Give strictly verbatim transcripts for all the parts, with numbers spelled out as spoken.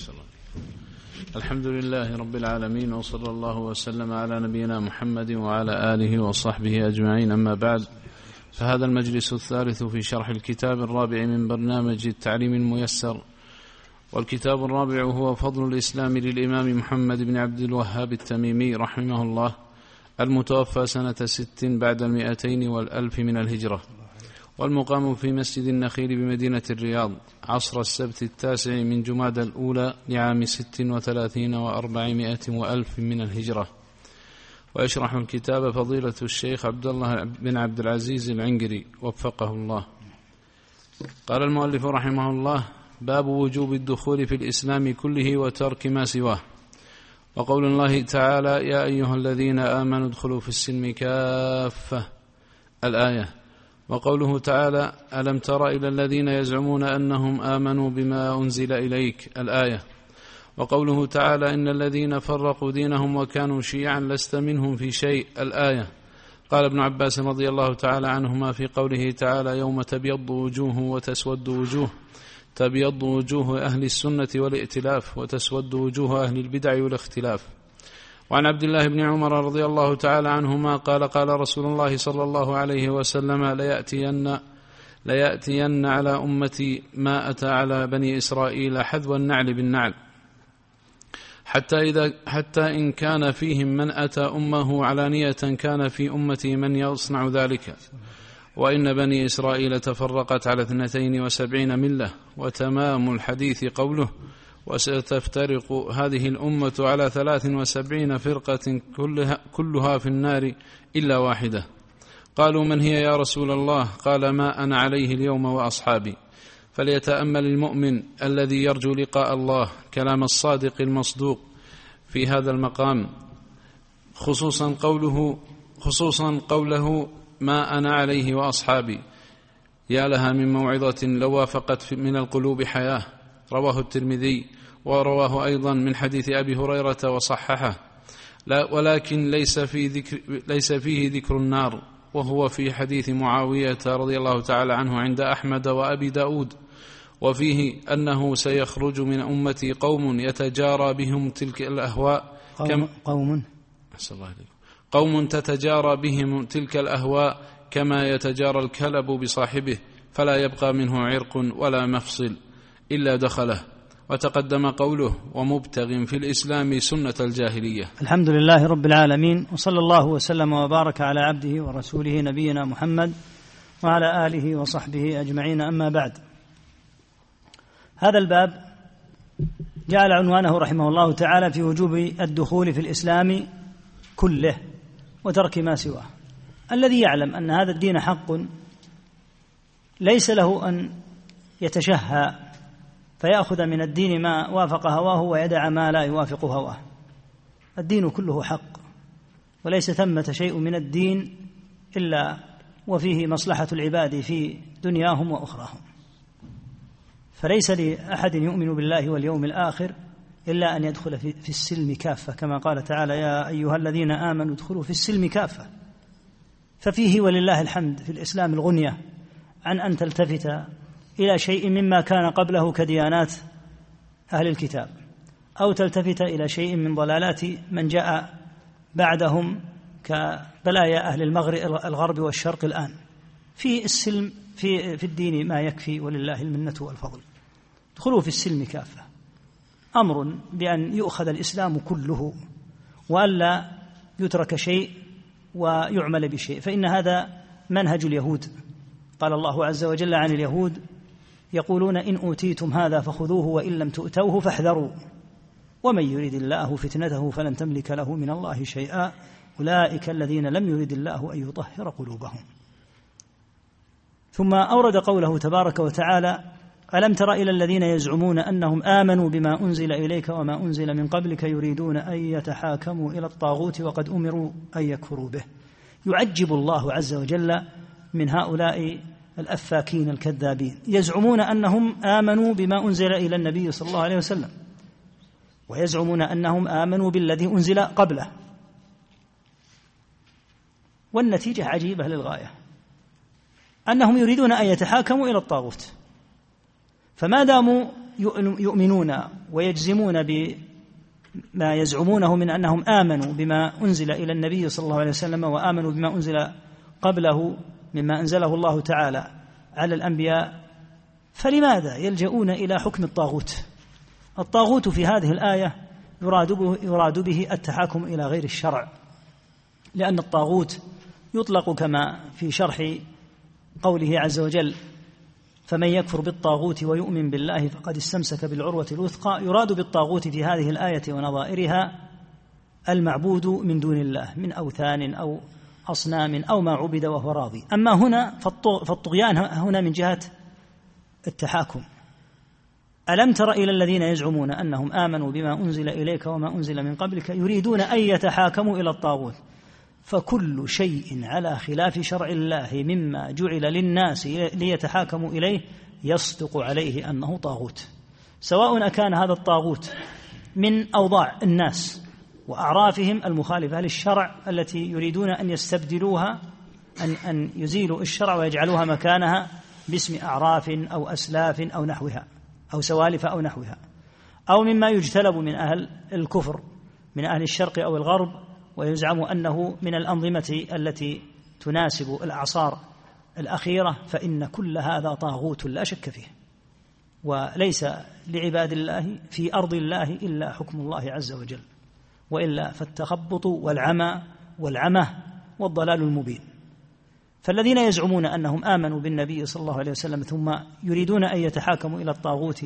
الحمد لله رب العالمين، وصلى الله وسلم على نبينا محمد وعلى آله وصحبه أجمعين، أما بعد، فهذا المجلس الثالث في شرح الكتاب الرابع من برنامج التعليم الميسر. والكتاب الرابع هو فضل الإسلام للإمام محمد بن عبد الوهاب التميمي رحمه الله، المتوفى سنة ست بعد المئتين والألف من الهجرة، والمقام في مسجد النخيل بمدينة الرياض عصر السبت التاسع من جمادى الأولى لعام ست وثلاثين وأربعمائة وألف من الهجرة. ويشرح الكتاب فضيلة الشيخ عبد الله بن عبد العزيز العنقري وفقه الله. قال المؤلف رحمه الله: باب وجوب الدخول في الإسلام كله وترك ما سواه. وقول الله تعالى: يا أيها الذين آمنوا ادخلوا في السلم كافة، الآية. وقوله تعالى: ألم تر إلى الذين يزعمون أنهم آمنوا بما أنزل إليك، الآية. وقوله تعالى: إن الذين فرقوا دينهم وكانوا شيعا لست منهم في شيء، الآية. قال ابن عباس رضي الله تعالى عنهما في قوله تعالى: يوم تبيض وجوه وتسود وجوه، تبيض وجوه أهل السنة والائتلاف، وتسود وجوه أهل البدع والاختلاف. وعن عبد الله بن عمر رضي الله تعالى عنهما قال: قال رسول الله صلى الله عليه وسلم: ليأتين, ليأتين على أمتي ما أتى على بني إسرائيل حذو النعل بالنعل، حتى, إذا حتى إن كان فيهم من أتى أمه علانية كان في أمتي من يصنع ذلك. وإن بني إسرائيل تفرقت على اثنتين وسبعين ملة. وتمام الحديث قوله: وستفترق هذه الأمة على ثلاث وسبعين فرقة كلها, كلها في النار إلا واحدة. قالوا: من هي يا رسول الله؟ قال: ما أنا عليه اليوم وأصحابي. فليتأمل المؤمن الذي يرجو لقاء الله كلام الصادق المصدوق في هذا المقام، خصوصا قوله, خصوصا قوله ما أنا عليه وأصحابي. يا لها من موعظة لو وافقت من القلوب حياة. رواه الترمذي، ورواه أيضا من حديث أبي هريرة وصححه، لا ولكن ليس, في ذكر ليس فيه ذكر النار، وهو في حديث معاوية رضي الله تعالى عنه عند أحمد وأبي داود، وفيه أنه سيخرج من أمتي قوم يتجارى بهم تلك الأهواء قوم, قوم. قوم تتجارى بهم تلك الأهواء كما يتجارى الكلب بصاحبه، فلا يبقى منه عرق ولا مفصل إلا دخله. وتقدم قوله: ومبتغ في الإسلام سنة الجاهلية. الحمد لله رب العالمين، وصلى الله وسلم وبارك على عبده ورسوله نبينا محمد وعلى آله وصحبه أجمعين، أما بعد. هذا الباب جعل عنوانه رحمه الله تعالى في وجوب الدخول في الإسلام كله وترك ما سواه. الذي يعلم أن هذا الدين حق ليس له أن يتشهى فيأخذ من الدين ما وافق هواه ويدع ما لا يوافق هواه. الدين كله حق، وليس ثمة شيء من الدين إلا وفيه مصلحة العباد في دنياهم وأخراهم. فليس لأحد يؤمن بالله واليوم الآخر إلا أن يدخل في السلم كافة، كما قال تعالى: يا أيها الذين آمنوا ادخلوا في السلم كافة. ففيه ولله الحمد في الإسلام الغنية عن أن تلتفت إلى شيء مما كان قبله كديانات أهل الكتاب، أو تلتفت إلى شيء من ضلالات من جاء بعدهم كبلايا أهل الغرب والشرق. الآن في السلم في, في الدين ما يكفي ولله المنة والفضل. ادخلوا في السلم كافة، أمر بأن يؤخذ الإسلام كله وألا يترك شيء ويعمل بشيء، فإن هذا منهج اليهود. قال الله عز وجل عن اليهود: يقولون إن أوتيتم هذا فخذوه وإن لم تؤتوه فاحذروا ومن يريد الله فتنته فلن تملك له من الله شيئا أولئك الذين لم يرد الله أن يطهر قلوبهم. ثم أورد قوله تبارك وتعالى: ألم تر إلى الذين يزعمون أنهم آمنوا بما أنزل إليك وما أنزل من قبلك يريدون أن يتحاكموا إلى الطاغوت وقد أمروا أن يكفروا به. يعجب الله عز وجل من هؤلاء الأفاكين الكذابين، يزعمون أنهم آمنوا بما أنزل إلى النبي صلى الله عليه وسلم، ويزعمون أنهم آمنوا بالذي أنزل قبله، والنتيجة عجيبة للغاية، أنهم يريدون أن يتحاكموا إلى الطاغوت. فما داموا يؤمنون ويجزمون بما يزعمونه من أنهم آمنوا بما أنزل إلى النبي صلى الله عليه وسلم وآمنوا بما أنزل قبله مما أنزله الله تعالى على الأنبياء، فلماذا يلجؤون إلى حكم الطاغوت؟ الطاغوت في هذه الآية يراد به, يراد به التحاكم إلى غير الشرع، لأن الطاغوت يطلق كما في شرح قوله عز وجل: فمن يكفر بالطاغوت ويؤمن بالله فقد استمسك بالعروة الوثقى. يراد بالطاغوت في هذه الآية ونظائرها المعبود من دون الله من أوثان أو أصنام أو ما عبد وهو راضي. أما هنا فالطغيان هنا من جهة التحاكم. ألم تر إلى الذين يزعمون أنهم آمنوا بما أنزل إليك وما أنزل من قبلك يريدون أن يتحاكموا إلى الطاغوت، فكل شيء على خلاف شرع الله مما جعل للناس ليتحاكموا إليه يصدق عليه أنه طاغوت، سواء أكان هذا الطاغوت من أوضاع الناس وأعرافهم المخالفة للشرع التي يريدون أن يستبدلوها، أن, أن يزيلوا الشرع ويجعلوها مكانها باسم أعراف أو أسلاف أو نحوها أو سوالف أو نحوها، أو مما يجتلب من أهل الكفر من أهل الشرق أو الغرب ويزعم أنه من الأنظمة التي تناسب الأعصار الأخيرة، فإن كل هذا طاغوت لا شك فيه، وليس لعباد الله في أرض الله إلا حكم الله عز وجل، وإلا فالتخبط والعمى والعمى والضلال المبين. فالذين يزعمون أنهم آمنوا بالنبي صلى الله عليه وسلم ثم يريدون أن يتحاكموا إلى الطاغوت،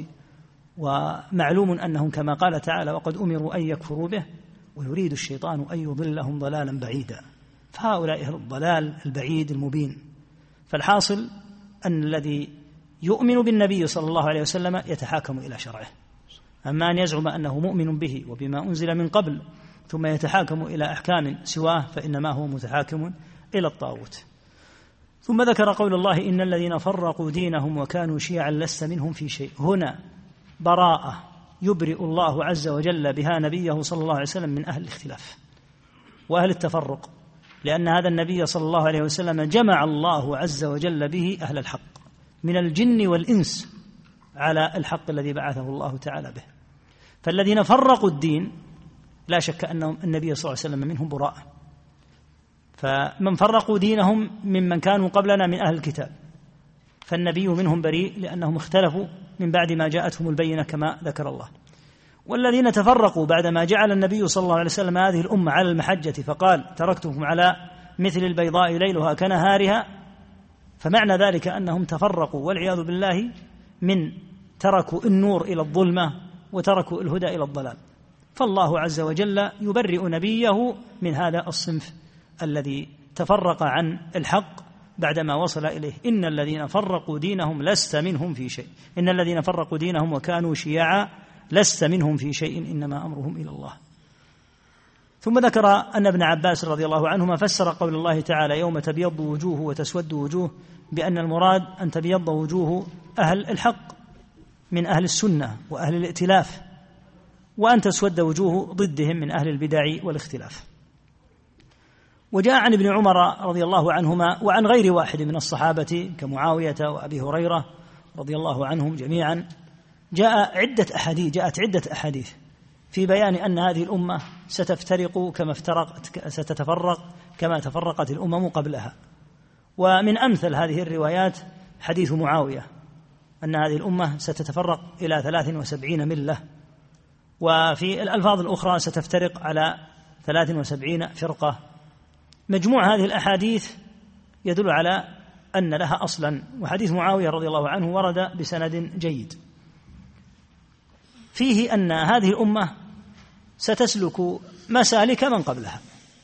ومعلوم أنهم كما قال تعالى: وقد أمروا أن يكفروا به ويريد الشيطان أن يضلهم ضلالا بعيدا، فهؤلاء أهل الضلال البعيد المبين. فالحاصل أن الذي يؤمن بالنبي صلى الله عليه وسلم يتحاكم إلى شرعه، أما أن يزعم أنه مؤمن به وبما أنزل من قبل ثم يتحاكم إلى أحكام سواه فإنما هو متحاكم إلى الطاغوت. ثم ذكر قول الله: إن الذين فرقوا دينهم وكانوا شيعا لست منهم في شيء. هنا براءة يبرئ الله عز وجل بها نبيه صلى الله عليه وسلم من أهل الاختلاف وأهل التفرق، لأن هذا النبي صلى الله عليه وسلم جمع الله عز وجل به أهل الحق من الجن والإنس على الحق الذي بعثه الله تعالى به. فالذين فرقوا الدين لا شك أنهم النبي صلى الله عليه وسلم منهم براءة، فمن فرقوا دينهم ممن كانوا قبلنا من أهل الكتاب فالنبي منهم بريء لأنهم اختلفوا من بعد ما جاءتهم البينة كما ذكر الله. والذين تفرقوا بعدما جعل النبي صلى الله عليه وسلم هذه الأمة على المحجة فقال: تركتكم على مثل البيضاء ليلها كنهارها، فمعنى ذلك أنهم تفرقوا والعياذ بالله من تركوا النور إلى الظلمة وتركوا الهدى إلى الضلال. فالله عز وجل يبرئ نبيه من هذا الصنف الذي تفرق عن الحق بعدما وصل إليه: إن الذين فرقوا دينهم لست منهم في شيء، إن الذين فرقوا دينهم وكانوا شيعا لست منهم في شيء إنما أمرهم إلى الله. ثم ذكر أن ابن عباس رضي الله عنهما فسر قول الله تعالى: يوم تبيض وجوه وتسود وجوه، بأن المراد أن تبيض وجوه أهل الحق من أهل السنة وأهل الائتلاف، وأن تسود وجوه ضدهم من أهل البدع والاختلاف. وجاء عن ابن عمر رضي الله عنهما وعن غير واحد من الصحابة كمعاوية وأبي هريرة رضي الله عنهم جميعا جاء عدة أحاديث جاءت عدة أحاديث في بيان أن هذه الأمة ستفترق كما افترقت ستتفرق كما تفرقت الأمم قبلها. ومن أمثل هذه الروايات حديث معاوية أن هذه الأمة ستتفرق إلى ثلاث وسبعين ملة، وفي الألفاظ الأخرى ستفترق على ثلاث وسبعين فرقة. مجموع هذه الأحاديث يدل على أن لها أصلا، وحديث معاوية رضي الله عنه ورد بسند جيد فيه أن هذه الأمة ستسلك مسالك من قبلها،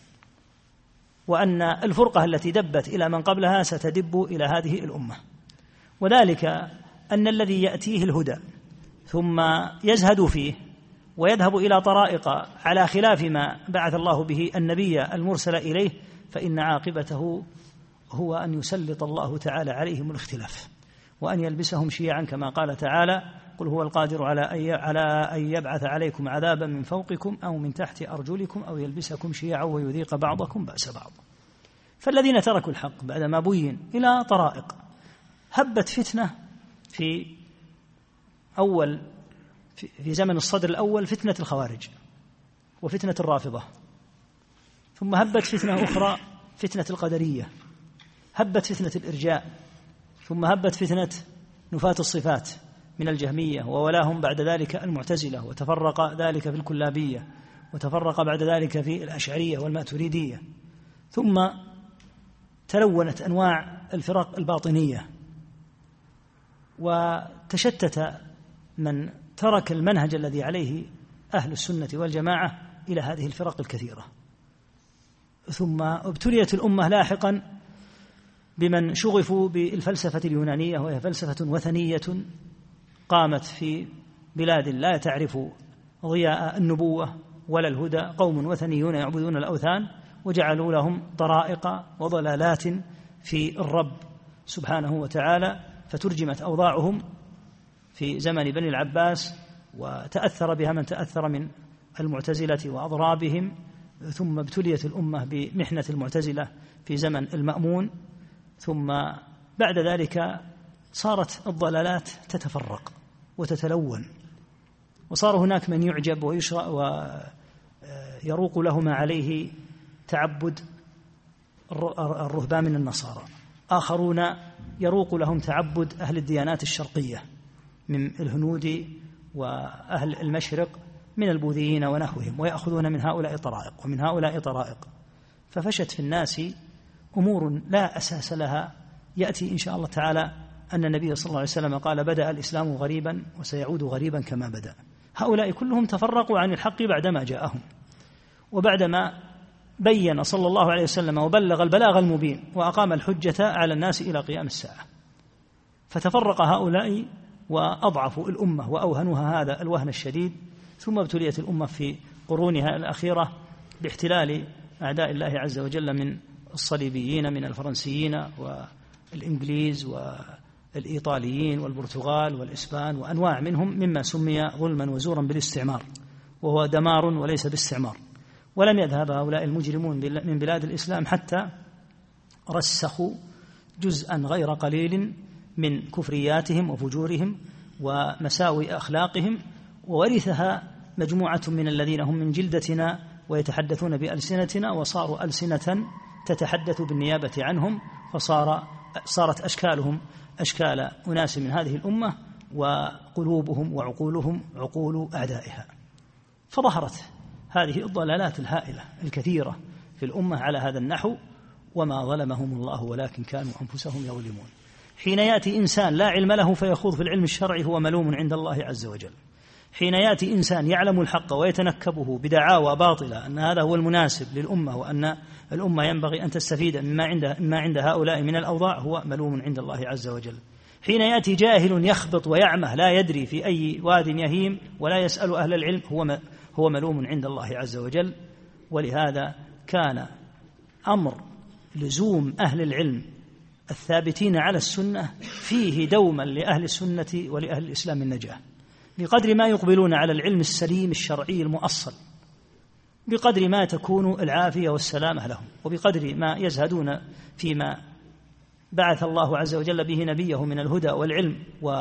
وأن الفرقة التي دبت إلى من قبلها ستدب إلى هذه الأمة، وذلك أن الذي يأتيه الهدى ثم يزهد فيه ويذهب إلى طرائق على خلاف ما بعث الله به النبي المرسل إليه فإن عاقبته هو أن يسلط الله تعالى عليهم الاختلاف وأن يلبسهم شيعا كما قال تعالى: قل هو القادر على أن يبعث عليكم عذابا من فوقكم أو من تحت أرجلكم أو يلبسكم شيعا ويذيق بعضكم بأس بعض. فالذين تركوا الحق بعدما بين إلى طرائق، هبت فتنة في أول في زمن الصدر الأول فتنة الخوارج وفتنة الرافضة، ثم هبت فتنة أخرى فتنة القدرية، هبت فتنة الإرجاء، ثم هبت فتنة نفاة الصفات من الجهمية، وولاهم بعد ذلك المعتزلة، وتفرق ذلك في الكلابية، وتفرق بعد ذلك في الأشعرية والماتريدية، ثم تلونت أنواع الفرق الباطنية، وتشتت من ترك المنهج الذي عليه أهل السنة والجماعة إلى هذه الفرق الكثيرة. ثم ابتليت الأمة لاحقا بمن شغفوا بالفلسفة اليونانية، وهي فلسفة وثنية قامت في بلاد لا تعرف ضياء النبوة ولا الهدى، قوم وثنيون يعبدون الأوثان وجعلوا لهم طرائق وضلالات في الرب سبحانه وتعالى، فترجمت أوضاعهم في زمن بني العباس، وتأثر بها من تأثر من المعتزلة وأضرابهم، ثم ابتليت الأمة بمحنة المعتزلة في زمن المأمون، ثم بعد ذلك صارت الضلالات تتفرق وتتلون، وصار هناك من يعجب ويشرأ ويروق له ما عليه تعبد الرهبان من النصارى، آخرون يروق لهم تعبد أهل الديانات الشرقية من الهنود وأهل المشرق من البوذيين ونحوهم، ويأخذون من هؤلاء طرائق ومن هؤلاء طرائق، ففشت في الناس أمور لا أساس لها. يأتي إن شاء الله تعالى أن النبي صلى الله عليه وسلم قال: بدأ الإسلام غريبا وسيعود غريبا كما بدأ. هؤلاء كلهم تفرقوا عن الحق بعدما جاءهم، وبعدما بين صلى الله عليه وسلم وبلغ البلاغ المبين وأقام الحجة على الناس إلى قيام الساعة، فتفرق هؤلاء وأضعفوا الأمة وأوهنوها هذا الوهن الشديد. ثم ابتليت الأمة في قرونها الأخيرة باحتلال أعداء الله عز وجل من الصليبيين من الفرنسيين والإنجليز والإيطاليين والبرتغال والإسبان وأنواع منهم، مما سمي ظلما وزورا بالاستعمار، وهو دمار وليس باستعمار. ولم يذهب هؤلاء المجرمون من بلاد الإسلام حتى رسخوا جزءا غير قليل من كفرياتهم وفجورهم ومساوئ أخلاقهم، وورثها مجموعة من الذين هم من جلدتنا ويتحدثون بألسنتنا، وصاروا ألسنة تتحدث بالنيابة عنهم، فصار صارت أشكالهم أشكال أناس من هذه الأمة، وقلوبهم وعقولهم عقول أعدائها. فظهرت هذه الضلالات الهائلة الكثيرة في الأمة على هذا النحو، وما ظلمهم الله ولكن كانوا أنفسهم يظلمون. حين يأتي إنسان لا علم له فيخوض في العلم الشرعي هو ملوم عند الله عز وجل. حين يأتي إنسان يعلم الحق ويتنكبه بدعاوى باطلة أن هذا هو المناسب للأمة وأن الأمة ينبغي أن تستفيد مما عند, مما عند هؤلاء من الأوضاع هو ملوم عند الله عز وجل. حين يأتي جاهل يخبط ويعمه لا يدري في أي واد يهيم ولا يسأل أهل العلم هو هو ملوم عند الله عز وجل. ولهذا كان أمر لزوم أهل العلم الثابتين على السنة فيه دوما لأهل السنة ولأهل الإسلام النجاة، بقدر ما يقبلون على العلم السليم الشرعي المؤصل، بقدر ما تكون العافية والسلامة لهم، وبقدر ما يزهدون فيما بعث الله عز وجل به نبيه من الهدى والعلم،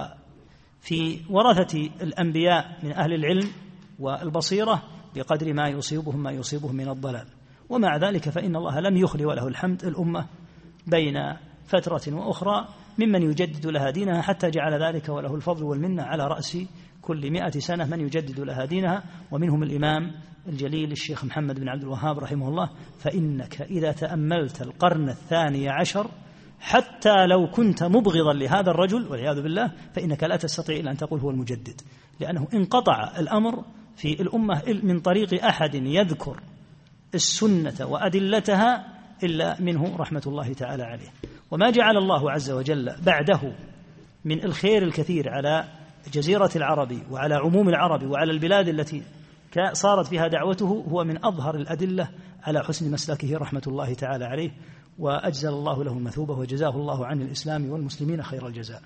وفي ورثة الأنبياء من أهل العلم والبصيرة، بقدر ما يصيبهم ما يصيبهم من الضلال. ومع ذلك فإن الله لم يخلي وله الحمد الأمة بين فترة وأخرى ممن يجدد لها دينها، حتى جعل ذلك وله الفضل والمنة على رأس كل مئة سنة من يجدد لها دينها، ومنهم الإمام الجليل الشيخ محمد بن عبد الوهاب رحمه الله. فإنك إذا تأملت القرن الثاني عشر حتى لو كنت مبغضا لهذا الرجل والعياذ بالله فإنك لا تستطيع إلا أن تقول هو المجدد، لأنه انقطع الأمر في الأمة من طريق أحد يذكر السنة وأدلتها إلا منه رحمة الله تعالى عليه. وما جعل الله عز وجل بعده من الخير الكثير على جزيرة العرب وعلى عموم العرب وعلى البلاد التي صارت فيها دعوته هو من أظهر الأدلة على حسن مسلكه رحمة الله تعالى عليه، وأجزل الله له المثوبة وجزاه الله عن الإسلام والمسلمين خير الجزاء.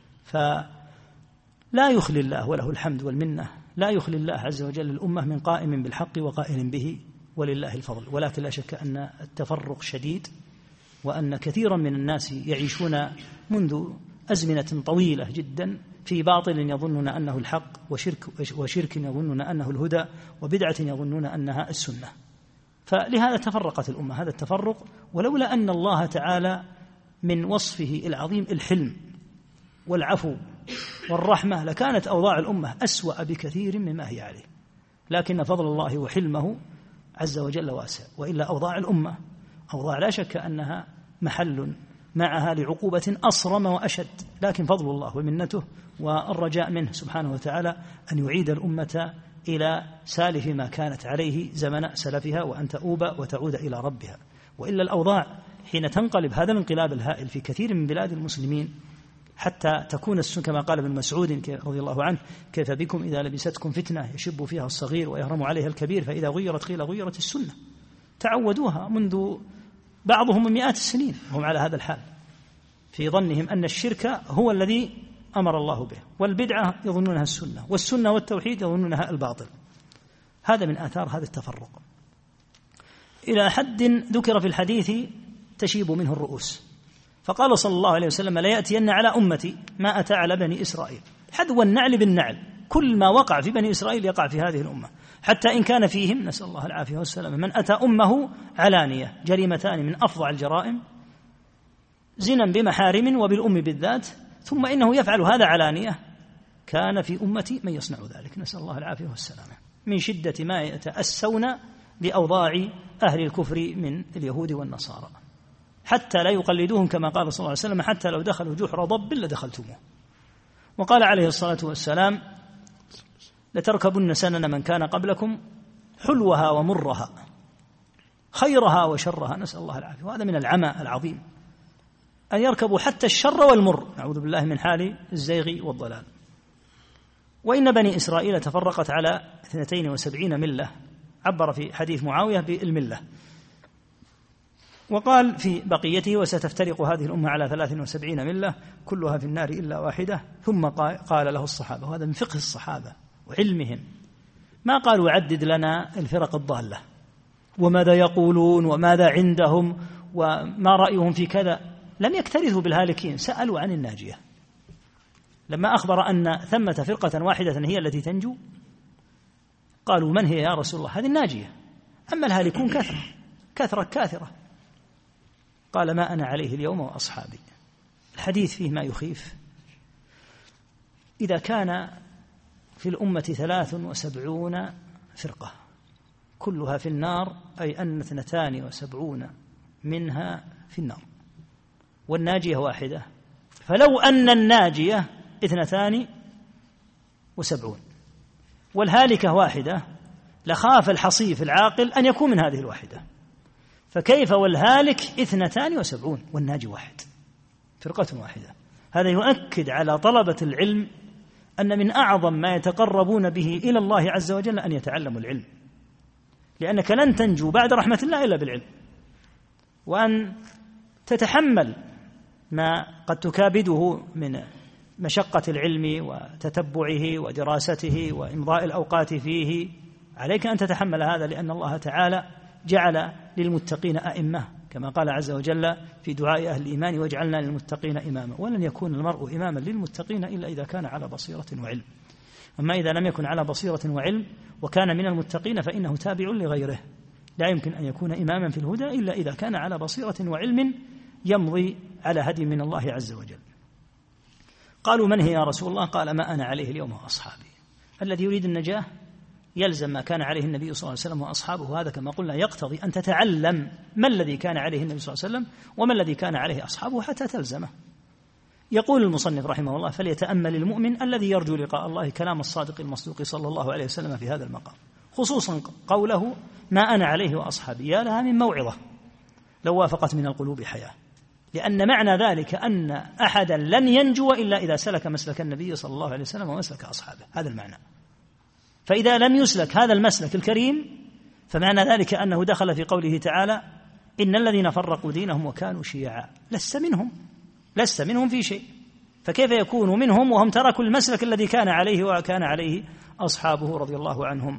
فلا يخلي الله وله الحمد والمنة، لا يخلي الله عز وجل الأمة من قائم بالحق وقائل به ولله الفضل. ولكن لا شك أن التفرق شديد، وأن كثيرا من الناس يعيشون منذ أزمنة طويلة جدا في باطل يظنون أنه الحق، وشرك, وشرك يظنون أنه الهدى، وبدعة يظنون أنها السنة. فلهذا تفرقت الأمة هذا التفرق. ولولا أن الله تعالى من وصفه العظيم الحلم والعفو والرحمة لكانت أوضاع الأمة أسوأ بكثير مما هي عليه، لكن فضل الله وحلمه عز وجل واسع. وإلا أوضاع الأمة أوضاع لا شك أنها محل معها لعقوبة أصرم وأشد، لكن فضل الله ومنته والرجاء منه سبحانه وتعالى أن يعيد الأمة إلى سالف ما كانت عليه زمن سلفها، وأن تؤوب وتعود إلى ربها. وإلا الأوضاع حين تنقلب هذا الانقلاب الهائل في كثير من بلاد المسلمين حتى تكون السنة كما قال ابن مسعود رضي الله عنه: كيف بكم إذا لبستكم فتنة يشب فيها الصغير ويهرم عليها الكبير، فإذا غيرت قيل غيرت السنة. تعودوها منذ بعضهم من مئات السنين هم على هذا الحال، في ظنهم أن الشرك هو الذي أمر الله به، والبدعة يظنونها السنة، والسنة والتوحيد يظنونها الباطل. هذا من آثار هذا التفرق إلى حد ذكر في الحديث تشيب منه الرؤوس. فقال صلى الله عليه وسلم: لا يأتين على أمتي ما أتى على بني إسرائيل. حذو النعل بالنعل، كل ما وقع في بني إسرائيل يقع في هذه الأمة، حتى إن كان فيهم نسأل الله العافية والسلام من أتى أمه علانية، جريمتان من أفظع الجرائم، زنا بمحارم وبالأم بالذات، ثم إنه يفعل هذا علانية. كان في أمتي من يصنع ذلك، نسأل الله العافية والسلام، من شدة ما يتأسون بأوضاع أهل الكفر من اليهود والنصارى، حتى لا يقلدوهم كما قال صلى الله عليه وسلم: حتى لو دخلوا جحر ضب لدخلتموه. وقال عليه الصلاة والسلام: لتركبن سنن من كان قبلكم حلوها ومرها، خيرها وشرها، نسأل الله العافية. وهذا من العمى العظيم أن يركبوا حتى الشر والمر، نعوذ بالله من حال الزيغ والضلال. وإن بني إسرائيل تفرقت على اثنتين وسبعين ملة، عبر في حديث معاوية بالملة، وقال في بقيته: وستفترق هذه الأمة على ثلاث وسبعين ملة كلها في النار إلا واحدة. ثم قال له الصحابة، وهذا من فقه الصحابة وعلمهم، ما قالوا: عدد لنا الفرق الضالة وماذا يقولون وماذا عندهم وما رأيهم في كذا. لم يكترثوا بالهالكين، سألوا عن الناجية. لما أخبر أن ثمة فرقة واحدة هي التي تنجو قالوا: من هي يا رسول الله؟ هذه الناجية، أما الهالكون كثرة كثرة كاثرة. قال: ما أنا عليه اليوم وأصحابي. الحديث فيه ما يخيف. إذا كان في الأمة ثلاث وسبعون فرقة كلها في النار، أي أن اثنتان وسبعون منها في النار والناجية واحدة، فلو أن الناجية اثنتان وسبعون والهالكة واحدة لخاف الحصيف العاقل أن يكون من هذه الواحدة، فكيف والهالك اثنتان وسبعون والناجي واحد، فرقة واحدة. هذا يؤكد على طلبة العلم أن من أعظم ما يتقربون به إلى الله عز وجل أن يتعلموا العلم، لأنك لن تنجو بعد رحمة الله إلا بالعلم، وأن تتحمل ما قد تكابده من مشقة العلم وتتبعه ودراسته وإمضاء الأوقات فيه. عليك أن تتحمل هذا، لأن الله تعالى جعل للمتقين أئمة، كما قال عز وجل في دعاء أهل الإيمان: واجعلنا للمتقين إماما. ولن يكون المرء إماما للمتقين إلا إذا كان على بصيرة وعلم. أما إذا لم يكن على بصيرة وعلم وكان من المتقين فإنه تابع لغيره، لا يمكن أن يكون إماما في الهدى إلا إذا كان على بصيرة وعلم يمضي على هدي من الله عز وجل. قالوا: من هي يا رسول الله؟ قال: ما أنا عليه اليوم وأصحابي. الذي يريد النجاة يلزم ما كان عليه النبي صلى الله عليه وسلم وأصحابه. هذا كما قلنا يقتضي أن تتعلم ما الذي كان عليه النبي صلى الله عليه وسلم وما الذي كان عليه أصحابه حتى تلزمه. يقول المصنف رحمه الله: فليتأمل المؤمن الذي يرجو لقاء الله كلام الصادق المصدوق صلى الله عليه وسلم في هذا المقام، خصوصا قوله: ما أنا عليه وأصحابي. يا لها من موعظة لو وافقت من القلوب حياة، لأن معنى ذلك أن أحدا لن ينجو إلا إذا سلك مسلك النبي صلى الله عليه وسلم ومسلك أصحابه. هذا المعنى. فإذا لم يسلك هذا المسلك الكريم فمعنى ذلك أنه دخل في قوله تعالى: إن الذين فرقوا دينهم وكانوا شيعا. لست منهم، لست منهم في شيء، فكيف يكون منهم وهم تركوا المسلك الذي كان عليه وكان عليه أصحابه رضي الله عنهم.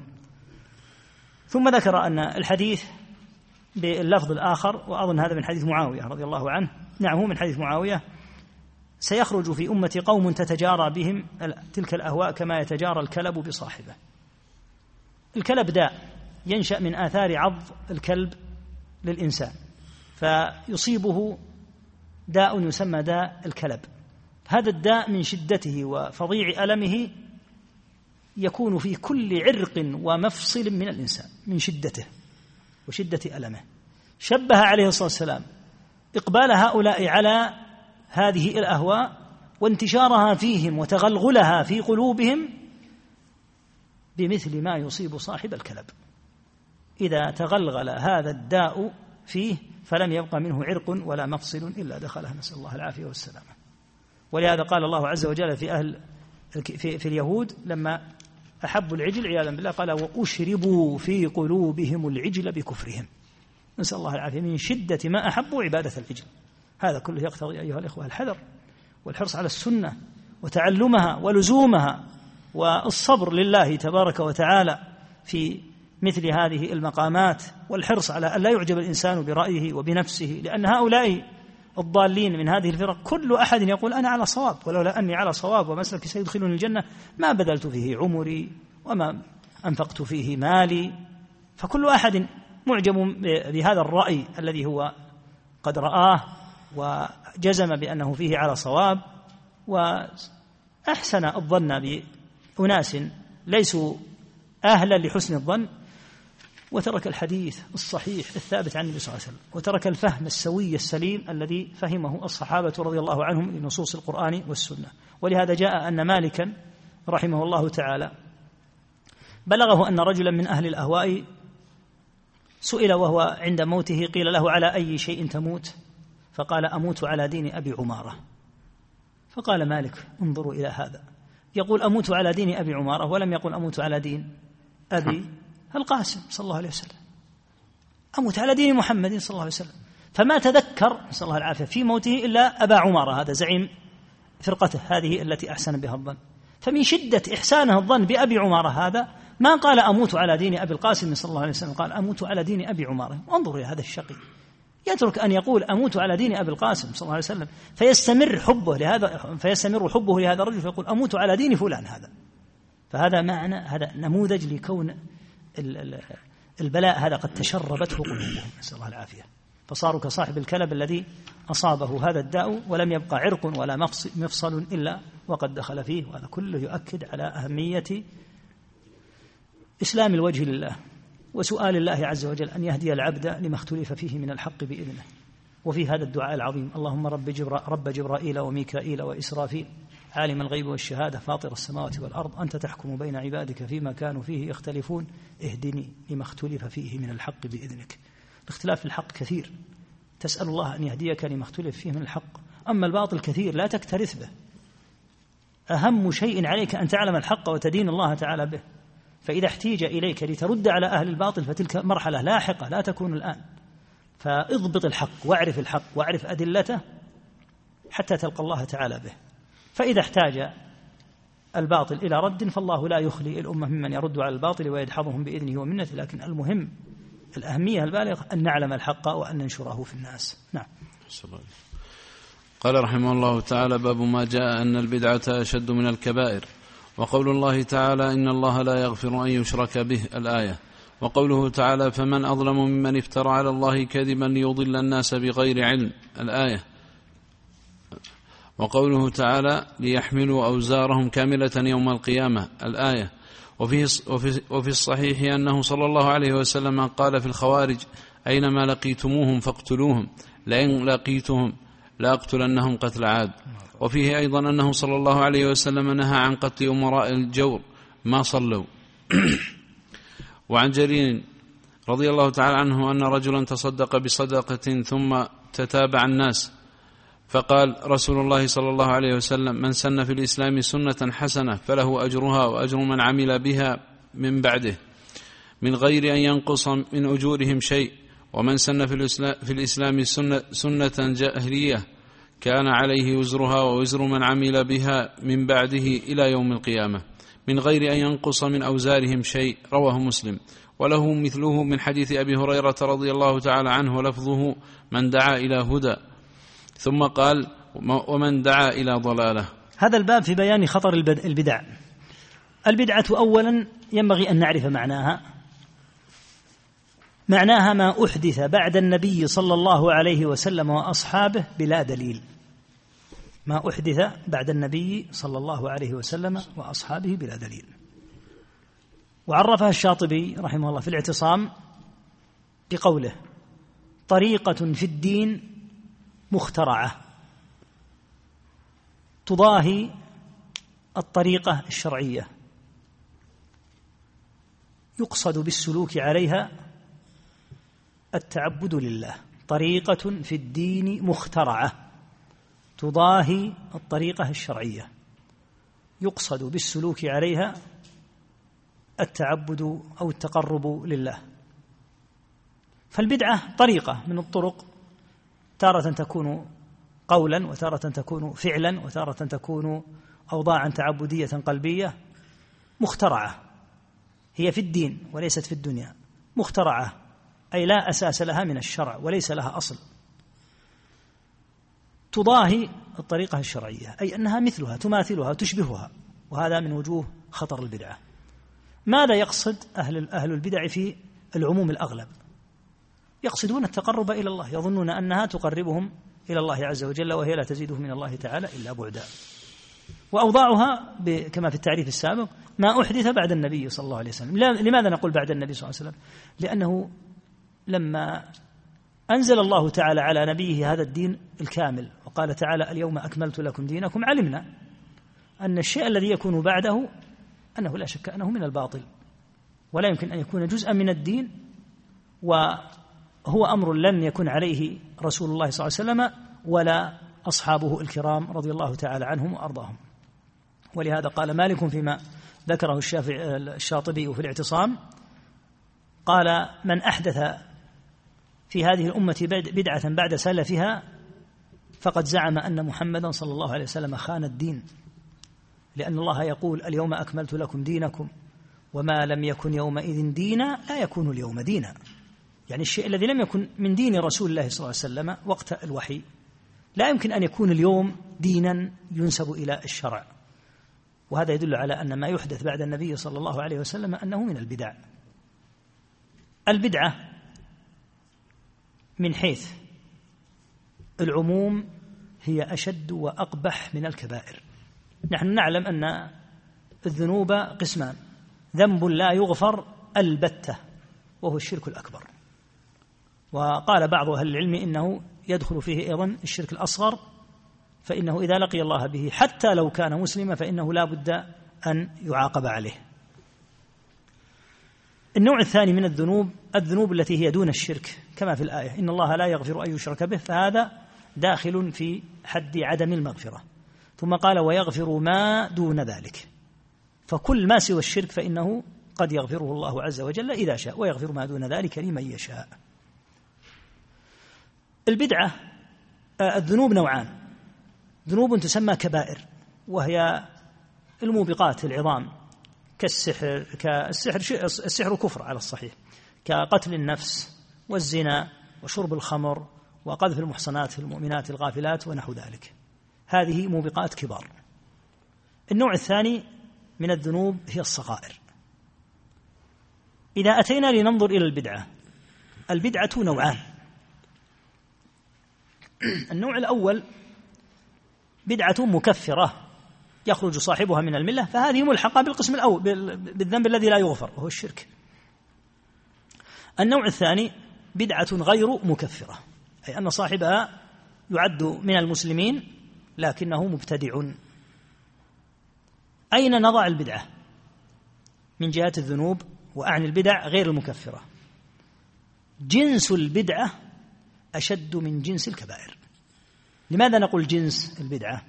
ثم ذكر أن الحديث باللفظ الآخر، وأظن هذا من حديث معاوية رضي الله عنه، نعم هو من حديث معاوية، سيخرج في أمة قوم تتجارى بهم تلك الأهواء كما يتجارى الكلب بصاحبه. الكلب داء ينشأ من آثار عض الكلب للإنسان، فيصيبه داء يسمى داء الكلب. هذا الداء من شدته وفظيع ألمه يكون في كل عرق ومفصل من الإنسان من شدته وشدة ألمه. شبه عليه الصلاة والسلام إقبال هؤلاء على هذه الأهواء وانتشارها فيهم وتغلغلها في قلوبهم بمثل ما يصيب صاحب الكلب. إذا تغلغل هذا الداء فيه فلم يبقى منه عرق ولا مفصل إلا دخلها، نسأل الله العافية والسلامة. ولهذا قال الله عز وجل في أهل في, في اليهود لما أحبوا العجل عياذا بالله قال وأشربوا في قلوبهم العجل بكفرهم، نسأل الله العافية، من شدة ما أحبوا عبادة العجل. هذا كله يقتضي أيها الإخوة الحذر والحرص على السنة وتعلمها ولزومها والصبر لله تبارك وتعالى في مثل هذه المقامات، والحرص على أن لا يعجب الإنسان برأيه وبنفسه، لأن هؤلاء الضالين من هذه الفرق كل أحد يقول أنا على صواب، ولولا أني على صواب ومسلكي سيدخلني الجنة ما بذلت فيه عمري وما أنفقت فيه مالي. فكل أحد معجب بهذا الرأي الذي هو قد رآه وجزم بأنه فيه على صواب، وأحسن الظن بأناس ليسوا أهلا لحسن الظن، وترك الحديث الصحيح الثابت عن النبي صلى الله عليه وسلم، وترك الفهم السوي السليم الذي فهمه الصحابة رضي الله عنهم لنصوص القرآن والسنة. ولهذا جاء أن مالكا رحمه الله تعالى بلغه أن رجلا من أهل الأهواء سئل وهو عند موته قيل له على أي شيء تموت؟ فقال أموت على دين أبي عمارة. فقال مالك انظروا إلى هذا، يقول أموت على دين أبي عمارة ولم يقل أموت على دين أبي القاسم صلى الله عليه وسلم، أموت على دين محمد صلى الله عليه وسلم. فما تذكر صلى الله العافية في موته إلا أبا عمارة، هذا زعيم فرقته هذه التي أحسن بها الظن. فمن شدة إحسانه الظن بأبي عمارة هذا ما قال أموت على دين أبي القاسم صلى الله عليه وسلم، قال أموت على دين أبي عمارة. انظروا إلى هذا الشقي، يترك أن يقول أموت على دين أبي القاسم صلى الله عليه وسلم فيستمر حبه لهذا فيستمر حبه لهذا الرجل فيقول أموت على دين فلان. هذا فهذا معنى هذا نموذج لكون البلاء هذا قد تشربته قلوبهم، نسأل الله العافية، فصاروا كصاحب الكلب الذي أصابه هذا الداء ولم يبقى عرق ولا مفصل إلا وقد دخل فيه. وهذا كله يؤكد على أهمية إسلام الوجه لله وسؤال الله عز وجل أن يهدي العبد لما اختلف فيه من الحق بإذنه. وفي هذا الدعاء العظيم اللهم رب, جبرا رب جبرائيل وميكائيل وإسرافيل عالم الغيب والشهادة فاطر السماوات والأرض أنت تحكم بين عبادك فيما كانوا فيه يختلفون اهدني لما اختلف فيه من الحق بإذنك. الاختلاف في الحق كثير، تسأل الله أن يهديك لما اختلف فيه من الحق. أما الباطل كثير لا تكترث به، أهم شيء عليك أن تعلم الحق وتدين الله تعالى به. فإذا احتيج إليك لترد على أهل الباطل فتلك مرحلة لاحقة لا تكون الآن. فاضبط الحق واعرف الحق واعرف أدلته حتى تلقى الله تعالى به. فإذا احتاج الباطل إلى رد فالله لا يخلي الأمة ممن يرد على الباطل ويدحضهم بإذنه ومنته، لكن المهم الأهمية البالغة أن نعلم الحق وأن ننشره في الناس. نعم. قال رحمه الله تعالى: باب ما جاء أن البدعة أشد من الكبائر. وقول الله تعالى: إن الله لا يغفر أن يشرك به، الآية. وقوله تعالى: فمن أظلم ممن افترى على الله كذبا ليضل الناس بغير علم، الآية. وقوله تعالى: ليحملوا أوزارهم كاملة يوم القيامة، الآية. وفي, وفي, وفي الصحيح أنه صلى الله عليه وسلم قال في الخوارج: أينما لقيتموهم فاقتلوهم، لئن لقيتهم لأقتلنهم قتل عاد. وفيه أيضا أنه صلى الله عليه وسلم نهى عن قتل أمراء الجور ما صلوا. وعن جرير رضي الله تعالى عنه أن رجلا تصدق بصدقة ثم تتابع الناس، فقال رسول الله صلى الله عليه وسلم: من سن في الإسلام سنة حسنة فله أجرها وأجر من عمل بها من بعده من غير أن ينقص من أجورهم شيء، ومن سن في الإسلام سنة, سنة جاهلية كان عليه وزرها ووزر من عمل بها من بعده إلى يوم القيامة من غير أن ينقص من أوزارهم شيء. رواه مسلم. وله مثله من حديث أبي هريرة رضي الله تعالى عنه لفظه: من دعا إلى هدى. ثم قال: ومن دعا إلى ضلالة. هذا الباب في بيان خطر البدع. البدعة أولا ينبغي أن نعرف معناها. معناها ما أحدث بعد النبي صلى الله عليه وسلم وأصحابه بلا دليل. ما أحدث بعد النبي صلى الله عليه وسلم وأصحابه بلا دليل. وعرفها الشاطبي رحمه الله في الاعتصام بقوله: طريقة في الدين مخترعة تضاهي الطريقة الشرعية يقصد بالسلوك عليها التعبد لله. طريقة في الدين مخترعة تضاهي الطريقة الشرعية يقصد بالسلوك عليها التعبد أو التقرب لله. فالبدعة طريقة من الطرق، تارة تكون قولا وتارة تكون فعلا وتارة تكون أوضاعا تعبدية قلبية، مخترعة، هي في الدين وليست في الدنيا. مخترعة أي لا أساس لها من الشرع وليس لها أصل. تضاهي الطريقة الشرعية أي أنها مثلها تماثلها تشبهها، وهذا من وجوه خطر البدعة. ماذا يقصد أهل أهل البدع في العموم الأغلب؟ يقصدون التقرب إلى الله، يظنون أنها تقربهم إلى الله عز وجل وهي لا تزيدهم من الله تعالى إلا بعدا. وأوضاعها كما في التعريف السابق ما أحدث بعد النبي صلى الله عليه وسلم. لماذا نقول بعد النبي صلى الله عليه وسلم؟ لأنه لما أنزل الله تعالى على نبيه هذا الدين الكامل وقال تعالى: اليوم أكملت لكم دينكم، علمنا أن الشيء الذي يكون بعده أنه لا شك أنه من الباطل ولا يمكن أن يكون جزءا من الدين، وهو أمر لم يكن عليه رسول الله صلى الله عليه وسلم ولا أصحابه الكرام رضي الله تعالى عنهم وأرضاهم. ولهذا قال مالك فيما ذكره الشاطبي في الاعتصام، قال: من أحدث في هذه الأمة بدعة بعد سلفها فقد زعم أن محمدا صلى الله عليه وسلم خان الدين، لأن الله يقول: اليوم أكملت لكم دينكم وما لم يكن يومئذ دينا لا يكون اليوم دينا. يعني الشيء الذي لم يكن من دين رسول الله صلى الله عليه وسلم وقت الوحي لا يمكن أن يكون اليوم دينا ينسب إلى الشرع. وهذا يدل على أن ما يحدث بعد النبي صلى الله عليه وسلم أنه من البدع. البدعة من حيث العموم هي أشد وأقبح من الكبائر. نحن نعلم أن الذنوب قسمان: ذنب لا يغفر البتة وهو الشرك الأكبر، وقال بعض أهل العلم إنه يدخل فيه أيضا الشرك الأصغر، فإنه إذا لقي الله به حتى لو كان مسلما فإنه لا بد أن يعاقب عليه. النوع الثاني من الذنوب الذنوب التي هي دون الشرك، كما في الآية: إن الله لا يغفر أن يشرك به، فهذا داخل في حد عدم المغفرة. ثم قال: ويغفر ما دون ذلك، فكل ما سوى الشرك فإنه قد يغفره الله عز وجل إذا شاء، ويغفر ما دون ذلك لمن يشاء. البدعة الذنوب نوعان: ذنوب تسمى كبائر وهي الموبقات العظام كالسحر كالسحر السحر كفر على الصحيح، كقتل النفس والزنا وشرب الخمر وقذف المحصنات المؤمنات الغافلات ونحو ذلك، هذه موبقات كبار. النوع الثاني من الذنوب هي الصغائر. إذا أتينا لننظر إلى البدعة، البدعة نوعان: النوع الأول بدعة مكفرة يخرج صاحبها من الملة، فهذه ملحقة بالقسم الأول بالذنب الذي لا يغفر وهو الشرك. النوع الثاني بدعة غير مكفرة، أي أن صاحبها يعد من المسلمين لكنه مبتدع. أين نضع البدعة من جهة الذنوب؟ وأعني البدع غير المكفرة. جنس البدعة أشد من جنس الكبائر. لماذا نقول جنس البدعة؟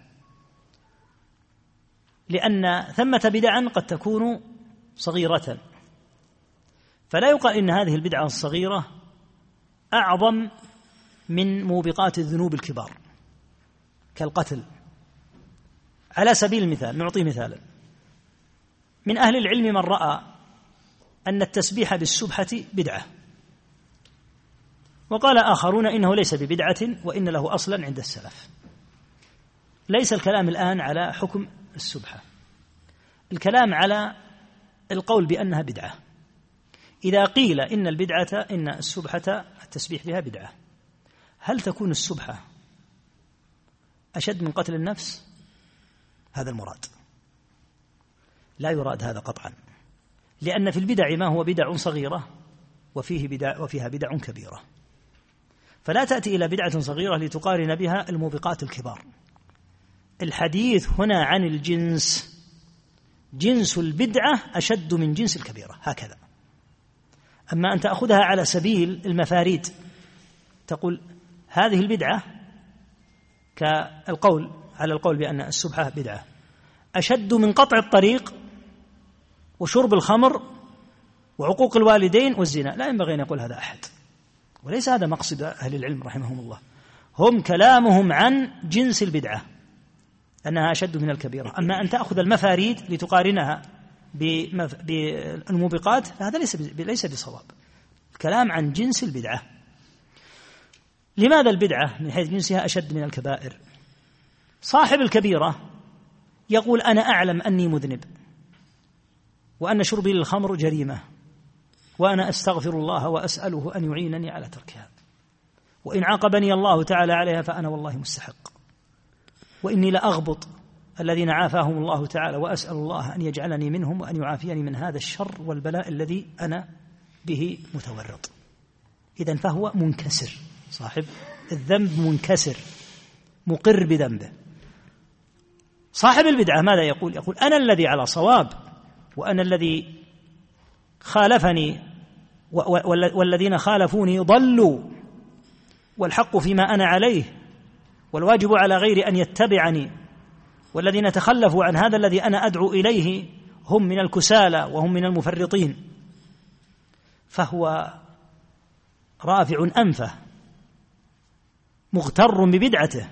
لأن ثمة بدعا قد تكون صغيرة، فلا يقال إن هذه البدعة الصغيرة أعظم من موبقات الذنوب الكبار كالقتل. على سبيل المثال نعطي مثالا: من أهل العلم من رأى أن التسبيح بالسبحة بدعة، وقال آخرون إنه ليس ببدعة وإن له أصلا عند السلف. ليس الكلام الآن على حكم السبحة، الكلام على القول بأنها بدعة. إذا قيل إن البدعة إن السبحة التسبيح بها بدعة، هل تكون السبحة أشد من قتل النفس؟ هذا المراد. لا يراد هذا قطعا، لأن في البدع ما هو بدع صغيرة وفيه بدع وفيها بدع كبيرة، فلا تأتي إلى بدعة صغيرة لتقارن بها الموبقات الكبار. الحديث هنا عن الجنس، جنس البدعة أشد من جنس الكبيرة، هكذا. أما أن تأخذها على سبيل المفاريد، تقول هذه البدعة كالقول على القول بأن السبحة بدعة أشد من قطع الطريق وشرب الخمر وعقوق الوالدين والزنا، لا ينبغي أن يقول هذا أحد، وليس هذا مقصد أهل العلم رحمهم الله. هم كلامهم عن جنس البدعة أنها أشد من الكبيرة. أما أن تأخذ المفاريد لتقارنها بالموبقات فهذا ليس ليس بصواب. الكلام عن جنس البدعة. لماذا البدعة من حيث جنسها أشد من الكبائر؟ صاحب الكبيرة يقول أنا أعلم أني مذنب وأن شربي للخمر جريمة، وأنا أستغفر الله وأسأله أن يعينني على تركها، وإن عاقبني الله تعالى عليها فأنا والله مستحق، وإني لأغبط الذين عافاهم الله تعالى وأسأل الله أن يجعلني منهم وأن يعافيني من هذا الشر والبلاء الذي أنا به متورط. إذن فهو منكسر، صاحب الذنب منكسر مقر بذنبه. صاحب البدعة ماذا يقول؟ يقول أنا الذي على صواب، وأنا الذي خالفني والذين خالفوني ضلوا، والحق فيما أنا عليه، والواجب على غير أن يتبعني، والذين تخلفوا عن هذا الذي أنا أدعو إليه هم من الكسالى وهم من المفرطين. فهو رافع أنفه مغتر ببدعته.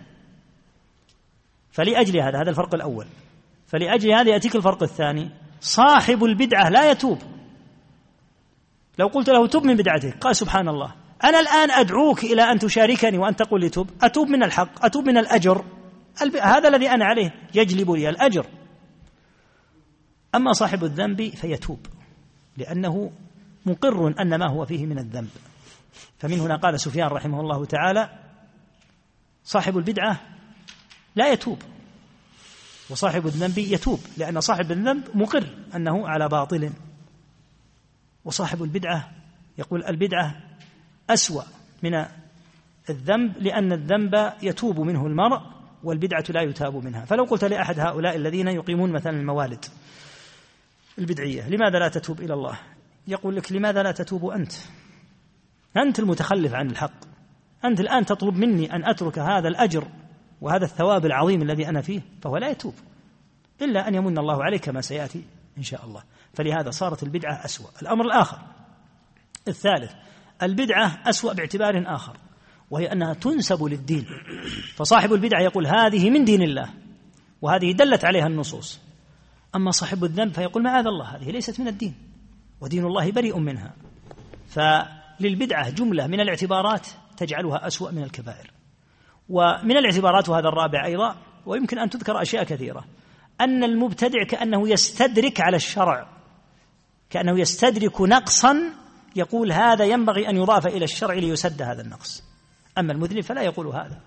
فلأجل هذا هذا الفرق الأول. فلأجل هذا يأتيك الفرق الثاني، صاحب البدعة لا يتوب. لو قلت له تب من بدعته قال سبحان الله أنا الآن أدعوك إلى أن تشاركني وأن تقول لي تب، أتوب من الحق، أتوب من الأجر، هذا الذي أنا عليه يجلب لي الأجر. أما صاحب الذنب فيتوب لأنه مقر أن ما هو فيه من الذنب. فمن هنا قال سفيان رحمه الله تعالى صاحب البدعة لا يتوب، وصاحب الذنب يتوب، لأن صاحب الذنب مقر أنه على باطل، وصاحب البدعة يقول البدعة أسوأ من الذنب، لأن الذنب يتوب منه المرء والبدعة لا يتاب منها. فلو قلت لأحد هؤلاء الذين يقيمون مثلا الموالد البدعية لماذا لا تتوب إلى الله؟ يقول لك لماذا لا تتوب أنت؟ أنت المتخلف عن الحق، أنت الآن تطلب مني أن أترك هذا الأجر وهذا الثواب العظيم الذي أنا فيه، فهو لا يتوب إلا أن يمن الله عليه كما سيأتي إن شاء الله. فلهذا صارت البدعة أسوأ. الأمر الآخر الثالث، البدعة أسوأ باعتبار آخر، وهي أنها تنسب للدين. فصاحب البدعة يقول هذه من دين الله وهذه دلت عليها النصوص، أما صاحب الذنب فيقول معاذ الله هذه ليست من الدين ودين الله بريء منها. فللبدعة جملة من الاعتبارات تجعلها أسوأ من الكبائر. ومن الاعتبارات وهذا الرابع أيضا، ويمكن أن تذكر أشياء كثيرة، أن المبتدع كأنه يستدرك على الشرع، كأنه يستدرك نقصا يقول هذا ينبغي أن يضاف إلى الشرع ليسد هذا النقص. أما المذنب فلا يقول هذا.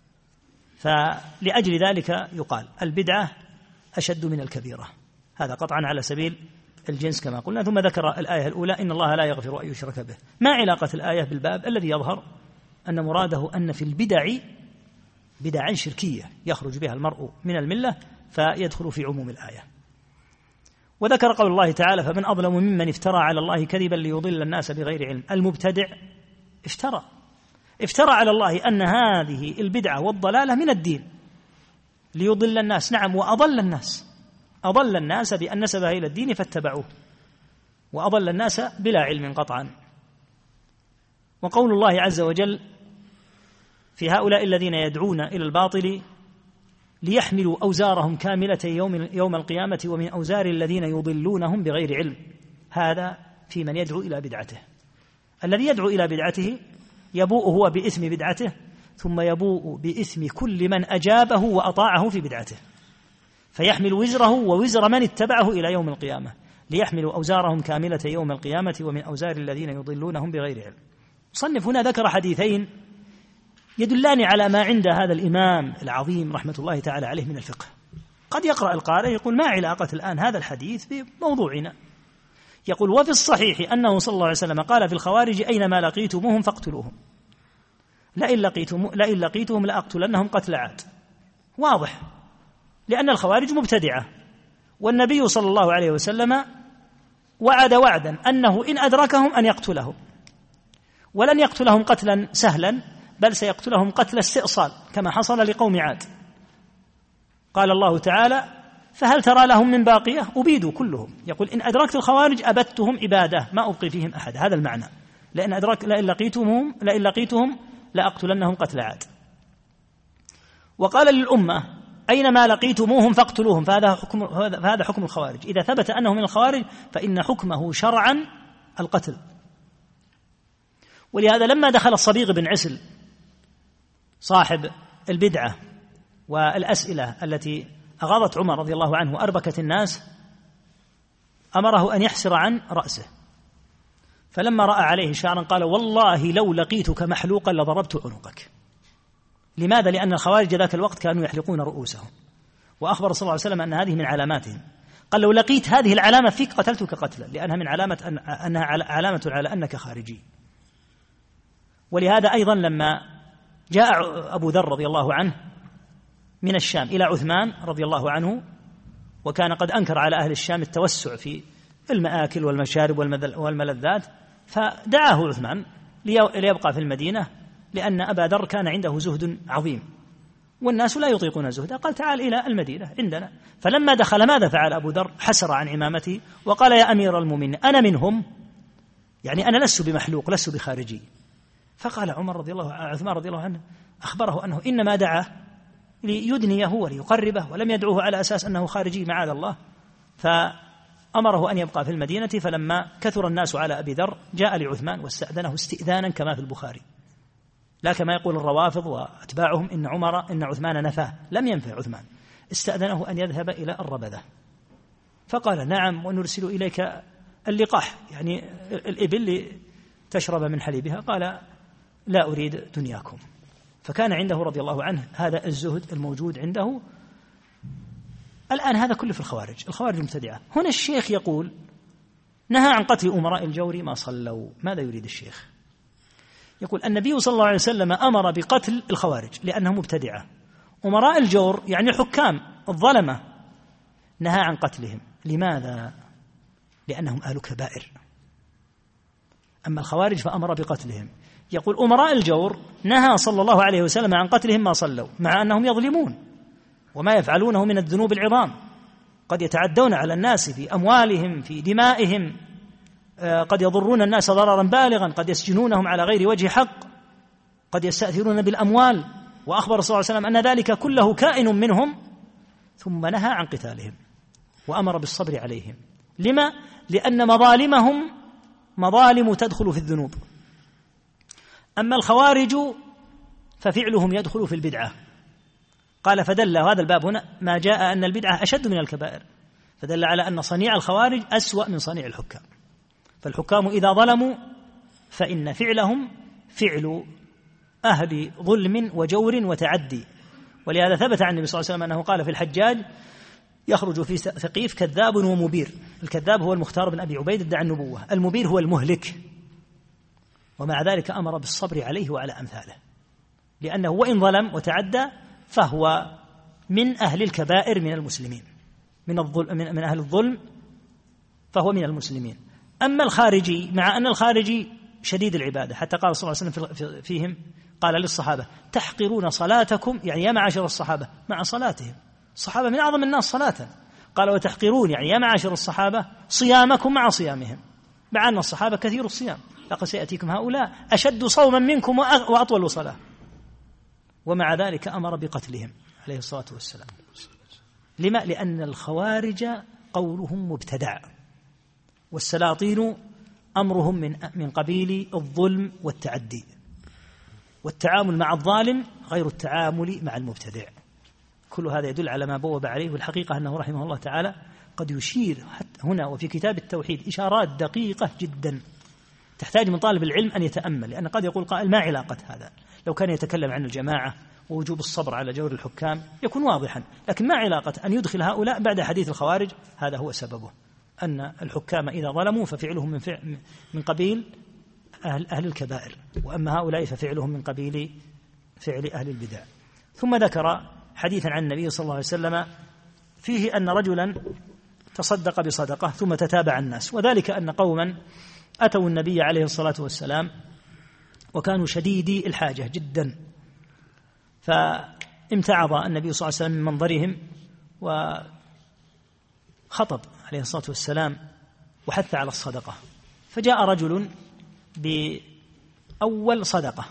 فلأجل ذلك يقال البدعة أشد من الكبيرة، هذا قطعا على سبيل الجنس كما قلنا. ثم ذكر الآية الأولى إن الله لا يغفر أن يشرك به. ما علاقة الآية بالباب؟ الذي يظهر أن مراده أن في البدع بدعا شركية يخرج بها المرء من الملة فيدخل في عموم الآية. وذكر قول الله تعالى فمن أظلم ممن افترى على الله كذبا ليضل الناس بغير علم. المبتدع افترى افترى على الله أن هذه البدعة والضلالة من الدين ليضل الناس، نعم، وأضل الناس، أضل الناس بأن نسبها إلى الدين فاتبعوه، وأضل الناس بلا علم قطعا. وقول الله عز وجل في هؤلاء الذين يدعون إلى الباطل ليحملوا أوزارهم كاملة يوم, يوم القيامة ومن أوزار الذين يضلونهم بغير علم، هذا في من يدعو إلى بدعته. الذي يدعو إلى بدعته يبوء هو بإثم بدعته ثم يبوء بإثم كل من أجابه وأطاعه في بدعته، فيحمل وزره ووزر من اتبعه إلى يوم القيامة، ليحملوا أوزارهم كاملة يوم القيامة ومن أوزار الذين يضلونهم بغير علم. مصنف هنا ذكر حديثين يدلان على ما عند هذا الإمام العظيم رحمة الله تعالى عليه من الفقه. قد يقرأ القارئ يقول ما علاقة الآن هذا الحديث بموضوعنا؟ يقول وفي الصحيح أنه صلى الله عليه وسلم قال في الخوارج أينما لقيتموهم فاقتلوهم، لئن لقيتم لئن لقيتهم لأقتلنهم قتل عاد. واضح، لأن الخوارج مبتدعة، والنبي صلى الله عليه وسلم وعد وعدا أنه إن أدركهم أن يقتلهم، ولن يقتلهم قتلا سهلا، بل سيقتلهم قتل استئصال كما حصل لقوم عاد. قال الله تعالى فهل ترى لهم من باقية؟ أبيدوا كلهم. يقول إن أدركت الخوارج أبدتهم إبادة ما أبقي فيهم أحد، هذا المعنى. لأن أدرك لئن لقيتهم لئن لقيتهم لأقتلنهم قتل عاد. وقال للأمة أينما لقيتموهم فاقتلوهم، فهذا حكم فهذا حكم الخوارج. إذا ثبت أنه من الخوارج فإن حكمه شرعا القتل. ولهذا لما دخل الصبيغ بن عسل صاحب البدعة والأسئلة التي أغاضت عمر رضي الله عنه وأربكت الناس، أمره أن يحسر عن رأسه، فلما رأى عليه شعرا قال والله لو لقيتك محلوقا لضربت عنقك. لماذا؟ لأن الخوارج ذاك الوقت كانوا يحلقون رؤوسهم، وأخبر صلى الله عليه وسلم أن هذه من علاماتهم. قال لو لقيت هذه العلامة فيك قتلتك قتلا، لأنها من علامة أن أنها علامة على أنك خارجي. ولهذا أيضا لما جاء أبو ذر رضي الله عنه من الشام إلى عثمان رضي الله عنه، وكان قد أنكر على أهل الشام التوسع في المآكل والمشارب والملذات، فدعاه عثمان ليبقى في المدينة، لأن أبا ذر كان عنده زهد عظيم والناس لا يطيقون زهده. قال تعال إلى المدينة عندنا. فلما دخل ماذا فعل أبو ذر؟ حسر عن عمامته وقال يا أمير المؤمنين أنا منهم، يعني أنا لست بمحلوق لست بخارجي. فقال عمر رضي الله عثمان رضي الله عنه أخبره أنه إنما دعا ليدنيه وليقربه ولم يدعوه على أساس أنه خارجي معاذ الله، فأمره أن يبقى في المدينة. فلما كثر الناس على أبي ذر جاء لعثمان واستأذنه استئذانا كما في البخاري، لا كما يقول الروافض وأتباعهم إن عمر إن عثمان نفاه، لم ينفع عثمان، استأذنه أن يذهب إلى الربذة. فقال نعم ونرسل إليك اللقاح، يعني الإبل تشرب من حليبها. قال لا أريد دنياكم. فكان عنده رضي الله عنه هذا الزهد الموجود عنده. الآن هذا كله في الخوارج، الخوارج المبتدعة. هنا الشيخ يقول نهى عن قتل أمراء الجور ما صلوا. ماذا يريد الشيخ؟ يقول النبي صلى الله عليه وسلم أمر بقتل الخوارج لأنهم مبتدعة. أمراء الجور يعني الحكام الظلمة نهى عن قتلهم. لماذا؟ لأنهم أهل كبائر. أما الخوارج فأمر بقتلهم. يقول أمراء الجور نهى صلى الله عليه وسلم عن قتلهم ما صلوا، مع أنهم يظلمون وما يفعلونه من الذنوب العظام، قد يتعدون على الناس في أموالهم في دمائهم، قد يضرون الناس ضررا بالغا، قد يسجنونهم على غير وجه حق، قد يستأثرون بالأموال. وأخبر صلى الله عليه وسلم أن ذلك كله كائن منهم، ثم نهى عن قتالهم وأمر بالصبر عليهم. لما؟ لأن مظالمهم مظالم تدخل في الذنوب. أما الخوارج ففعلهم يدخل في البدعة. قال فدل هذا الباب هنا ما جاء أن البدعة أشد من الكبائر، فدل على أن صنيع الخوارج أسوأ من صنيع الحكام. فالحكام إذا ظلموا فإن فعلهم فعل أهل ظلم وجور وتعدي. ولهذا ثبت عن النبي صلى الله عليه وسلم أنه قال في الحجاج يخرج في ثقيف كذاب ومبير. الكذاب هو المختار بن أبي عبيد ادعى النبوة، المبير هو المهلك، ومع ذلك أمر بالصبر عليه وعلى أمثاله، لأنه وإن ظلم وتعدى فهو من أهل الكبائر من المسلمين، من, الظلم من أهل الظلم فهو من المسلمين. أما الخارجي مع أن الخارجي شديد العبادة، حتى قال صلى الله عليه وسلم فيهم قال للصحابة تحقرون صلاتكم، يعني يا معاشر الصحابة مع صلاتهم، الصحابة من أعظم الناس صلاة. قال وتحقرون يعني يا معاشر الصحابة صيامكم مع صيامهم، مع أن الصحابة كثير الصيام، لقد سيأتيكم هؤلاء أشد صوما منكم وأطول صلاة، ومع ذلك أمر بقتلهم عليه الصلاة والسلام. لما؟ لأن الخوارج قولهم مبتدع، والسلاطين أمرهم من من قبيل الظلم والتعدي. والتعامل مع الظالم غير التعامل مع المبتدع. كل هذا يدل على ما بوب عليه، والحقيقة أنه رحمه الله تعالى قد يشير حتى هنا وفي كتاب التوحيد إشارات دقيقة جدا تحتاج من طالب العلم أن يتأمل، لأن قد يقول قائل ما علاقة هذا؟ لو كان يتكلم عن الجماعة ووجوب الصبر على جور الحكام يكون واضحا، لكن ما علاقة أن يدخل هؤلاء بعد حديث الخوارج؟ هذا هو سببه، أن الحكام إذا ظلموا ففعلهم من, فعل من قبيل أهل, أهل الكبائر، وأما هؤلاء ففعلهم من قبيل فعل أهل البدع. ثم ذكر حديثا عن النبي صلى الله عليه وسلم فيه أن رجلا تصدق بصدقة ثم تتابع الناس، وذلك أن قوما أتوا النبي عليه الصلاة والسلام وكانوا شديدي الحاجة جدا، فامتعض النبي صلى الله عليه وسلم من منظرهم وخطب عليه الصلاة والسلام وحث على الصدقة. فجاء رجل بأول صدقة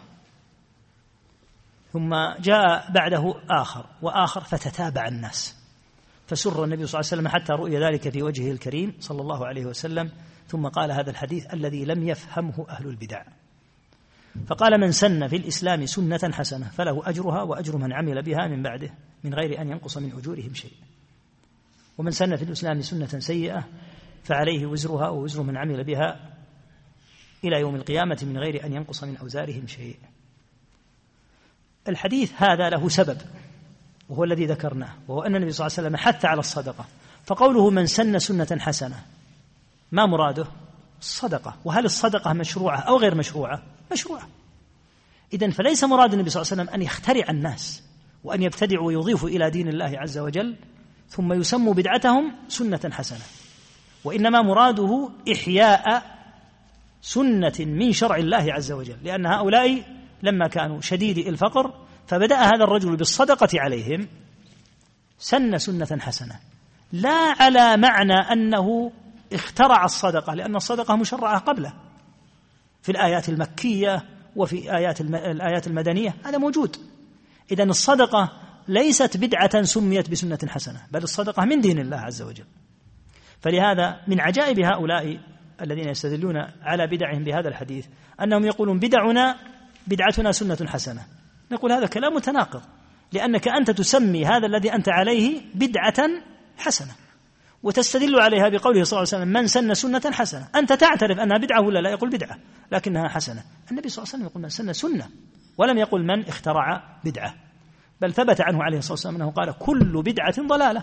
ثم جاء بعده آخر وآخر فتتابع الناس، فسر النبي صلى الله عليه وسلم حتى رؤي ذلك في وجهه الكريم صلى الله عليه وسلم، ثم قال هذا الحديث الذي لم يفهمه أهل البدع، فقال من سن في الإسلام سنة حسنة فله أجرها وأجر من عمل بها من بعده من غير أن ينقص من أجورهم شيء، ومن سن في الإسلام سنة سيئة فعليه وزرها ووزر من عمل بها إلى يوم القيامة من غير أن ينقص من أوزارهم شيء. الحديث هذا له سبب وهو الذي ذكرناه، وهو أن النبي صلى الله عليه وسلم حث على الصدقة، فقوله من سن سنة حسنة ما مراده؟ الصدقة. وهل الصدقة مشروعة أو غير مشروعة؟ مشروعة. إذن فليس مراد النبي صلى الله عليه وسلم أن يخترع الناس وأن يبتدعوا ويضيفوا إلى دين الله عز وجل ثم يسموا بدعتهم سنة حسنة، وإنما مراده إحياء سنة من شرع الله عز وجل، لأن هؤلاء لما كانوا شديدي الفقر فبدأ هذا الرجل بالصدقة عليهم سن سنة حسنة، لا على معنى أنه اخترع الصدقة، لأن الصدقة مشرعة قبله في الآيات المكية وفي آيات الآيات المدنية، هذا موجود. إذن الصدقة ليست بدعة سميت بسنة حسنة، بل الصدقة من دين الله عز وجل. فلهذا من عجائب هؤلاء الذين يستدلون على بدعهم بهذا الحديث أنهم يقولون بدعنا بدعتنا سنة حسنة. نقول هذا كلام متناقض، لأنك أنت تسمي هذا الذي أنت عليه بدعة حسنة وتستدل عليها بقوله صلى الله عليه وسلم من سن سنة حسنة. أنت تعترف أنها بدعة ولا لا؟ يقول بدعة لكنها حسنة. النبي صلى الله عليه وسلم يقول من سن سنة ولم يقل من اخترع بدعة، بل ثبت عنه عليه الصلاة والسلام أنه قال كل بدعة ضلالة،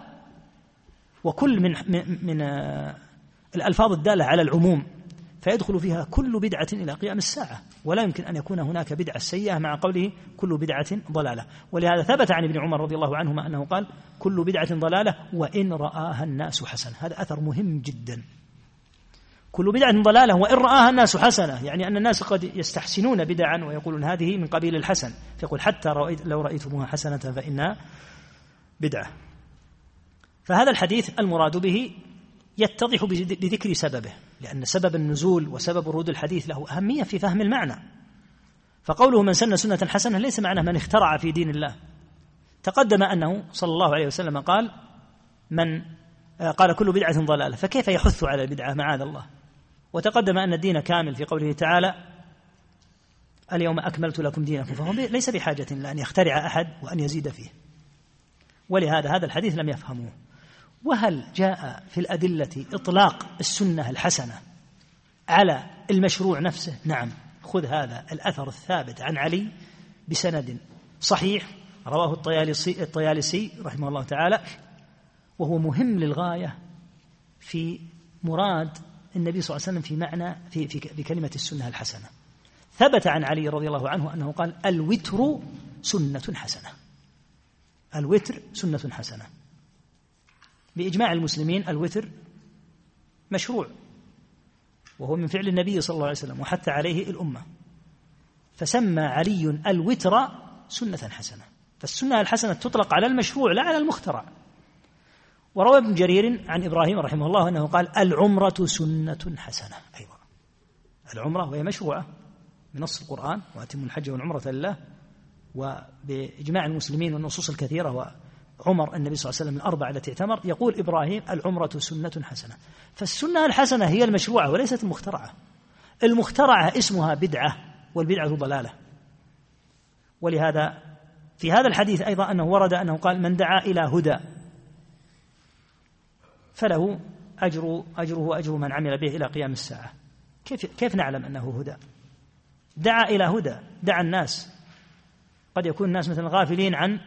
وكل من, من, من الألفاظ الدالة على العموم فيدخل فيها كل بدعة إلى قيام الساعة، ولا يمكن أن يكون هناك بدعة سيئة مع قوله كل بدعة ضلالة. ولهذا ثبت عن ابن عمر رضي الله عنهما أنه قال كل بدعة ضلالة وإن رآها الناس حسنة. هذا أثر مهم جدا، كل بدعة ضلالة وإن رآها الناس حسنة، يعني أن الناس قد يستحسنون بدعا ويقولون هذه من قبيل الحسن، فيقول حتى لو رأيتموها حسنة فإنها بدعة. فهذا الحديث المراد به يتضح بذكر سببه، لأن سبب النزول وسبب ورود الحديث له أهمية في فهم المعنى. فقوله من سن سنة حسنة ليس معناه من اخترع في دين الله. تقدم أنه صلى الله عليه وسلم قال من قال كل بدعة ضلالة، فكيف يحث على البدعة معاذ الله؟ وتقدم أن الدين كامل في قوله تعالى اليوم أكملت لكم دينكم، فهو ليس بحاجة لأن يخترع أحد وأن يزيد فيه. ولهذا هذا الحديث لم يفهموه. وهل جاء في الأدلة إطلاق السنة الحسنة على المشروع نفسه؟ نعم. خذ هذا الأثر الثابت عن علي بسند صحيح رواه الطيالسي, الطيالسي رحمه الله تعالى، وهو مهم للغاية في مراد النبي صلى الله عليه وسلم في معنى في, في بكلمة السنة الحسنة. ثبت عن علي رضي الله عنه أنه قال الوتر سنة حسنة، الوتر سنة حسنة. بإجماع المسلمين الوتر مشروع، وهو من فعل النبي صلى الله عليه وسلم وحث عليه الأمة، فسمى علي الوتر سنة حسنة. فالسنة الحسنة تطلق على المشروع لا على المخترع. وروى ابن جرير عن إبراهيم رحمه الله أنه قال العمرة سنة حسنة أيضا. العمرة وهي مشروعة بنص القرآن وأتموا الحج والعمرة لله، وبإجماع المسلمين والنصوص الكثيرة وعمر النبي صلى الله عليه وسلم الأربع التي اعتمر، يقول إبراهيم العمرة سنة حسنة. فالسنة الحسنة هي المشروعة وليست المخترعة. المخترعة اسمها بدعة والبدعة ضلالة. ولهذا في هذا الحديث أيضا أنه ورد أنه قال من دعا إلى هدى فله أجر أجره وأجر من عمل به إلى قيام الساعة. كيف كيف نعلم أنه هدى؟ دعا إلى هدى، دعا الناس. قد يكون الناس مثلا غافلين عن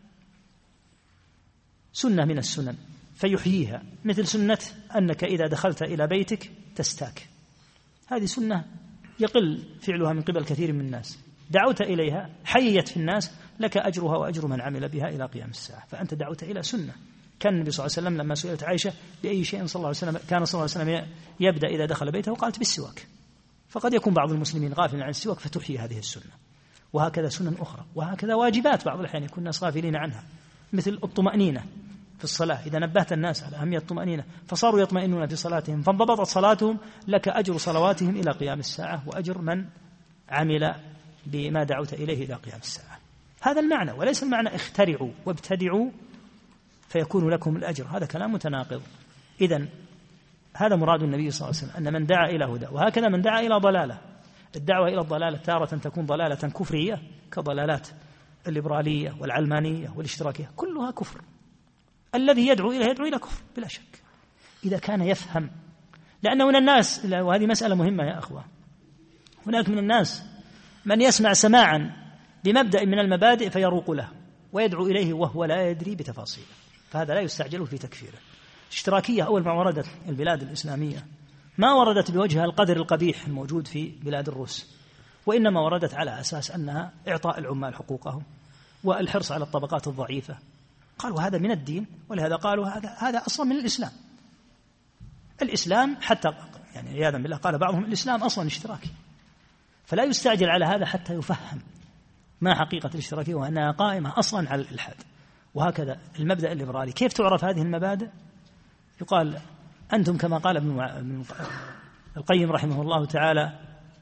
سنة من السنن فيحييها، مثل سنة أنك إذا دخلت إلى بيتك تستاك، هذه سنة يقل فعلها من قبل كثير من الناس، دعوت إليها حييت في الناس، لك أجرها وأجر من عمل بها إلى قيام الساعة، فأنت دعوت إلى سنة. كان النبي صلى الله عليه وسلم لما سئلت عائشة بأي شيء صلى الله عليه وسلم كان صلى الله عليه وسلم يبدأ إذا دخل بيته قالت بالسواك، فقد يكون بعض المسلمين غافلين عن السواك فتحيي هذه السنة، وهكذا سنن أخرى، وهكذا واجبات بعض الأحيان يكون الناس غافلين عنها، مثل الطمأنينة في الصلاة، إذا نبهت الناس على أهمية الطمأنينة فصاروا يطمئنون في صلاتهم فانضبطت صلاتهم، لك أجر صلواتهم إلى قيام الساعة وأجر من عمل بما دعوت إليه إلى قيام الساعة. هذا المعنى، وليس المعنى اخترعوا وابتدعوا فيكون لكم الأجر، هذا كلام متناقض. إذن هذا مراد النبي صلى الله عليه وسلم، أن من دعا إلى هدى، وهكذا من دعا إلى ضلالة. الدعوة إلى الضلالة تارة تكون ضلالة كفرية كضلالات الليبرالية والعلمانية والاشتراكية، كلها كفر. الذي يدعو إليه يدعو إلى كفر بلا شك إذا كان يفهم، لأنه من الناس، وهذه مسألة مهمة يا أخوة، هناك من الناس من يسمع سماعا بمبدأ من المبادئ فيروق له ويدعو إليه وهو لا يدري بتفاصيله، فهذا لا يستعجل في تكفيره. الاشتراكية أول ما وردت البلاد الإسلامية ما وردت بوجه القدر القبيح الموجود في بلاد الروس، وإنما وردت على أساس أنها إعطاء العمال حقوقهم والحرص على الطبقات الضعيفة، قالوا هذا من الدين، ولهذا قالوا هذا هذا أصلا من الإسلام. الإسلام حتى يعني عياذا بالله قال بعضهم الإسلام أصلا اشتراكي، فلا يستعجل على هذا حتى يفهم ما حقيقة الاشتراكية وأنها قائمة أصلا على الإلحاد. وهكذا المبدأ الليبرالي، كيف تعرف هذه المبادئ؟ يقال أنتم كما قال ابن القيم رحمه الله تعالى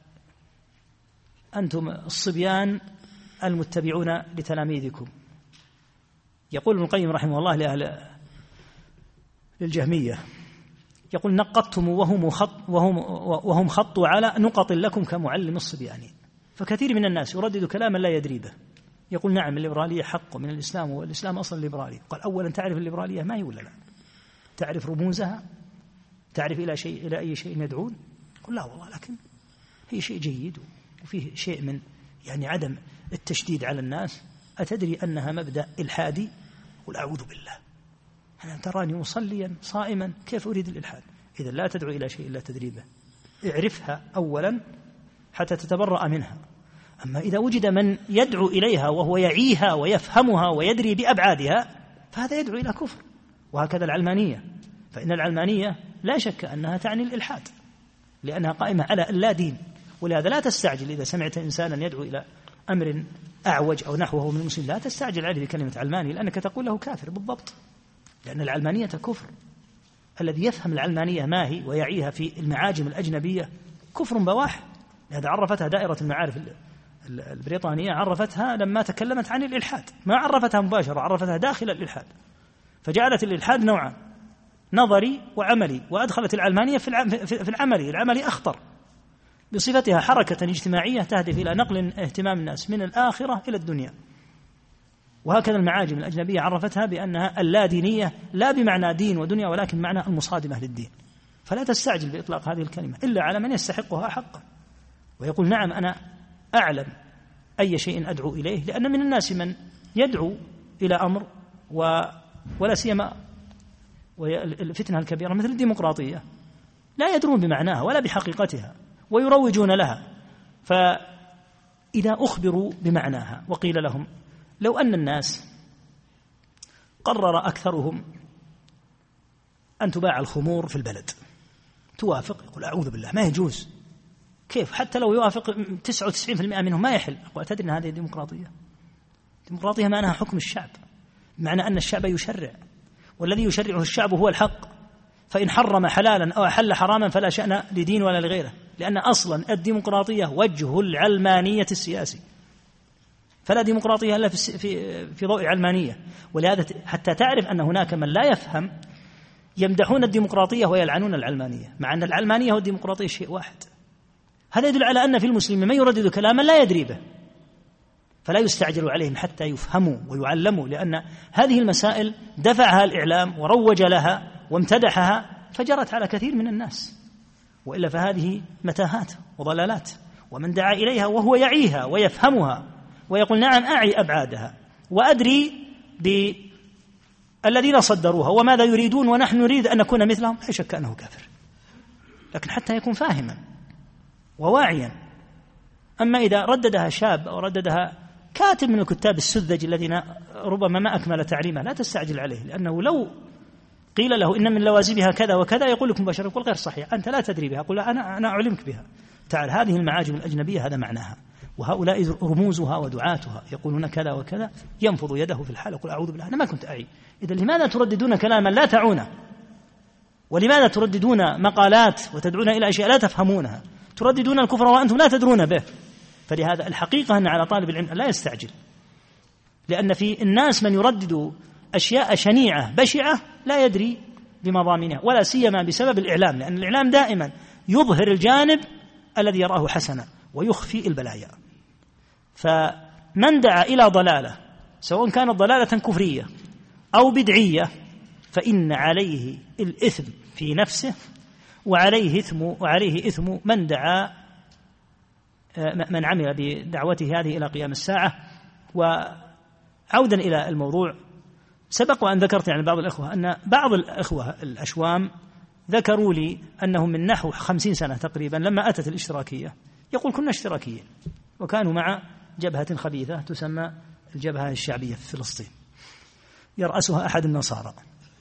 أنتم الصبيان المتبعون لتلاميذكم. يقول ابن القيم رحمه الله لأهل للجهمية، يقول نقضتم وهم خط وهم وهم خطوا على نقط لكم كمعلم الصبيان. فكثير من الناس يردد كلاما لا يدري به، يقول نعم الليبرالية حق من الإسلام والإسلام أصلا ليبرالي. قال أولا تعرف الليبرالية ما هي ولا لا؟ تعرف رموزها؟ تعرف إلى شيء إلى أي شيء يدعون؟ قل لا والله، لكن هي شيء جيد وفيه شيء من يعني عدم التشديد على الناس. أتدري أنها مبدأ إلحادي؟ قل أعوذ بالله، أنا تراني مصليا صائما كيف أريد الإلحاد؟ إذا لا تدعو إلى شيء لا تدري به، اعرفها أولا حتى تتبرأ منها. أما إذا وجد من يدعو إليها وهو يعيها ويفهمها ويدري بأبعادها فهذا يدعو إلى كفر. وهكذا العلمانية، فإن العلمانية لا شك أنها تعني الإلحاد لأنها قائمة على اللا دين، ولهذا لا تستعجل إذا سمعت إنسانا يدعو إلى أمر أعوج أو نحوه من المسلم، لا تستعجل عليه بكلمة علماني لأنك تقول له كافر بالضبط، لأن العلمانية كفر. الذي يفهم العلمانية ما هي ويعيها في المعاجم الأجنبية كفر بواح. لهذا عرفتها دائرة المعارف البريطانية، عرفتها لما تكلمت عن الإلحاد، ما عرفتها مباشرة، عرفتها داخل الإلحاد، فجعلت الإلحاد نوعا نظري وعملي، وأدخلت العلمانية في العملي. العملي أخطر بصفتها حركة اجتماعية تهدف إلى نقل اهتمام الناس من الآخرة إلى الدنيا. وهكذا المعاجم الأجنبية عرفتها بأنها اللا دينية، لا بمعنى دين ودنيا ولكن معنى المصادمة للدين. فلا تستعجل بإطلاق هذه الكلمة إلا على من يستحقها حقا ويقول نعم أنا أعلم أي شيء أدعو إليه، لأن من الناس من يدعو إلى أمر و... ولا سيما الفتنة الكبيرة مثل الديمقراطية لا يدرون بمعناها ولا بحقيقتها ويروجون لها. فإذا أخبروا بمعناها وقيل لهم لو أن الناس قرر أكثرهم أن تباع الخمور في البلد توافق؟ يقول أعوذ بالله ما يجوز. كيف؟ حتى لو يوافق تسعة وتسعين بالمئة منهم ما يحل. أقول أتدري أن هذه الديمقراطية؟ الديمقراطية معناها حكم الشعب، معنى أن الشعب يشرع، والذي يشرعه الشعب هو الحق، فإن حرم حلالا أو أحل حراما فلا شأن لدين ولا لغيره، لأن أصلا الديمقراطية وجه العلمانية السياسي، فلا ديمقراطية إلا في في في ضوء علمانية. ولهذا حتى تعرف أن هناك من لا يفهم يمدحون الديمقراطية ويلعنون العلمانية، مع أن العلمانية والديمقراطية شيء واحد. هذا يدل على أن في المسلمين من يردد كلاما لا يدري به، فلا يستعجل عليهم حتى يفهموا ويعلموا، لأن هذه المسائل دفعها الإعلام وروج لها وامتدحها فجرت على كثير من الناس، وإلا فهذه متاهات وضلالات، ومن دعا إليها وهو يعيها ويفهمها ويقول نعم أعي أبعادها وأدري بالذين صدروها وماذا يريدون ونحن نريد أن نكون مثلهم، لا شك أنه كافر، لكن حتى يكون فاهما وواعيا. أما إذا رددها شاب أو رددها كاتب من الكتاب السذج الذين ربما ما أكمل تعليمه لا تستعجل عليه، لأنه لو قيل له إن من لوازمها كذا وكذا يقول لك مباشرة يقول غير صحيح، أنت لا تدري بها، قل أنا أنا أعلمك بها، تعال هذه المعاجم الأجنبية هذا معناها، وهؤلاء رموزها ودعاتها يقولون كذا وكذا، ينفض يده في الحال يقول أعوذ بالله أنا ما كنت أعي. إذا لماذا ترددون كلاما لا تعونه؟ ولماذا ترددون مقالات وتدعون إلى أشياء لا تفهمونها؟ ترددون الكفر وأنتم لا تدرون به. فلهذا الحقيقة أن على طالب العلم لا يستعجل، لأن في الناس من يردد أشياء شنيعة بشعة لا يدري بمضامنها، ولا سيما بسبب الإعلام، لأن الإعلام دائما يظهر الجانب الذي يراه حسنا ويخفي البلايا. فمن دعا إلى ضلالة سواء كانت ضلالة كفرية أو بدعية فإن عليه الإثم في نفسه وعليه إثم وعليه إثم من دعا من عمل بدعوته هذه إلى قيام الساعة. وعودا إلى الموضوع، سبق وأن ذكرت يعني بعض الأخوة أن بعض الأخوة الأشوام ذكروا لي أنهم من نحو خمسين سنة تقريبا لما أتت الاشتراكية يقول كنا اشتراكيين، وكانوا مع جبهة خبيثة تسمى الجبهة الشعبية في فلسطين يرأسها أحد النصارى،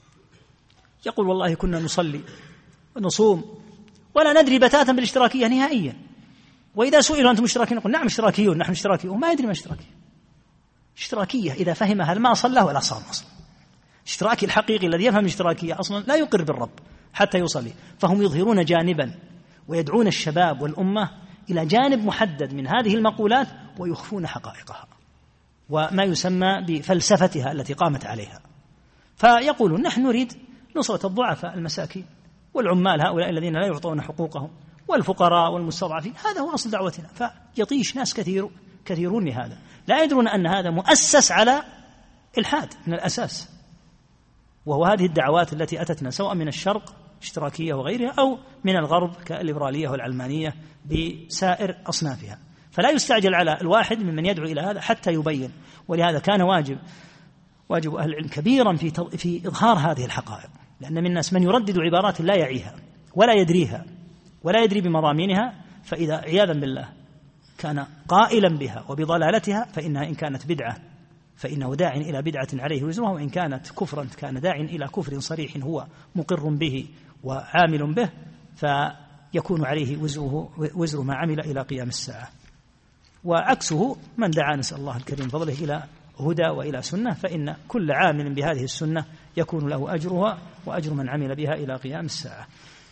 يقول والله كنا نصلي ونصوم ولا ندري بتاتا بالاشتراكية نهائيا، وإذا سئلوا أنتم اشتراكيين نقول نعم اشتراكيون نحن اشتراكيون، وما يدري ما اشتراكية. اشتراكية إذا فهمها ما صلى ولا صام أصلا. اشتراكي الحقيقي الذي يفهم الاشتراكية أصلا لا يقر بالرب حتى يصلي، فهم يظهرون جانبا ويدعون الشباب والأمة إلى جانب محدد من هذه المقولات ويخفون حقائقها وما يسمى بفلسفتها التي قامت عليها. فيقولون نحن نريد نصرة الضعفاء المساكين والعمال هؤلاء الذين لا يعطون حقوقهم والفقراء والمستضعفين، هذا هو أصل دعوتنا. فيطيش ناس كثير كثيرون لهذا، لا يدرون أن هذا مؤسس على إلحاد من الأساس، وهو هذه الدعوات التي أتتنا سواء من الشرق اشتراكية وغيرها أو من الغرب كالليبرالية والعلمانية بسائر أصنافها. فلا يستعجل على الواحد ممن يدعو إلى هذا حتى يبين، ولهذا كان واجب واجب أهل العلم كبيرا في في إظهار هذه الحقائق، لأن من الناس من يردد عبارات لا يعيها ولا يدريها ولا يدري بمضامينها، فإذا عياذا بالله كان قائلا بها وبضلالتها فإنها إن كانت بدعة فإنه داع إلى بدعة عليه وزرها، وإن كانت كفرا كان داع إلى كفر صريح هو مقر به وعامل به، فيكون عليه وزره وزر ما عمل إلى قيام الساعة. وعكسه من دعا نسأل الله الكريم فضله إلى هدى وإلى سنة فإن كل عامل بهذه السنة يكون له أجرها وأجر من عمل بها إلى قيام الساعة.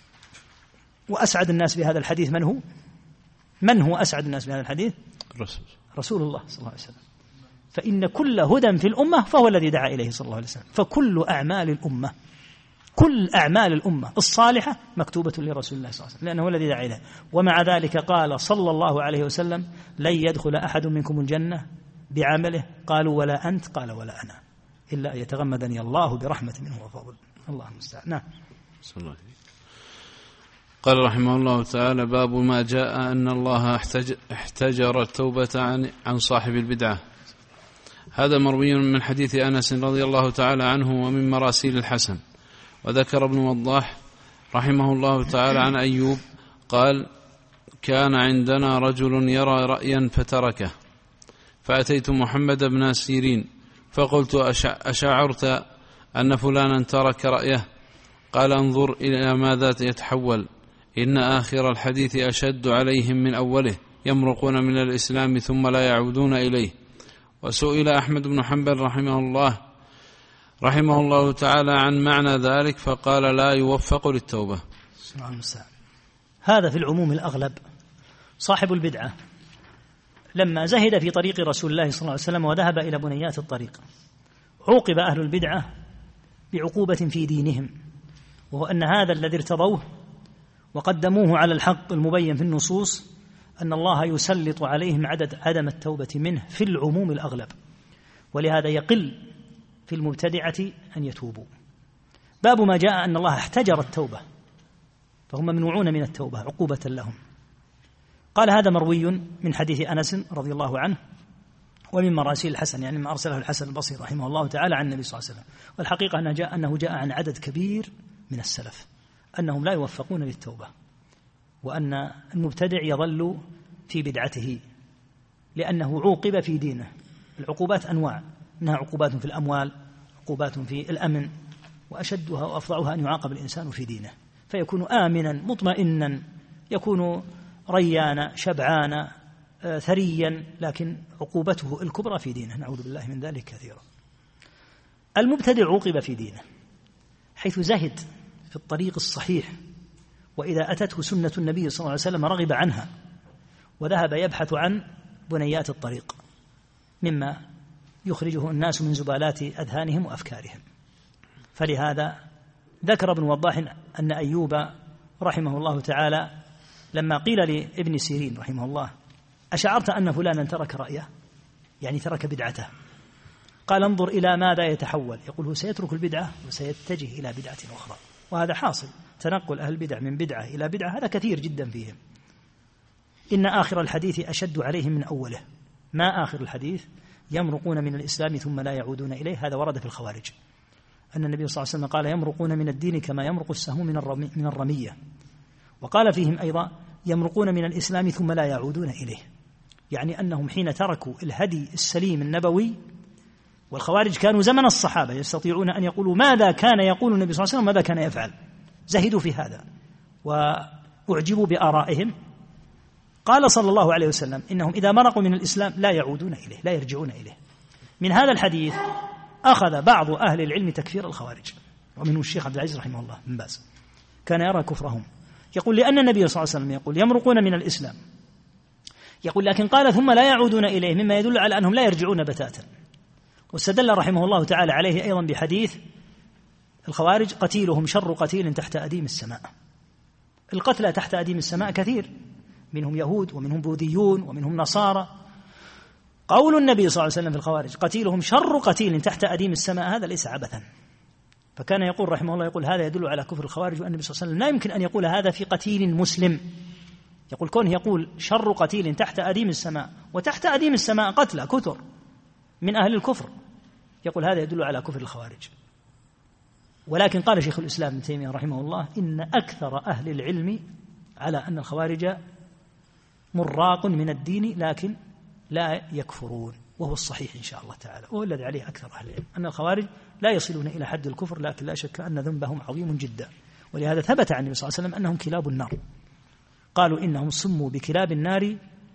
وأسعد الناس بهذا الحديث من هو؟ من هو أسعد الناس بهذا الحديث؟ الرسول رسول الله صلى الله عليه وسلم. فإن كل هدى في الأمة فهو الذي دعا إليه صلى الله عليه وسلم. فكل أعمال الأمة كل أعمال الأمة الصالحة مكتوبة لرسول الله صلى الله عليه وسلم لأنه هو الذي دعا إليه. ومع ذلك قال صلى الله عليه وسلم لن يدخل أحد منكم الجنة بعمله، قالوا ولا أنت؟ قال ولا أنا، إلا أن يتغمدني الله برحمة منه وفضل. الله المستعان. نعم. قال رحمه الله تعالى: باب ما جاء أن الله احتج احتجر التوبة عن عن صاحب البدعة. هذا مروي من حديث أنس رضي الله تعالى عنه ومن مراسيل الحسن. وذكر ابن وضاح رحمه الله تعالى عن أيوب قال: كان عندنا رجل يرى رأيا فتركه، فأتيت محمد بن سيرين فقلت: أشعرت أن فلانا ترك رأيه؟ قال: انظر إلى ماذا يتحول، إن آخر الحديث أشد عليهم من أوله، يمرقون من الإسلام ثم لا يعودون إليه. وسئل أحمد بن حنبل رحمه الله رحمه الله تعالى عن معنى ذلك فقال: لا يوفق للتوبة. هذا في العموم الأغلب. صاحب البدعة لما زهد في طريق رسول الله صلى الله عليه وسلم وذهب إلى بنيات الطريق عوقب أهل البدعة بعقوبة في دينهم، وهو أن هذا الذي ارتضوه وقدموه على الحق المبين في النصوص أن الله يسلط عليهم عدد عدم التوبة منه في العموم الأغلب، ولهذا يقل في المبتدعة أن يتوبوا. باب ما جاء أن الله احتجر التوبة فهم ممنوعون من التوبة عقوبة لهم. قال هذا مروي من حديث أنس رضي الله عنه ومن مراسيل الحسن، يعني ما أرسله الحسن البصري رحمه الله تعالى عن النبي صلى الله عليه وسلم. والحقيقة أنه جاء, أنه جاء عن عدد كبير من السلف أنهم لا يوفقون للتوبة، وأن المبتدع يظل في بدعته لأنه عوقب في دينه. العقوبات أنواع، منها عقوبات في الأموال، عقوبات في الأمن، وأشدها وأفظعها أن يعاقب الإنسان في دينه فيكون آمنا مطمئنا، يكون ريانا شبعانا ثريا، لكن عقوبته الكبرى في دينه، نعوذ بالله من ذلك كثيرا. المبتدع عوقب في دينه حيث زهد في الطريق الصحيح، وإذا أتته سنة النبي صلى الله عليه وسلم رغب عنها وذهب يبحث عن بنيات الطريق مما يخرجه الناس من زبالات أذهانهم وأفكارهم. فلهذا ذكر ابن وضاح أن أيوب رحمه الله تعالى لما قيل لابن سيرين رحمه الله أشعرت أن فلانا ترك رأيه، يعني ترك بدعته، قال انظر إلى ماذا يتحول، يقول هو سيترك البدعة وسيتجه إلى بدعة أخرى. وهذا حاصل، تنقل أهل البدع من بدعة إلى بدعة هذا كثير جدا فيهم. إن آخر الحديث أشد عليهم من أوله. ما آخر الحديث؟ يمرقون من الإسلام ثم لا يعودون إليه. هذا ورد في الخوارج أن النبي صلى الله عليه وسلم قال يمرقون من الدين كما يمرق السهم من الرمي من الرمية. وقال فيهم أيضا يمرقون من الإسلام ثم لا يعودون إليه، يعني أنهم حين تركوا الهدي السليم النبوي، والخوارج كانوا زمن الصحابة يستطيعون أن يقولوا ماذا كان يقول النبي صلى الله عليه وسلم ماذا كان يفعل، زهدوا في هذا وأعجبوا بآرائهم. قال صلى الله عليه وسلم إنهم إذا مرقوا من الإسلام لا يعودون إليه، لا يرجعون إليه. من هذا الحديث أخذ بعض أهل العلم تكفير الخوارج، ومنه الشيخ عبد العزيز رحمه الله بن باز كان يرى كفرهم، يقول لأن النبي صلى الله عليه وسلم يقول يمرقون من الإسلام، يقول لكن قال ثم لا يعودون إليه، مما يدل على أنهم لا يرجعون بتاتا. واستدل رحمه الله تعالى عليه أيضا بحديث الخوارج قتيلهم شر قتيل تحت أديم السماء. القتلى تحت أديم السماء كثير، منهم يهود ومنهم بوذيون ومنهم نصارى. قول النبي صلى الله عليه وسلم في الخوارج قتيلهم شر قتيل تحت أديم السماء هذا ليس عبثا. فكان يقول رحمه الله يقول هذا يدل على كفر الخوارج، وأن النبي صلى الله عليه وسلم لا يمكن أن يقول هذا في قتيل مسلم. يقول كونه يقول شر قتيل تحت أديم السماء، وتحت أديم السماء قتلى كثر من أهل الكفر، يقول هذا يدل على كفر الخوارج. ولكن قال شيخ الإسلام ابن تيمية رحمه الله إن أكثر أهل العلم على أن الخوارج مراق من الدين لكن لا يكفرون، وهو الصحيح إن شاء الله تعالى، وهو الذي عليه أكثر أهل العلم، أن الخوارج لا يصلون إلى حد الكفر، لكن لا شك أن ذنبهم عظيم جدا. ولهذا ثبت عن النبي صلى الله عليه وسلم أنهم كلاب النار، قالوا إنهم سموا بكلاب النار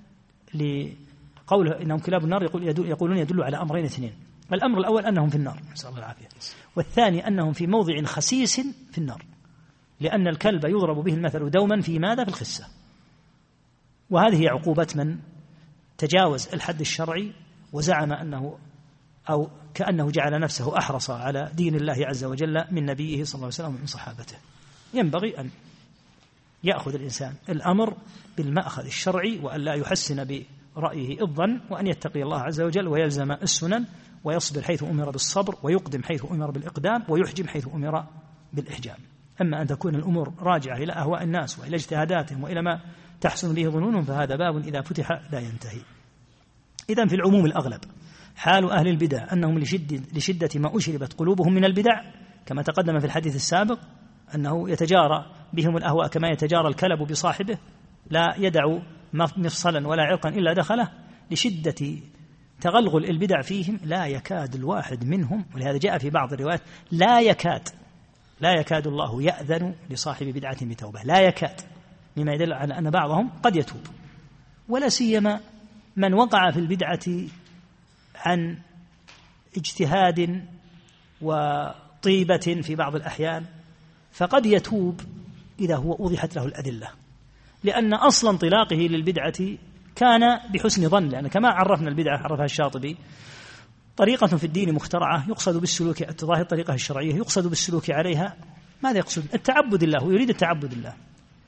لقوله إنهم كلاب النار، يقول يدل يقولون يدل على أمرين اثنين. الأمر الأول أنهم في النار نسأل الله العافية، والثاني أنهم في موضع خسيس في النار، لأن الكلب يضرب به المثل دوما في ماذا؟ في الخسة. وهذه عقوبة من تجاوز الحد الشرعي وزعم أنه أو كأنه جعل نفسه أحرص على دين الله عز وجل من نبيه صلى الله عليه وسلم ومن صحابته. ينبغي أن يأخذ الإنسان الأمر بالمأخذ الشرعي، وأن لا يحسن برأيه الظن، وأن يتقي الله عز وجل ويلزم السنن، ويصبر حيث أمر بالصبر، ويقدم حيث أمر بالإقدام، ويحجم حيث أمر بالإحجام. أما أن تكون الأمور راجعة إلى أهواء الناس وإلى اجتهاداتهم وإلى ما تحسن به ظنونهم فهذا باب إذا فتح لا ينتهي. إذن في العموم الأغلب حال أهل البدع أنهم لشدة, لشدة ما أشربت قلوبهم من البدع، كما تقدم في الحديث السابق أنه يتجارى بهم الأهواء كما يتجارى الكلب بصاحبه، لا يدع مفصلا ولا عرقا إلا دخله. لشدة تغلغل البدع فيهم لا يكاد الواحد منهم، ولهذا جاء في بعض الروايات لا يكاد لا يكاد الله يأذن لصاحب بدعة بتوبة، لا يكاد، مما يدل على أن بعضهم قد يتوب، ولا سيما من وقع في البدعة عن اجتهاد وطيبة في بعض الأحيان، فقد يتوب إذا هو وضحت له الأدلة، لأن أصل انطلاقه للبدعة كان بحسن ظن، لأن كما عرفنا البدعة عرفها الشاطبي طريقة في الدين مخترعة يقصد بالسلوك اتضاح الطريقة الشرعية، يقصد بالسلوك عليها ماذا يقصد؟ التعبد الله، ويريد التعبد الله.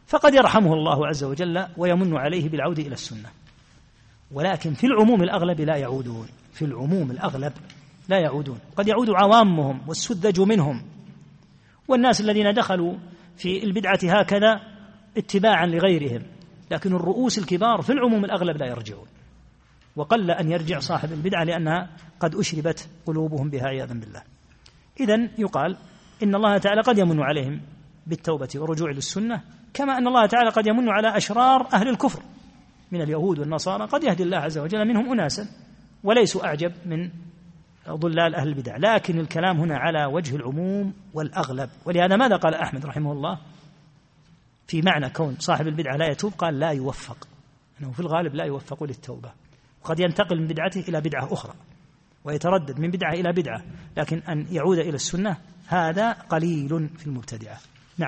فقد يرحمه الله عز وجل ويمن عليه بالعودة إلى السنة، ولكن في العموم الأغلب لا يعودون، في العموم الأغلب لا يعودون، قد يعود عوامهم والسذج منهم والناس الذين دخلوا في البدعة هكذا اتباعا لغيرهم، لكن الرؤوس الكبار في العموم الأغلب لا يرجعون، وقل أن يرجع صاحب البدعة لأنها قد أشربت قلوبهم بها عياذا بالله. إذن يقال إن الله تعالى قد يمن عليهم بالتوبة والرجوع للسنة، كما أن الله تعالى قد يمن على أشرار أهل الكفر من اليهود والنصارى، قد يهدي الله عز وجل منهم أناسا وليسوا أعجب من ضلال أهل البدع، لكن الكلام هنا على وجه العموم والأغلب. ولهذا ماذا قال أحمد رحمه الله في معنى كون صاحب البدعة لا يتوب؟ قال لا يوفق، أنه في الغالب لا يوفق للتوبة، وقد ينتقل من بدعته إلى بدعة أخرى ويتردد من بدعة إلى بدعة، لكن أن يعود إلى السنة هذا قليل في المبتدعة. نعم.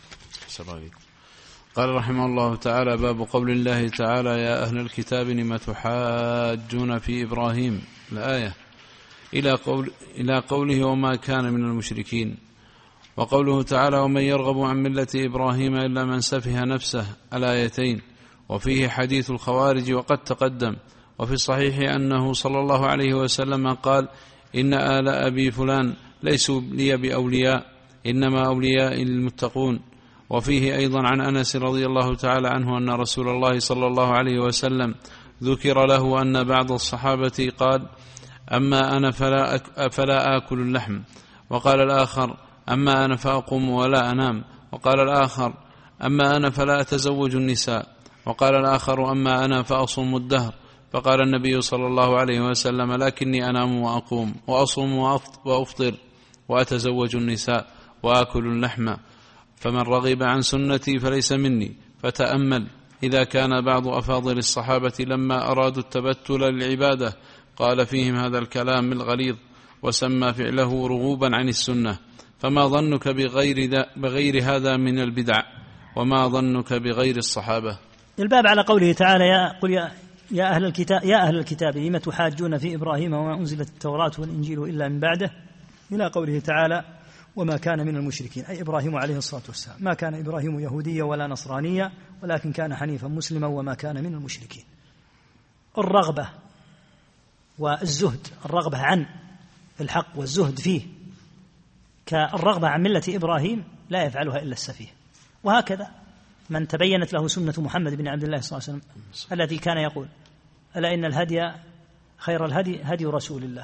قال رحمه الله تعالى: باب قول الله تعالى: يا أهل الكتاب لم تحاجون في إبراهيم، الآية، إلى قول إلى قوله وما كان من المشركين. وقوله تعالى: ومن يرغب عن ملة إبراهيم إلا من سفه نفسه، الآيتين. وفيه حديث الخوارج وقد تقدم. وفي الصحيح أنه صلى الله عليه وسلم قال: إن آل أبي فلان ليسوا لي بأولياء، إنما أولياء المتقون. وفيه أيضا عن أنس رضي الله تعالى عنه أن رسول الله صلى الله عليه وسلم ذكر له أن بعض الصحابة قال: أما أنا فلا, أك فلا آكل اللحم. وقال الآخر: أما أنا فأقوم ولا أنام. وقال الآخر: أما أنا فلا أتزوج النساء. وقال الآخر: أما أنا فأصوم الدهر. فقال النبي صلى الله عليه وسلم: لكني أنام وأقوم وأصوم وأفطر وأتزوج النساء وآكل اللحم، فمن رغب عن سنتي فليس مني. فتأمل إذا كان بعض أفاضل الصحابة لما أرادوا التبتل للعبادة قال فيهم هذا الكلام الغليظ وسمى فعله رغوبا عن السنة، فما ظنك بغير, بغير هذا من البدع؟ وما ظنك بغير الصحابة؟ الباب على قوله تعالى: يا قل يا يا أهل الكتاب يا أهل الكتاب لم تحاجون في إبراهيم وما أنزلت التوراة والإنجيل إلا من بعده، إلى قوله تعالى: وما كان من المشركين، أي إبراهيم عليه الصلاة والسلام ما كان إبراهيم يهوديا ولا نصرانيا، ولكن كان حنيفا مسلما وما كان من المشركين. الرغبة والزهد، الرغبة عن الحق والزهد فيه كالرغبة عن ملة إبراهيم لا يفعلها إلا السفيه. وهكذا من تبينت له سنة محمد بن عبد الله صلى الله عليه وسلم التي كان يقول: ألا إن الهدي خير الهدي هدي رسول الله،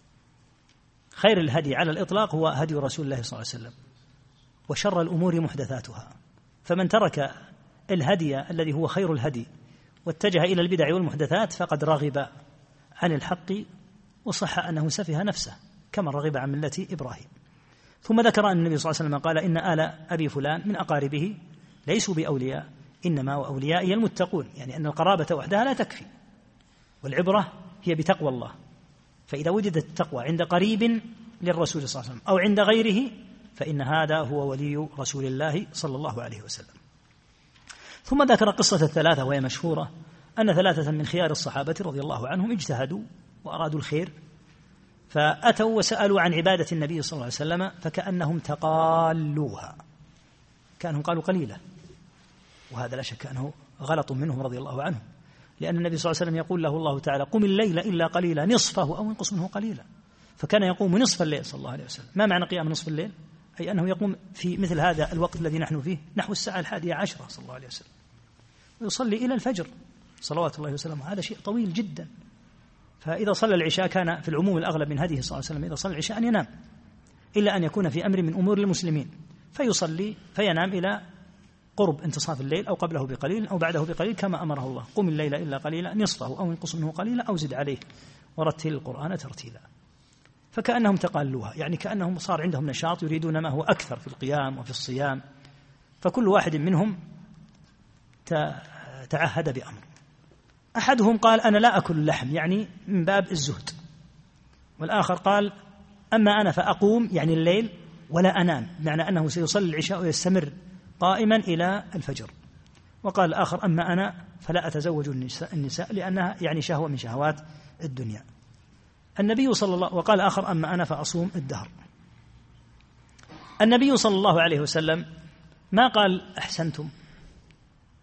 خير الهدي على الإطلاق هو هدي رسول الله صلى الله عليه وسلم، وشر الأمور محدثاتها. فمن ترك الهدي الذي هو خير الهدي واتجه إلى البدع والمحدثات فقد رغب عن الحق، وصح أنه سفه نفسه كما رغب عن ملة إبراهيم. ثم ذكر أن النبي صلى الله عليه وسلم قال: إن آل أبي فلان من أقاربه ليسوا بأولياء، إنما وأوليائي المتقون، يعني أن القرابة وحدها لا تكفي، والعبرة هي بتقوى الله. فإذا وجدت التقوى عند قريب للرسول صلى الله عليه وسلم أو عند غيره فإن هذا هو ولي رسول الله صلى الله عليه وسلم. ثم ذكر قصة الثلاثة وهي مشهورة، أن ثلاثة من خيار الصحابة رضي الله عنهم اجتهدوا وأرادوا الخير، فأتوا وسألوا عن عبادة النبي صلى الله عليه وسلم فكأنهم تقالوها، كانهم قالوا قليلة، وهذا لا شك أنه غلط منهم رضي الله عنهم، لأن النبي صلى الله عليه وسلم يقول له الله تعالى: قم الليل إلا قليلا نصفه أو انقص منه قليلا، فكان يقوم نصف الليل صلى الله عليه وسلم. ما معنى قيام نصف الليل؟ أي أنه يقوم في مثل هذا الوقت الذي نحن فيه نحو الساعة الحادية عشرة صلى الله عليه وسلم، ويصلي إلى الفجر صلوات الله وسلامه، هذا شيء طويل جدا. فإذا صلى العشاء كان في العموم الأغلب من هديه صلى الله عليه وسلم إذا صلى العشاء أن ينام، إلا أن يكون في أمر من أمور المسلمين فيصلي فينام إلى قرب انتصاف الليل أو قبله بقليل أو بعده بقليل كما أمره الله: قم الليل إلا قليلا نصفه أو انقص منه قليلا أو زد عليه ورتل القرآن ترتيلا. فكأنهم تقالوها، يعني كأنهم صار عندهم نشاط يريدون ما هو أكثر في القيام وفي الصيام، فكل واحد منهم تعهد بأمر. أحدهم قال: أنا لا أكل اللحم، يعني من باب الزهد. والآخر قال: أما أنا فأقوم، يعني الليل، ولا أنام، معنى أنه سيصلي العشاء ويستمر قائما إلى الفجر. وقال الآخر: أما أنا فلا أتزوج النساء, النساء لأنها يعني شهوة من شهوات الدنيا. النبي صلى الله وقال آخر: أما أنا فأصوم الدهر. النبي صلى الله عليه وسلم ما قال أحسنتم،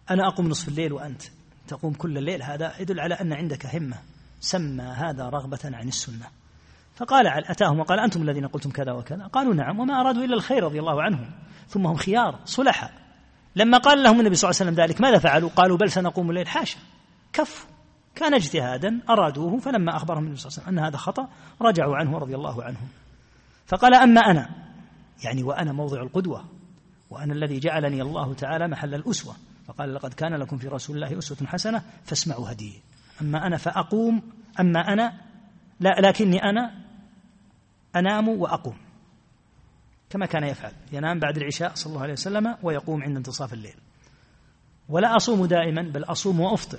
أنا أقوم نصف الليل وأنت تقوم كل الليل، هذا يدل على أن عندك همة. سمى هذا رغبة عن السنة. فقال أتاهم وقال أنتم الذين قلتم كذا وكذا، قالوا نعم وما أرادوا إلا الخير رضي الله عنهم، ثم هم خيار صلحاء. لما قال لهم النبي صلى الله عليه وسلم ذلك ماذا فعلوا؟ قالوا بل سنقوم الليل. حاشا، كفوا، كان اجتهادا أرادوه، فلما أخبرهم النبي صلى الله عليه وسلم أن هذا خطأ رجعوا عنه رضي الله عنهم. فقال أما أنا، يعني وأنا موضع القدوة، وأنا الذي جعلني الله تعالى محل الأسوة، فقال لقد كان لكم في رسول الله أسوة حسنة فاسمعوا هديه. أما أنا فأقوم، أما أنا لا، لكني أنا أنام وأقوم، كما كان يفعل، ينام بعد العشاء صلى الله عليه وسلم ويقوم عند انتصاف الليل. ولا أصوم دائما بل أصوم وأفطر.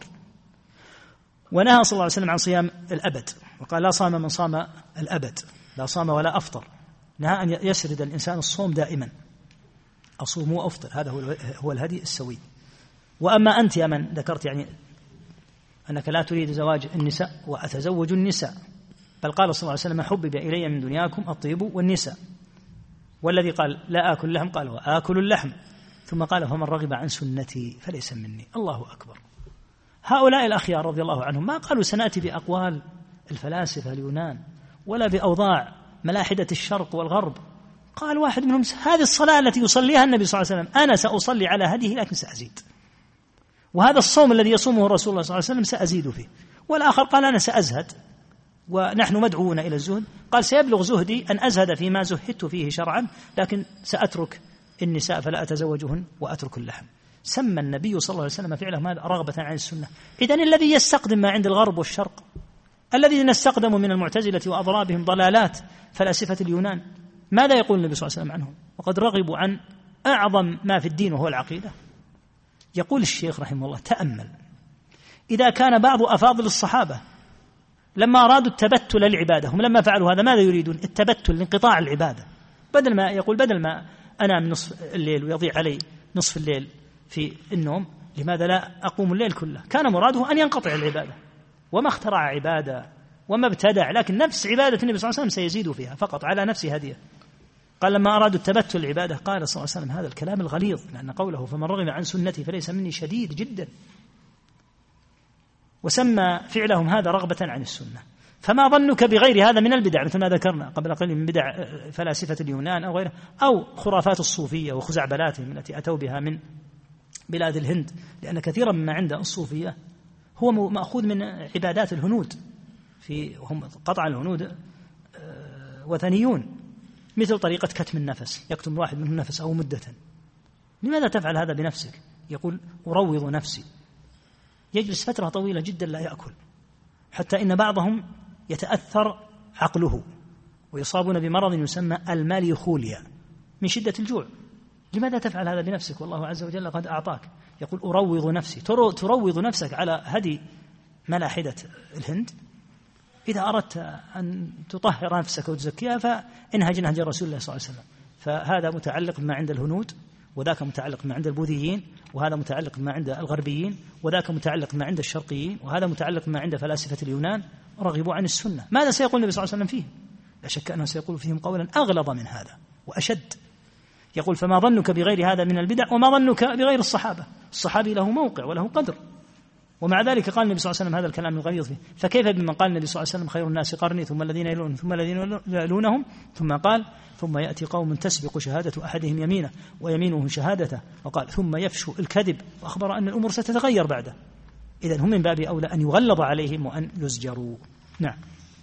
ونهى صلى الله عليه وسلم عن صيام الأبد، وقال لا صام من صام الأبد، لا صام ولا أفطر. نهى أن يسرد الإنسان الصوم دائما، أصوم وأفطر، هذا هو الهدي السوي. وأما أنت يا من ذكرت يعني أنك لا تريد زواج النساء وأتزوج النساء، بل قال صلى الله عليه وسلم حبب إلي من دنياكم الطيب والنساء. والذي قال لا آكل اللحم قال وآكل اللحم، ثم قال فمن رغب عن سنتي فليس مني. الله أكبر. هؤلاء الأخيار رضي الله عنهم ما قالوا سنأتي بأقوال الفلاسفة اليونان ولا بأوضاع ملاحدة الشرق والغرب. قال واحد منهم هذه الصلاة التي يصليها النبي صلى الله عليه وسلم أنا سأصلي على هديه لكن سأزيد، وهذا الصوم الذي يصومه رسول الله صلى الله عليه وسلم سأزيد فيه. والآخر قال أنا سأزهد ونحن مدعوون إلى الزهد، قال سيبلغ زهدي أن أزهد فيما زهدت فيه شرعا، لكن سأترك النساء فلا أتزوجهن وأترك اللحم. سمى النبي صلى الله عليه وسلم فعله هذا رغبة عن السنة. إذن الذي يستقدم ما عند الغرب والشرق، الذين استقدموا من المعتزلة وأضرابهم ضلالات فلاسفة اليونان، ماذا يقول النبي صلى الله عليه وسلم عنهم؟ وقد رغبوا عن أعظم ما في الدين وهو العقيدة. يقول الشيخ رحمه الله تأمل، إذا كان بعض أفاضل الصحابة لما أرادوا التبتل للعبادة، هم لما فعلوا هذا ماذا يريدون؟ التبتل لانقطاع العبادة، بدل ما يقول بدل ما أنام نصف الليل ويضيع علي نصف الليل في النوم، لماذا لا أقوم الليل كله؟ كان مراده أن ينقطع العبادة، وما اخترع عبادة وما ابتدع، لكن نفس عبادة النبي صلى الله عليه وسلم سيزيد فيها فقط على نفسه هديه. قال لما أرادوا التبتل العبادة قال صلى الله عليه وسلم هذا الكلام الغليظ، لأن قوله فمن رغب عن سنتي فليس مني شديد جدا، وسمى فعلهم هذا رغبة عن السنة. فما ظنك بغير هذا من البدع، مثل ما ذكرنا قبل قليل من بدع فلاسفة اليونان أو غيره، أو خرافات الصوفية وخزعبلاتهم التي أتوا بها من بلاد الهند، لأن كثيرا مما عند الصوفية هو مأخوذ من عبادات الهنود، في هم قطع الهنود وثنيون، مثل طريقة كتم النفس، يكتم واحد منهم نفس أو مدة. لماذا تفعل هذا بنفسك؟ يقول أروض نفسي، يجلس فترة طويلة جدا لا يأكل، حتى إن بعضهم يتأثر عقله ويصابون بمرض يسمى الماليخوليا من شدة الجوع. لماذا تفعل هذا بنفسك والله عز وجل قد أعطاك؟ يقول أروض نفسي، تروض نفسك على هدي ملاحدة الهند. إذا أردت أن تطهر نفسك وتزكيها فانهج نهج رسول الله صلى الله عليه وسلم. فهذا متعلق بما عند الهنود، وذاك متعلق بما عند البوذيين، وهذا متعلق بما عند الغربيين، وذاك متعلق بما عند الشرقيين، وهذا متعلق بما عند فلاسفة اليونان. رغبوا عن السنة. ماذا سيقول النبي صلى الله عليه وسلم فيهم؟ لا شك أنه سيقول فيهم قولا أغلظ من هذا وأشد. يقول فما ظنك بغير هذا من البدع وما ظنك بغير الصحابة. الصحابي له موقع وله قدر، ومع ذلك قال النبي صلى الله عليه وسلم هذا الكلام الغليظ فيه. فكيف بمن قال النبي صلى الله عليه وسلم خير الناس قرني ثم الذين يلونهم ثم الذين يلونهم، ثم قال ثم يأتي قوم تسبق شهادة أحدهم يمينه ويمينه شهادته، وقال ثم يفشو الكذب، وأخبر أن الأمور ستتغير بعده. إذن هم من باب أولى أن يغلظ عليهم وأن يزجروا. نعم.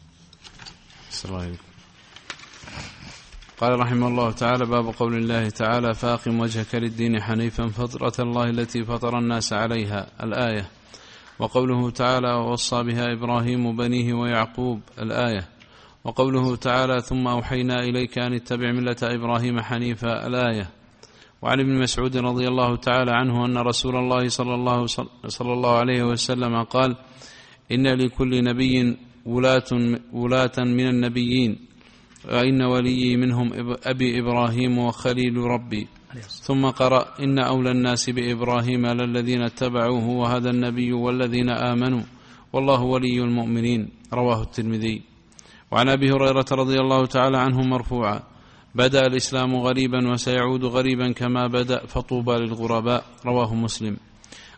قال رحمه الله تعالى باب قول الله تعالى فأقم وجهك للدين حنيفا فطرة الله التي فطر الناس عليها الآية، وقوله تعالى ووصى بها إبراهيم بنيه ويعقوب الآية، وقوله تعالى ثم أوحينا إليك أن اتبع ملة إبراهيم حنيفا الآية. وعن ابن مسعود رضي الله تعالى عنه أن رسول الله صلى الله, صلى الله عليه وسلم قال إن لكل نبي ولاة, ولاة من النبيين، وإن ولي منهم أبي إبراهيم وخليل ربي. ثم قرأ إن أولى الناس بإبراهيم للذين اتبعوه وهذا النبي والذين آمنوا والله ولي المؤمنين. رواه الترمذي. وعن أبي هريرة رضي الله تعالى عنه مرفوعا بدأ الإسلام غريبا وسيعود غريبا كما بدأ فطوبى للغرباء. رواه مسلم.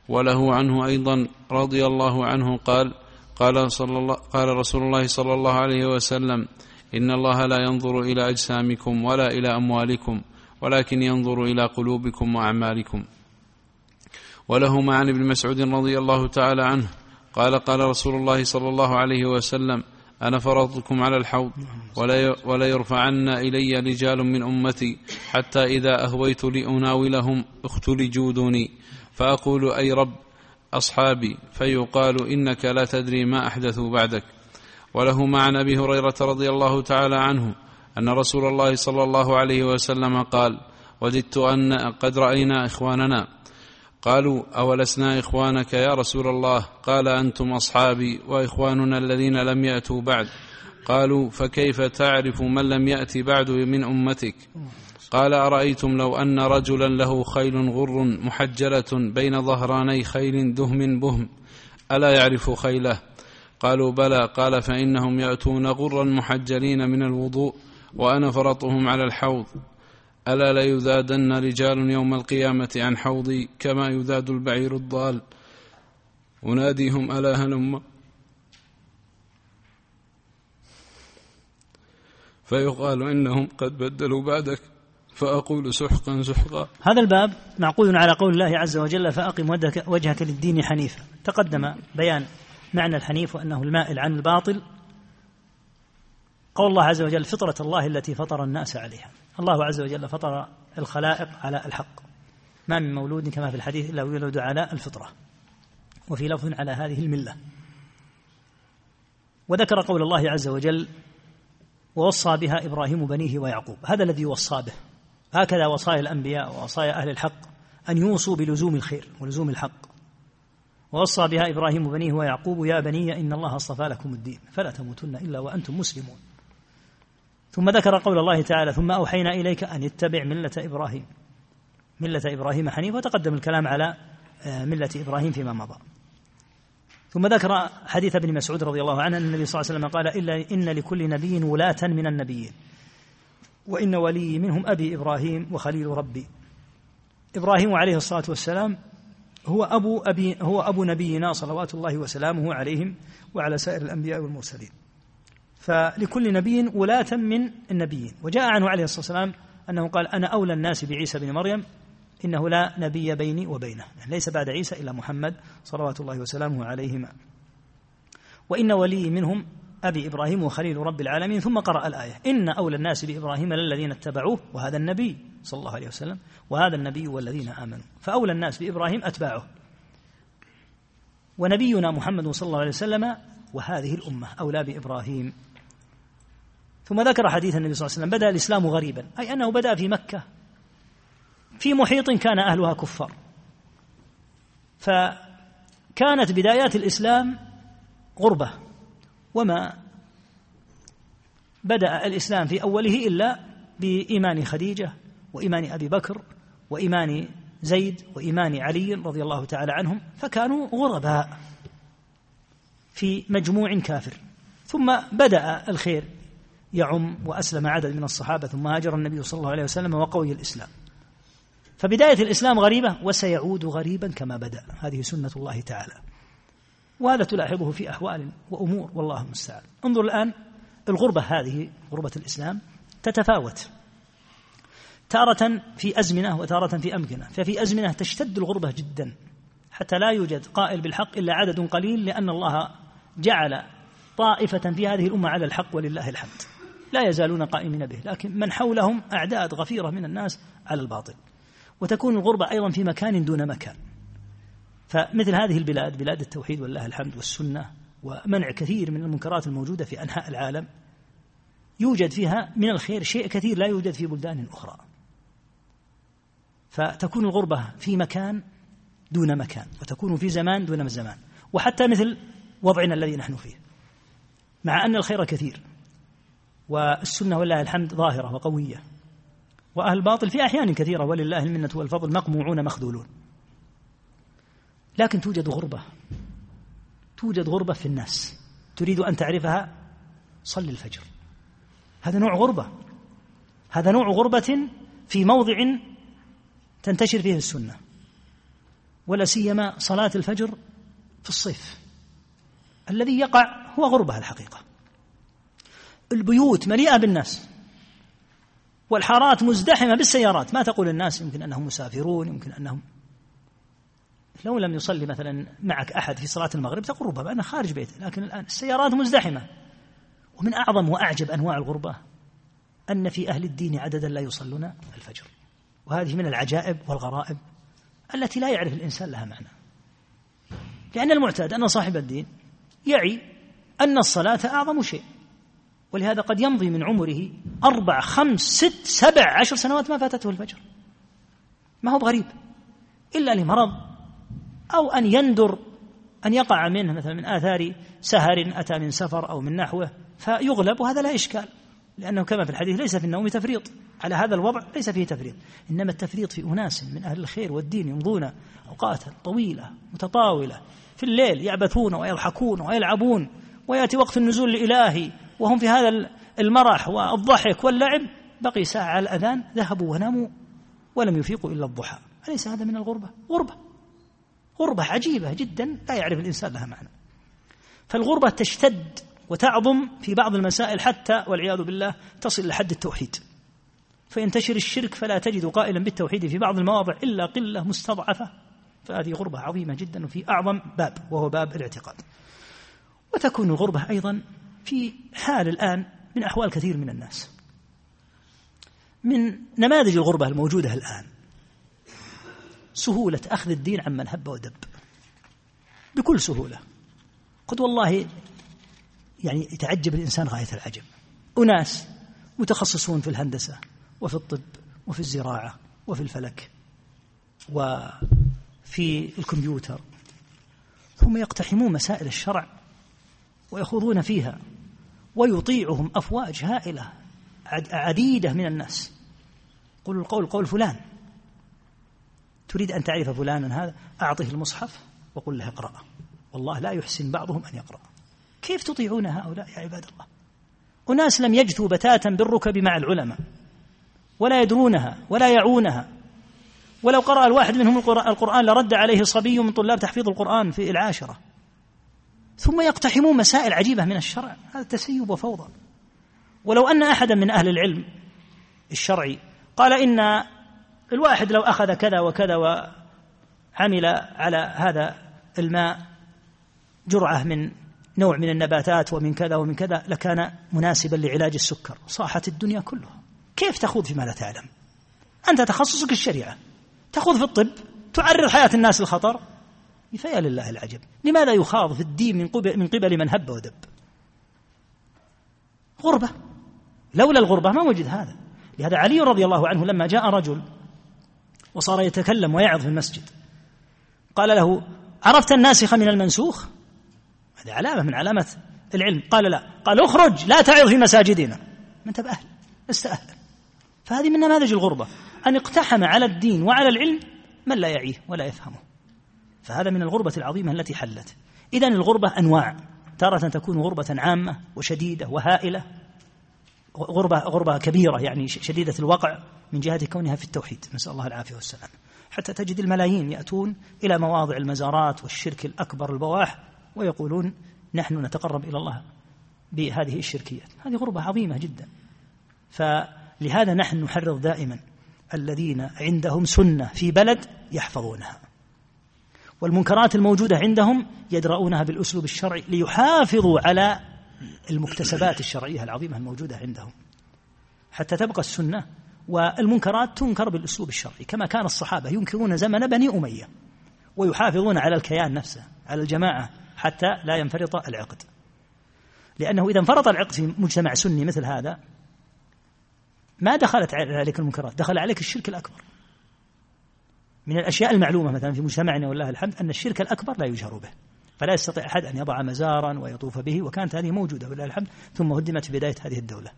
وله عنه أيضا رضي الله عنه قال قال, صلى الله قال رسول الله صلى الله عليه وسلم: إن الله لا ينظر إلى أجسامكم ولا إلى أموالكم ولكن ينظر إلى قلوبكم وأعمالكم. وله عن ابن مسعود رضي الله تعالى عنه قال قال رسول الله صلى الله عليه وسلم: أنا فرضكم على الحوض ولا يرفعن إلي رجال من أمتي حتى إذا أهويت لأناولهم اختلجوا دوني فأقول: أي رب أصحابي، فيقال: إنك لا تدري ما أحدثوا بعدك. وله عن أبي هريرة رضي الله تعالى عنه أن رسول الله صلى الله عليه وسلم قال: وددت أن قد رأينا إخواننا. قالوا: أولسنا إخوانك يا رسول الله؟ قال: أنتم أصحابي وإخواننا الذين لم يأتوا بعد. قالوا: فكيف تعرف من لم يأتي بعد من أمتك؟ قال: أرأيتم لو أن رجلا له خيل غر محجلة بين ظهراني خيل دهم بهم ألا يعرف خيله؟ قالوا: بلى. قال: فإنهم يأتون غرا محجلين من الوضوء وأنا فرطهم على الحوض. ألا ليذادن رجال يوم القيامة عن حوضي كما يذاد البعير الضال. أناديهم: ألا هلم، فيقال: إنهم قد بدلوا بعدك، فأقول: سحقا سحقا. هذا الباب معقود على قول الله عز وجل: فأقم وجهك للدين حنيفا. تقدم بيان معنى الحنيف وأنه المائل عن الباطل. قول الله عز وجل: فطرة الله التي فطر الناس عليها. الله عز وجل فطر الخلائق على الحق، ما من مولود كما في الحديث إلا يولد على الفطرة، وفي لفظ على هذه الملة. وذكر قول الله عز وجل: ووصى بها إبراهيم بنيه ويعقوب. هذا الذي وصى به، هكذا وصايا الأنبياء ووصايا أهل الحق أن يوصوا بلزوم الخير ولزوم الحق. ووصى بها إبراهيم بنيه ويعقوب: يا بني إن الله اصطفى لكم الدين فلا تموتن إلا وأنتم مسلمون. ثم ذكر قول الله تعالى: ثم أوحينا إليك أن اتبع ملة إبراهيم ملة إبراهيم حنيف. وتقدم الكلام على ملة إبراهيم فيما مضى. ثم ذكر حديث ابن مسعود رضي الله عنه أن النبي صلى الله عليه وسلم قال: إلا إن لكل نبي ولاة من النبيين وإن ولي منهم أبي إبراهيم وخليل ربي. إبراهيم عليه الصلاة والسلام هو أبو, أبي هو أبو نبينا صلوات الله وسلامه عليهم وعلى سائر الأنبياء والمرسلين. فلكل نبي ولاة من النبيين. وجاء عنه عليه الصلاة والسلام أنه قال: أنا أولى الناس بعيسى بن مريم إنه لا نبي بيني وبينه، يعني ليس بعد عيسى إلا محمد صلوات الله وسلامه عليهما. وإن ولي منهم أبي إبراهيم وخليل رب العالمين. ثم قرأ الآية: إن أولى الناس بإبراهيم للذين اتبعوه وهذا النبي صلى الله عليه وسلم وهذا النبي والذين آمنوا. فأولى الناس بإبراهيم أتباعه، ونبينا محمد صلى الله عليه وسلم وهذه الأمة أولى بإبراهيم. ثم ذكر حديث النبي صلى الله عليه وسلم: بدأ الإسلام غريبا، أي أنه بدأ في مكة في محيط كان أهلها كفار. فكانت بدايات الإسلام غربة، وما بدأ الإسلام في أوله إلا بإيمان خديجة وإيمان أبي بكر وإيمان زيد وإيمان علي رضي الله تعالى عنهم، فكانوا غرباء في مجموع كافر. ثم بدأ الخير يعم وأسلم عدد من الصحابة، ثم هاجر النبي صلى الله عليه وسلم وقوي الإسلام. فبداية الإسلام غريبة وسيعود غريبا كما بدأ، هذه سنة الله تعالى، وهذا تلاحظه في أحوال وأمور والله المستعان. انظر الآن الغربة هذه، غربة الإسلام تتفاوت، تارة في أزمنة وتارة في أمكنة. ففي أزمنة تشتد الغربة جدا حتى لا يوجد قائل بالحق إلا عدد قليل، لأن الله جعل طائفة في هذه الأمة على الحق ولله الحمد، لا يزالون قائمين به، لكن من حولهم أعداد غفيرة من الناس على الباطل. وتكون الغربة أيضا في مكان دون مكان. فمثل هذه البلاد، بلاد التوحيد والله الحمد والسنة ومنع كثير من المنكرات الموجودة في أنحاء العالم، يوجد فيها من الخير شيء كثير لا يوجد في بلدان أخرى. فتكون الغربة في مكان دون مكان، وتكون في زمان دون زمان، وحتى مثل وضعنا الذي نحن فيه، مع أن الخير كثير والسنة والله الحمد ظاهرة وقوية، وأهل الباطل في أحيان كثيرة ولله المنة والفضل مقموعون مخذولون، لكن توجد غربة، توجد غربة في الناس. تريد أن تعرفها؟ صل الفجر. هذا نوع غربة، هذا نوع غربة في موضع تنتشر فيه السنة. ولا سيما صلاة الفجر في الصيف الذي يقع هو غربة الحقيقة. البيوت مليئة بالناس والحارات مزدحمة بالسيارات، ما تقول الناس يمكن أنهم مسافرون، يمكن أنهم لو لم يصلي مثلا معك أحد في صلاة المغرب تقول ربما أنا خارج بيته، لكن الآن السيارات مزدحمة. ومن أعظم وأعجب أنواع الغربة أن في أهل الدين عددا لا يصلون الفجر، وهذه من العجائب والغرائب التي لا يعرف الإنسان لها معنى، لأن المعتاد أن صاحب الدين يعي أن الصلاة أعظم شيء، ولهذا قد يمضي من عمره أربع خمس ست سبع عشر سنوات ما فاتته الفجر، ما هو بغريب إلا لمرض أو أن يندر أن يقع منه مثلا من آثار سهر أتى من سفر أو من نحوه فيغلب، وهذا لا إشكال، لأنه كما في الحديث ليس في النوم تفريط، على هذا الوضع ليس فيه تفريط، إنما التفريط في أناس من أهل الخير والدين يمضون أوقاتا طويلة متطاولة في الليل يعبثون ويضحكون ويلعبون، ويأتي وقت النزول الإلهي وهم في هذا المرح والضحك واللعب، بقي ساعة على الأذان ذهبوا وناموا ولم يفيقوا إلا الضحى. أليس هذا من الغربة؟ غربة غربة عجيبة جدا لا يعرف الإنسان لها معنى. فالغربة تشتد وتعظم في بعض المسائل حتى والعياذ بالله تصل لحد التوحيد، فينتشر الشرك فلا تجد قائلا بالتوحيد في بعض المواضع إلا قلة مستضعفة، فهذه غربة عظيمة جدا وفي أعظم باب وهو باب الاعتقاد. وتكون الغربة أيضا في حال الآن من أحوال كثير من الناس. من نماذج الغربة الموجودة الآن سهولة أخذ الدين عمن هب ودب بكل سهولة، قد والله يعني يتعجب الإنسان غاية العجب. أناس متخصصون في الهندسة وفي الطب وفي الزراعة وفي الفلك وفي الكمبيوتر، ثم يقتحمون مسائل الشرع ويخوضون فيها، ويطيعهم أفواج هائلة عديدة من الناس. قل القول قول فلان، تريد أن تعرف فلانا هذا أعطه المصحف وقل له اقرأ، والله لا يحسن بعضهم أن يقرأ. كيف تطيعون هؤلاء يا عباد الله؟ أناس لم يجثوا بتاتا بالركب مع العلماء ولا يدرونها ولا يعونها، ولو قرأ الواحد منهم القرآن لرد عليه صبي من طلاب تحفيظ القرآن في العاشرة، ثم يقتحمون مسائل عجيبة من الشرع. هذا تسيب وفوضى. ولو أن أحدا من أهل العلم الشرعي قال إن الواحد لو أخذ كذا وكذا وعمل على هذا الماء جرعة من نوع من النباتات ومن كذا ومن كذا لكان مناسبا لعلاج السكر، صاحت الدنيا كلها. كيف تخوض فيما لا تعلم؟ أنت تخصصك الشريعة، تخوض في الطب، تعرض حياة الناس للخطر. فيا لله العجب، لماذا يخاض في الدين من قبل, من قبل من هب ودب؟ غربة. لولا الغربة ما وجد هذا. لهذا علي رضي الله عنه لما جاء رجل وصار يتكلم ويعظ في المسجد قال له: عرفت الناسخ من المنسوخ؟ هذه علامة من علامة العلم. قال: لا. قال: اخرج لا تعظ في مساجدنا. ما انت بأهل، لست أهلا. فهذه من نماذج الغربة، أن اقتحم على الدين وعلى العلم من لا يعيه ولا يفهمه. فهذا من الغربة العظيمة التي حلت. إذن الغربة أنواع، تارة تكون غربة عامة وشديدة وهائلة، غربة, غربة كبيرة يعني شديدة الوقع من جهة كونها في التوحيد، نسأل الله العافية والسلام، حتى تجد الملايين يأتون إلى مواضع المزارات والشرك الأكبر البواح ويقولون نحن نتقرب إلى الله بهذه الشركيات. هذه غربة عظيمة جدا. فلهذا نحن نحرض دائما الذين عندهم سنة في بلد يحفظونها، والمنكرات الموجودة عندهم يدرؤونها بالأسلوب الشرعي ليحافظوا على المكتسبات الشرعية العظيمة الموجودة عندهم، حتى تبقى السنة والمنكرات تنكر بالأسلوب الشرعي، كما كان الصحابة ينكرون زمن بني أمية ويحافظون على الكيان نفسه، على الجماعة، حتى لا ينفرط العقد. لأنه إذا انفرط العقد في مجتمع سني مثل هذا ما دخلت عليك المنكرات، دخل عليك الشرك الأكبر. من الأشياء المعلومة مثلا في مجتمعنا والله الحمد أن الشرك الأكبر لا يجهر به، فلا يستطيع أحد أن يضع مزارا ويطوف به، وكانت هذه موجودة والله الحمد، ثم هدمت في بداية هذه الدولة.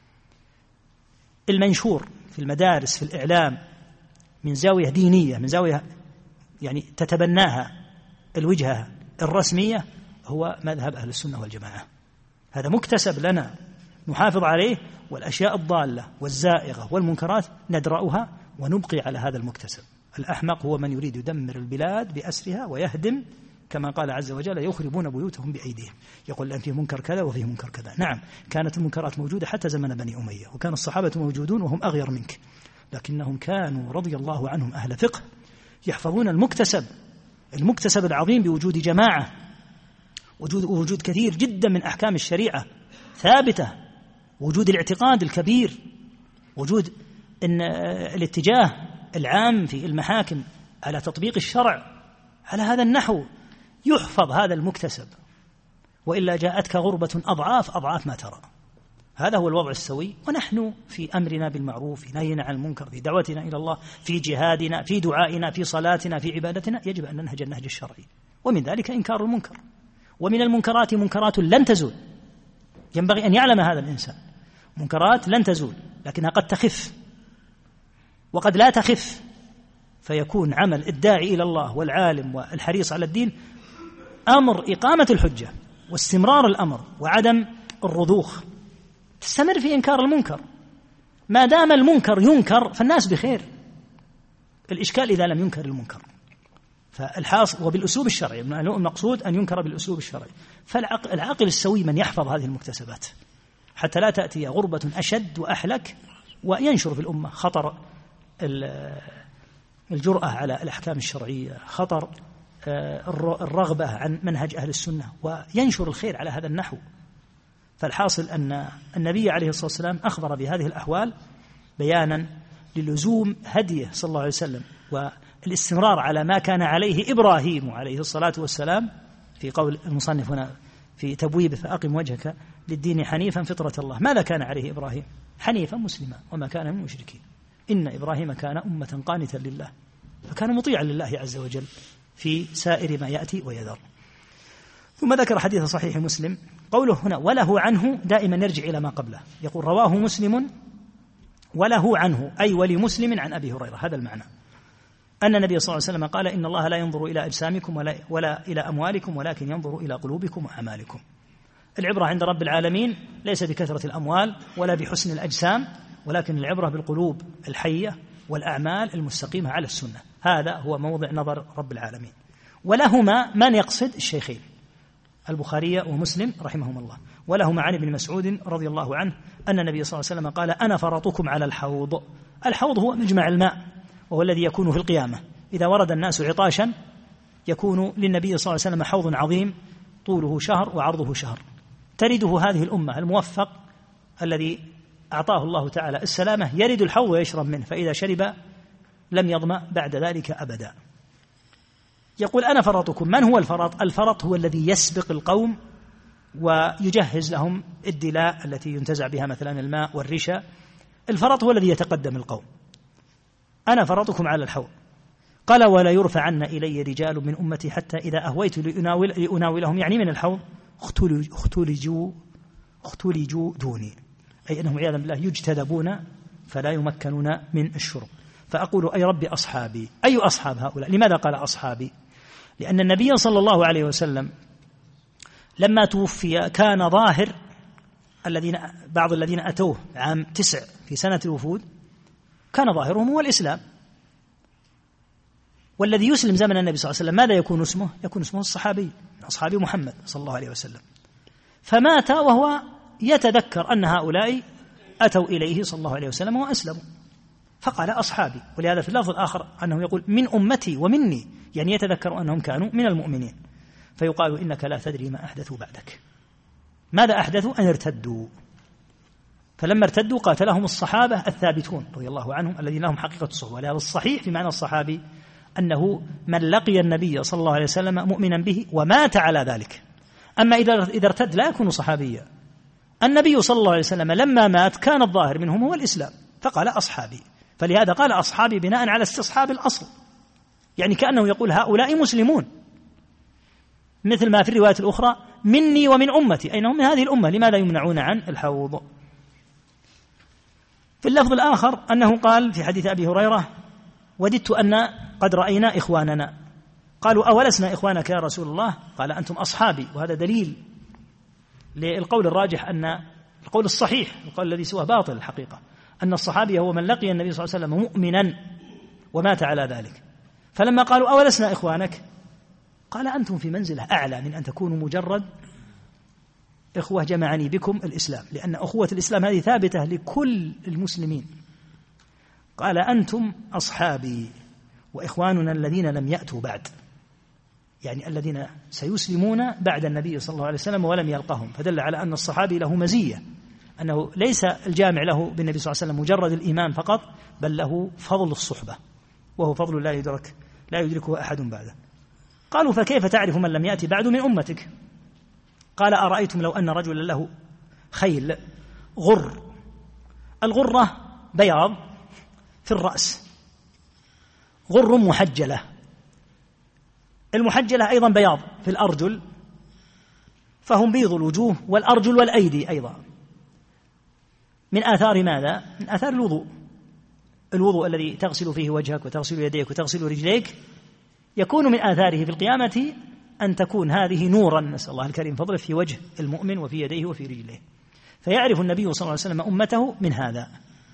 المنشور في المدارس في الإعلام من زاوية دينية، من زاوية يعني تتبناها الوجهة الرسمية، هو مذهب أهل السنة والجماعة. هذا مكتسب لنا نحافظ عليه، والأشياء الضالة والزائغة والمنكرات ندرأها ونبقي على هذا المكتسب. الأحمق هو من يريد يدمر البلاد بأسرها ويهدم، كما قال عز وجل يخربون بيوتهم بأيديهم، يقول الآن فيه منكر كذا وفيه منكر كذا. نعم، كانت المنكرات موجودة حتى زمن بني أمية، وكان الصحابة موجودون وهم أغير منك، لكنهم كانوا رضي الله عنهم أهل فقه يحفظون المكتسب المكتسب العظيم بوجود جماعة، وجود, وجود كثير جدا من أحكام الشريعة ثابتة، وجود الاعتقاد الكبير، وجود إن الاتجاه العام في المحاكم على تطبيق الشرع على هذا النحو، يحفظ هذا المكتسب، وإلا جاءتك غربة أضعاف أضعاف ما ترى. هذا هو الوضع السوي. ونحن في أمرنا بالمعروف، في نهينا عن المنكر، في دعوتنا إلى الله، في جهادنا، في دعائنا، في صلاتنا، في عبادتنا، يجب أن ننهج النهج الشرعي، ومن ذلك إنكار المنكر. ومن المنكرات منكرات لن تزول، ينبغي أن يعلم هذا الإنسان، منكرات لن تزول لكنها قد تخف وقد لا تخف، فيكون عمل الداعي إلى الله والعالم والحريص على الدين أمر إقامة الحجة واستمرار الأمر وعدم الرضوخ، تستمر في إنكار المنكر. ما دام المنكر ينكر فالناس بخير، الإشكال إذا لم ينكر المنكر. فالحاصل وبالأسلوب الشرعي، المقصود أن ينكر بالأسلوب الشرعي. فالعاقل السوي من يحفظ هذه المكتسبات حتى لا تأتي غربة أشد وأحلك وينشر في الأمة خطر الجرأة على الأحكام الشرعية، خطر الرغبة عن منهج أهل السنة، وينشر الخير على هذا النحو. فالحاصل أن النبي عليه الصلاة والسلام أخبر بهذه الأحوال بيانا للزوم هديه صلى الله عليه وسلم والاستمرار على ما كان عليه إبراهيم عليه الصلاة والسلام، في قول المصنف هنا في تبويبه فأقم وجهك للدين حنيفا فطرة الله. ماذا كان عليه إبراهيم؟ حنيفا مسلما وما كان من المشركين. إن إبراهيم كان أمة قانتا لله، فكان مطيعا لله عز وجل في سائر ما يأتي ويذر. ثم ذكر حديث صحيح مسلم، قوله هنا وله عنه دائما يرجع إلى ما قبله، يقول رواه مسلم وله عنه، أي ولمسلم عن أبي هريرة. هذا المعنى، أن النبي صلى الله عليه وسلم قال إن الله لا ينظر إلى أجسامكم ولا, ولا إلى أموالكم ولكن ينظر إلى قلوبكم وأعمالكم. العبرة عند رب العالمين ليس بكثرة الأموال ولا بحسن الأجسام، ولكن العبرة بالقلوب الحية والأعمال المستقيمة على السنة. هذا هو موضع نظر رب العالمين. ولهما من يقصد الشيخين البخاري ومسلم رحمهم الله. ولهما عن ابن مسعود رضي الله عنه أن النبي صلى الله عليه وسلم قال أنا فرطكم على الحوض. الحوض هو مجمع الماء، وهو الذي يكون في القيامة إذا ورد الناس عطاشا، يكون للنبي صلى الله عليه وسلم حوض عظيم طوله شهر وعرضه شهر، ترده هذه الأمة الموفق الذي أعطاه الله تعالى السلامة، يرد الحوض ويشرب منه، فإذا شرب لم يظمأ بعد ذلك أبدا. يقول أنا فرطكم. من هو الفرط؟ الفرط هو الذي يسبق القوم ويجهز لهم الدلاء التي ينتزع بها مثلا الماء والرشا. الفرط هو الذي يتقدم القوم. أنا فرطكم على الحوض. قال ولا يرفعن إلي رجال من أمتي حتى إذا أهويت لأناول لأناولهم، يعني من الحوض، اختلجوا اختلجوا دوني، أي أنهم عياذا بالله يجتذبون فلا يمكنون من الشرب. فأقول أي ربي أصحابي. أي أصحاب هؤلاء؟ لماذا قال أصحابي؟ لأن النبي صلى الله عليه وسلم لما توفي كان ظاهر الذين بعض الذين أتوه عام تسع في سنة الوفود كان ظاهرهم هو الإسلام، والذي يسلم زمن النبي صلى الله عليه وسلم ماذا يكون اسمه؟ يكون اسمه الصحابي، أصحابي محمد صلى الله عليه وسلم. فمات وهو يتذكر أن هؤلاء أتوا إليه صلى الله عليه وسلم وأسلموا، فقال أصحابي. ولهذا في اللفظ الآخر أنه يقول من أمتي ومني، يعني يتذكر أنهم كانوا من المؤمنين. فيقال إنك لا تدري ما أحدثوا بعدك. ماذا أحدثوا؟ أن ارتدوا. فلما ارتدوا قاتلهم الصحابة الثابتون رضي الله عنهم الذين لهم حقيقة الصحبة. ولهذا الصحيح في معنى الصحابي أنه من لقي النبي صلى الله عليه وسلم مؤمنا به ومات على ذلك. أما إذا ارتد لا يكون صحابيا. النبي صلى الله عليه وسلم لما مات كان الظاهر منهم هو الإسلام، فقال أصحابي. فلهذا قال أصحابي بناء على استصحاب الأصل، يعني كأنه يقول هؤلاء مسلمون، مثل ما في الرواية الأخرى مني ومن أمتي، أي أنهم من هذه الأمة، لماذا يمنعون عن الحوض؟ في اللفظ الآخر أنه قال في حديث أبي هريرة وددت أن قد رأينا إخواننا. قالوا أولسنا إخوانك يا رسول الله؟ قال أنتم أصحابي. وهذا دليل للقول الراجح أن القول الصحيح، القول الذي سواه باطل الحقيقة، أن الصحابي هو من لقي النبي صلى الله عليه وسلم مؤمنا ومات على ذلك. فلما قالوا أولسنا إخوانك قال أنتم في منزلة أعلى من أن تكونوا مجرد إخوة جمعني بكم الإسلام، لأن أخوة الإسلام هذه ثابتة لكل المسلمين. قال أنتم أصحابي وإخواننا الذين لم يأتوا بعد، يعني الذين سيسلمون بعد النبي صلى الله عليه وسلم ولم يلقهم، فدل على أن الصحابي له مزية، أنه ليس الجامع له بالنبي صلى الله عليه وسلم مجرد الإيمان فقط، بل له فضل الصحبة، وهو فضل لا يدرك لا يدركه أحد بعده. قالوا فكيف تعرف من لم يأتي بعد من أمتك؟ قال أرأيتم لو أن رجلا له خيل غر، الغرة بياض في الرأس، غر محجلة، المحجلة أيضا بياض في الأرجل، فهم بيض الوجوه والأرجل والأيدي أيضا، من آثار ماذا؟ من آثار الوضوء. الوضوء الذي تغسل فيه وجهك وتغسل يديك وتغسل رجليك يكون من آثاره في القيامة أن تكون هذه نورا، نسأل الله الكريم فضله، في وجه المؤمن وفي يديه وفي رجليه. فيعرف النبي صلى الله عليه وسلم أمته من هذا.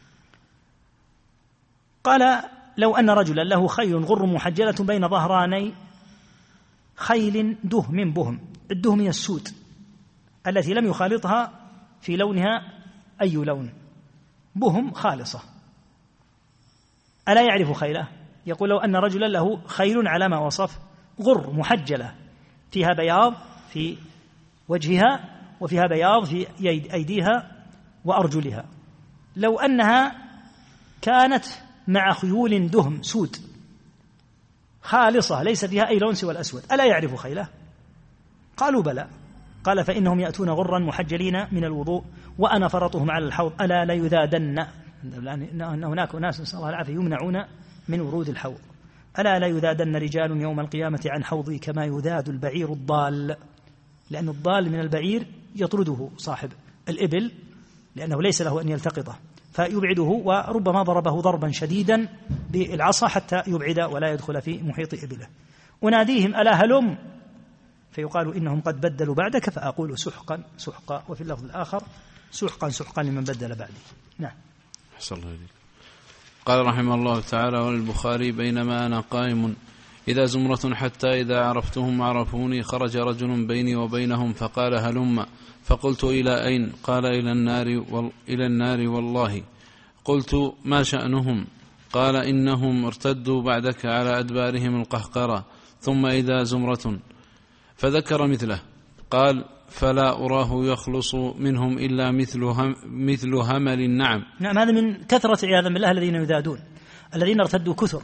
قال لو أن رجلا له خيل غر محجلة بين ظهراني خيل دهم بهم، الدهم هي السود التي لم يخالطها في لونها أي لون، بهم خالصة، ألا يعرف خيله؟ يقول لو أن رجلا له خيل على ما وصف غر محجلة فيها بياض في وجهها وفيها بياض في أيديها وأرجلها، لو أنها كانت مع خيول دهم سود خالصة ليس فيها أي لون سوى الأسود، ألا يعرف خيله؟ قالوا بلى. قال فإنهم يأتون غرا محجلين من الوضوء وأنا فرطهم على الحوض، ألا لا يذادن، أن هناك أناس نسأل الله العافية يمنعون من ورود الحوض، ألا لا يذادن رجال يوم القيامة عن حوضي كما يذاد البعير الضال، لأن الضال من البعير يطرده صاحب الإبل لأنه ليس له أن يلتقطه فيبعده، وربما ضربه ضربا شديدا بالعصا حتى يبعد ولا يدخل في محيط إبله. أناديهم ألا هلم، فيقال إنهم قد بدلوا بعدك، فأقول سحقا سحقا، وفي اللفظ الآخر سحقا سحقا لمن بدل بعدي. نعم. أحسن الله إليك. قال رحمه الله تعالى والبخاري بينما أنا قائم إذا زمرة حتى إذا عرفتهم عرفوني خرج رجل بيني وبينهم فقال هلم، فقلت إلى أين؟ قال إلى النار, وال... إلى النار والله. قلت ما شأنهم؟ قال إنهم ارتدوا بعدك على أدبارهم القهقرة ثم إذا زمرة، فذكر مثله. قال فلا أراه يخلص منهم إلا مثل, هم مثل همل النعم. نعم، هذا من كثرة عياذا بالله الذين يذادون، الذين ارتدوا كثر،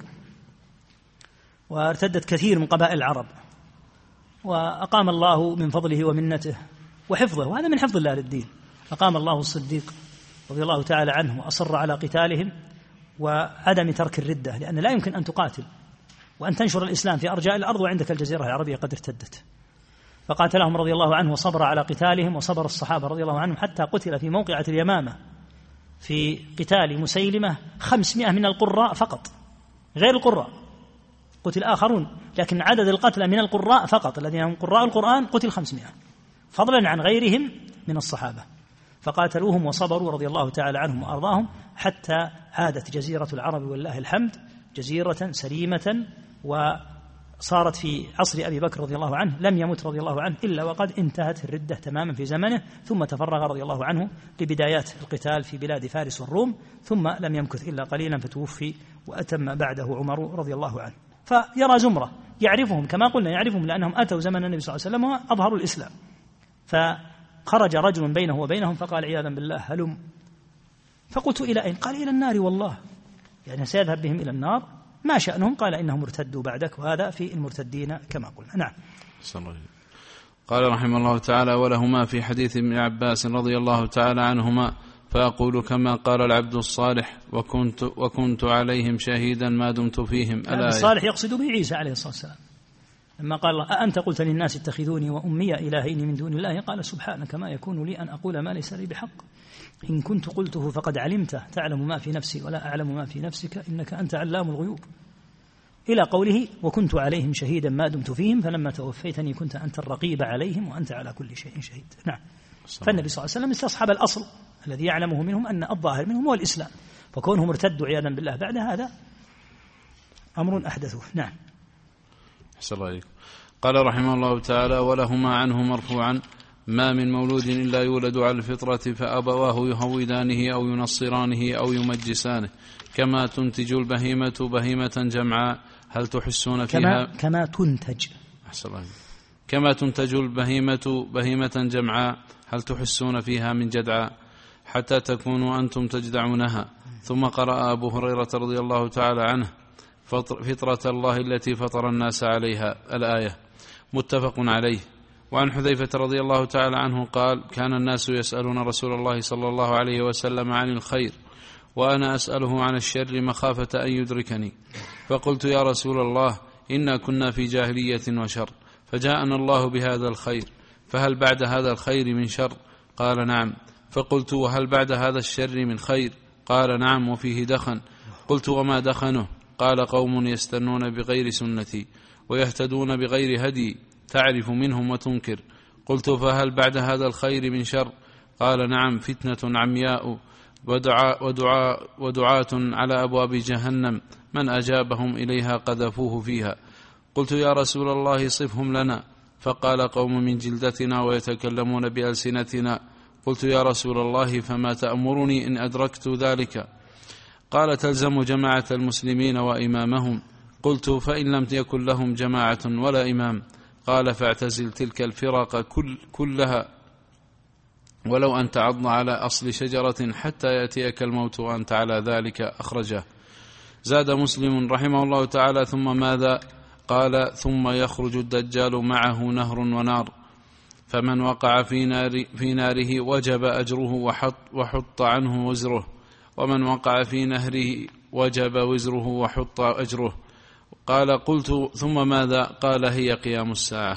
وارتدت كثير من قبائل العرب، وأقام الله من فضله ومنته وحفظه، وهذا من حفظ الله للدين. أقام الله الصديق رضي الله تعالى عنه وأصر على قتالهم وعدم ترك الردة، لأن لا يمكن أن تقاتل وأن تنشر الإسلام في أرجاء الأرض وعندك الجزيرة العربية قد ارتدت، فقاتلهم رضي الله عنه وصبر على قتالهم، وصبر الصحابة رضي الله عنهم حتى قتل في موقعة اليمامة في قتال مسيلمة خمسمائة من القراء فقط، غير القراء قتل آخرون، لكن عدد القتلى من القراء فقط الذين هم قراء القرآن قتل خمسمائة، فضلا عن غيرهم من الصحابة، فقاتلوهم وصبروا رضي الله تعالى عنهم وأرضاهم حتى عادت جزيرة العرب والله الحمد جزيرة سليمة، وصارت في عصر أبي بكر رضي الله عنه لم يمت رضي الله عنه إلا وقد انتهت الردة تماما في زمنه، ثم تفرغ رضي الله عنه لبدايات القتال في بلاد فارس والروم، ثم لم يمكث إلا قليلا فتوفي، وأتم بعده عمر رضي الله عنه. فيرى زمرة يعرفهم كما قلنا، يعرفهم لأنهم أتوا زمن النبي صلى الله عليه وسلم وأظهروا الإسلام. فخرج رجل بينه وبينهم فقال عياذا بالله هلم، فقلت إلى أين؟ قال إلى النار والله، يعني سيذهب بهم إلى النار. ما شأنهم؟ قال إنهم ارتدوا بعدك، وهذا في المرتدين كما قلنا. نعم. قال رحمه الله تعالى ولهما في حديث ابن عباس رضي الله تعالى عنهما فأقول كما قال العبد الصالح وكنت, وكنت عليهم شهيدا ما دمت فيهم. العبد الصالح يقصد به عيسى عليه الصلاة والسلام لما قال أأنت قلت للناس اتخذوني وأمي إلهين من دون الله، قال سبحانك ما يكون لي أن أقول ما ليس لي بحق، إن كنت قلته فقد علمته تعلم ما في نفسي ولا أعلم ما في نفسك إنك أنت علام الغيوب، إلى قوله وكنت عليهم شهيدا ما دمت فيهم فلما توفيتني كنت أنت الرقيب عليهم وأنت على كل شيء شهيد. نعم. فالنبي صلى الله عليه وسلم استصحب الأصل الذي يعلمه منهم أن الظاهر منهم هو الإسلام، فكونهم ارتدوا عياذا بالله بعد هذا أمر أحدثوه. نعم. أحسن الله عليكم. قال رحمه الله تعالى: ولهما عنه مرفوعا: ما من مولود إلا يولد على الفطرة فأبواه يهودانه أو ينصرانه أو يمجسانه كما تنتج البهيمة بهيمة جمعاء هل تحسون فيها كما, كما تنتج أحسن الله كما تنتج البهيمة بهيمة جمعاء هل تحسون فيها من جدعاء حتى تكونوا أنتم تجدعونها. ثم قرأ أبو هريرة رضي الله تعالى عنه: فطرة الله التي فطر الناس عليها، الآية، متفق عليه. وعن حذيفة رضي الله تعالى عنه قال: كان الناس يسألون رسول الله صلى الله عليه وسلم عن الخير وأنا أسأله عن الشر مخافة أن يدركني، فقلت: يا رسول الله، إنا كنا في جاهلية وشر، فجاءنا الله بهذا الخير، فهل بعد هذا الخير من شر؟ قال: نعم. فقلت: وهل بعد هذا الشر من خير؟ قال: نعم، وفيه دخن. قلت: وما دخنه؟ قال: قوم يستنون بغير سنتي ويهتدون بغير هدي، تعرف منهم وتنكر. قلت: فهل بعد هذا الخير من شر؟ قال: نعم، فتنة عمياء ودعاء ودعاء ودعاة على أبواب جهنم من أجابهم إليها قذفوه فيها. قلت: يا رسول الله صفهم لنا. فقال: قوم من جلدتنا ويتكلمون بألسنتنا. قلت: يا رسول الله فما تأمرني إن أدركت ذلك؟ قال: تلزم جماعة المسلمين وإمامهم. قلت: فإن لم يكن لهم جماعة ولا إمام؟ قال: فاعتزل تلك الفرق كل كلها ولو أن تعض على أصل شجرة حتى يأتيك الموت وأنت على ذلك. أخرجه. زاد مسلم رحمه الله تعالى: ثم ماذا؟ قال: ثم يخرج الدجال معه نهر ونار، فمن وقع في, نار في ناره وجب أجره وحط, وحط عنه وزره، ومن وقع في نهره وجب وزره وحط أجره. قال: قلت: ثم ماذا؟ قال: هي قيام الساعة.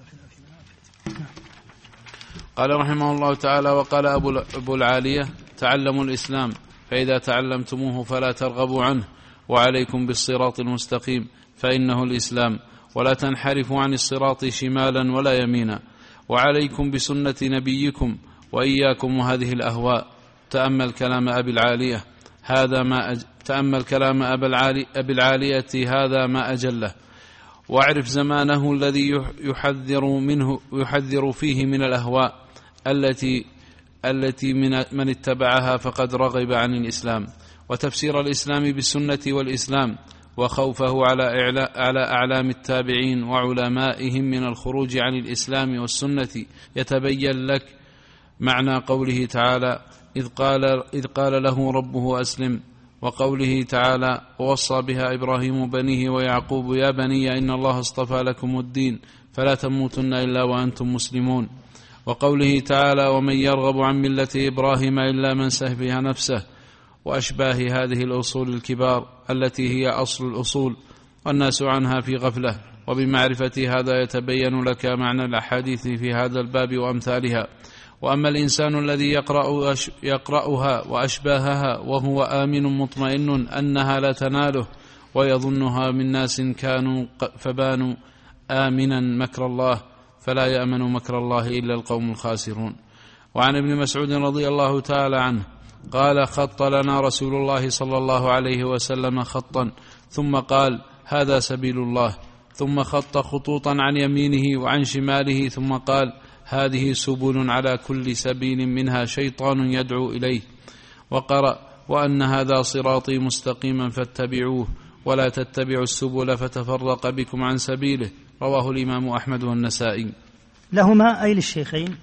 قال رحمه الله تعالى: وقال أبو العالية: تعلموا الإسلام، فإذا تعلمتموه فلا ترغبوا عنه، وعليكم بالصراط المستقيم فإنه الإسلام، ولا تنحرفوا عن الصراط شمالا ولا يمينا، وعليكم بسنة نبيكم وإياكم وهذه الأهواء. تأمل كلام أبي العالية هذا ما أج... تأمل كلام أبي العالي... أبي العالية هذا ما أجله، واعرف زمانه الذي يحذر منه يحذر فيه من الأهواء التي التي من, من اتبعها فقد رغب عن الإسلام، وتفسير الإسلام بالسنة والإسلام، وخوفه على على أعلام التابعين وعلمائهم من الخروج عن الإسلام والسنة. يتبين لك معنى قوله تعالى: إذ قال, إذ قال له ربه أسلم، وقوله تعالى: ووصى بها إبراهيم بنيه ويعقوب يا بني إن الله اصطفى لكم الدين فلا تموتن إلا وأنتم مسلمون، وقوله تعالى: ومن يرغب عن ملة إبراهيم إلا من سفه نفسه، وأشباه هذه الأصول الكبار التي هي أصل الأصول والناس عنها في غفلة. وبمعرفة هذا يتبين لك معنى الأحاديث في هذا الباب وأمثالها. وأما الإنسان الذي يقرأ يقرأها وأشباهها وهو آمن مطمئن أنها لا تناله ويظنها من ناس كانوا فبانوا آمنا مكر الله، فلا يأمن مكر الله إلا القوم الخاسرون. وعن ابن مسعود رضي الله تعالى عنه قال: خط لنا رسول الله صلى الله عليه وسلم خطا ثم قال: هذا سبيل الله، ثم خط خطوطا عن يمينه وعن شماله ثم قال: هذه سبل على كل سبيل منها شيطان يدعو إليه، وقرأ: وأن هذا صراطي مستقيما فاتبعوه ولا تتبعوا السبل فتفرق بكم عن سبيله. رواه الإمام أحمد والنسائي. لهما أي للشيخين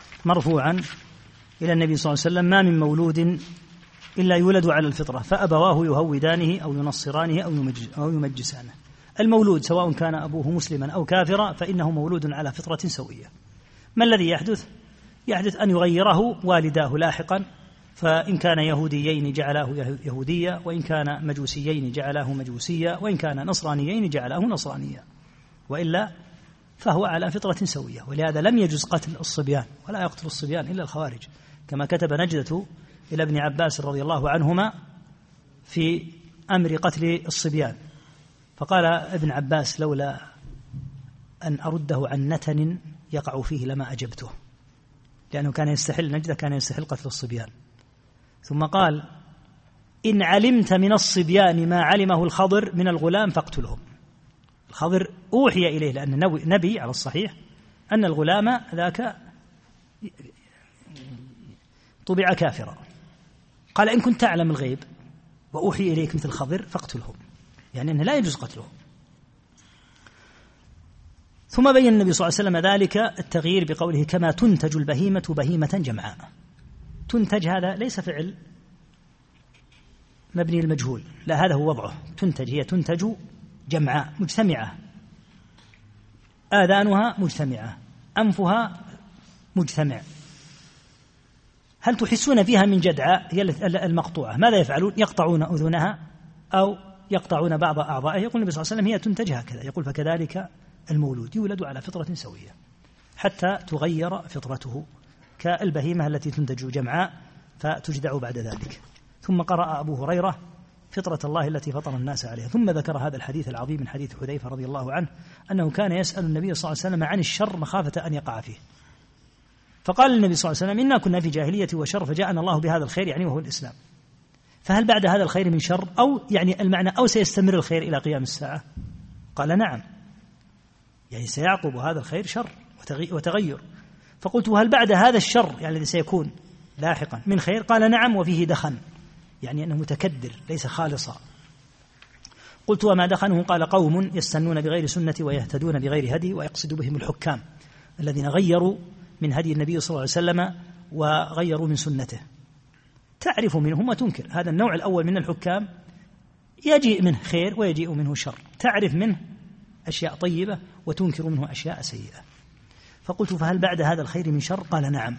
مرفوعا إلى النبي صلى الله عليه وسلم: ما من مولود إلا يولد على الفطرة فأبواه يهودانه أو ينصرانه أو يمجسانه. المولود سواء كان أبوه مسلما أو كافرا فإنه مولود على فطرة سوية. ما الذي يحدث؟ يحدث أن يغيره والداه لاحقا، فإن كان يهوديين جعلاه يهوديا، وإن كان مجوسيين جعلاه مجوسيا، وإن كان نصرانيين جعلاه نصرانيا، وإلا فهو على فطرة سوية. ولهذا لم يجوز قتل الصبيان، ولا يقتل الصبيان إلا الخوارج، كما كتب نجدة إلى ابن عباس رضي الله عنهما في أمر قتل الصبيان، فقال ابن عباس: لولا أن أرده عن نتن يقع فيه لما أجبته، لأنه كان يستحل، نجدة كان يستحل قتل الصبيان. ثم قال: إن علمت من الصبيان ما علمه الخضر من الغلام فاقتلهم. الخضر أوحي إليه لأن نبي على الصحيح أن الغلام ذاك طبع كافرا، قال إن كنت تعلم الغيب وأوحي إليك مثل الخضر فاقتلهم، يعني أنه لا يجوز قتلهم. ثم بين النبي صلى الله عليه وسلم ذلك التغيير بقوله كما تنتج البهيمة بهيمة جمعاء. تنتج هذا ليس فعل مبني المجهول، لا هذا هو وضعه، تنتج هي تنتج جمعاء مجتمعة، آذانها مجتمعة، أنفها مجتمع. هل تحسون فيها من جدعاء هي المقطوعة؟ ماذا يفعلون؟ يقطعون أذنها أو يقطعون بعض أعضائها. يقول النبي صلى الله عليه وسلم هي تنتج هكذا، يقول فكذلك المولود يولد على فطرة سوية حتى تغير فطرته كالبهيمة التي تنتج جمعاء فتجدع بعد ذلك. ثم قرأ أبو هريرة فطرة الله التي فطر الناس عليها، ثم ذكر هذا الحديث العظيم من حديث حذيفة رضي الله عنه أنه كان يسأل النبي صلى الله عليه وسلم عن الشر مخافة أن يقع فيه، فقال النبي صلى الله عليه وسلم إنا كنا في جاهلية وشر فجاءنا الله بهذا الخير، يعني وهو الإسلام، فهل بعد هذا الخير من شر؟ أو يعني المعنى أو سيستمر الخير إلى قيام الساعة؟ قال نعم، يعني سيعقب هذا الخير شر وتغير. فقلت هل بعد هذا الشر يعني الذي سيكون لاحقا من خير؟ قال نعم وفيه دخن، يعني أنه متكدر ليس خالصا. قلت وما دخنه؟ قال قوم يستنون بغير سنة ويهتدون بغير هدي، ويقصد بهم الحكام الذين غيروا من هدي النبي صلى الله عليه وسلم وغيروا من سنته. تعرف منهم وتنكر، هذا النوع الأول من الحكام يجيء منه خير ويجيء منه شر، تعرف منه أشياء طيبة وتنكر منه أشياء سيئة. فقلت فهل بعد هذا الخير من شر؟ قال نعم،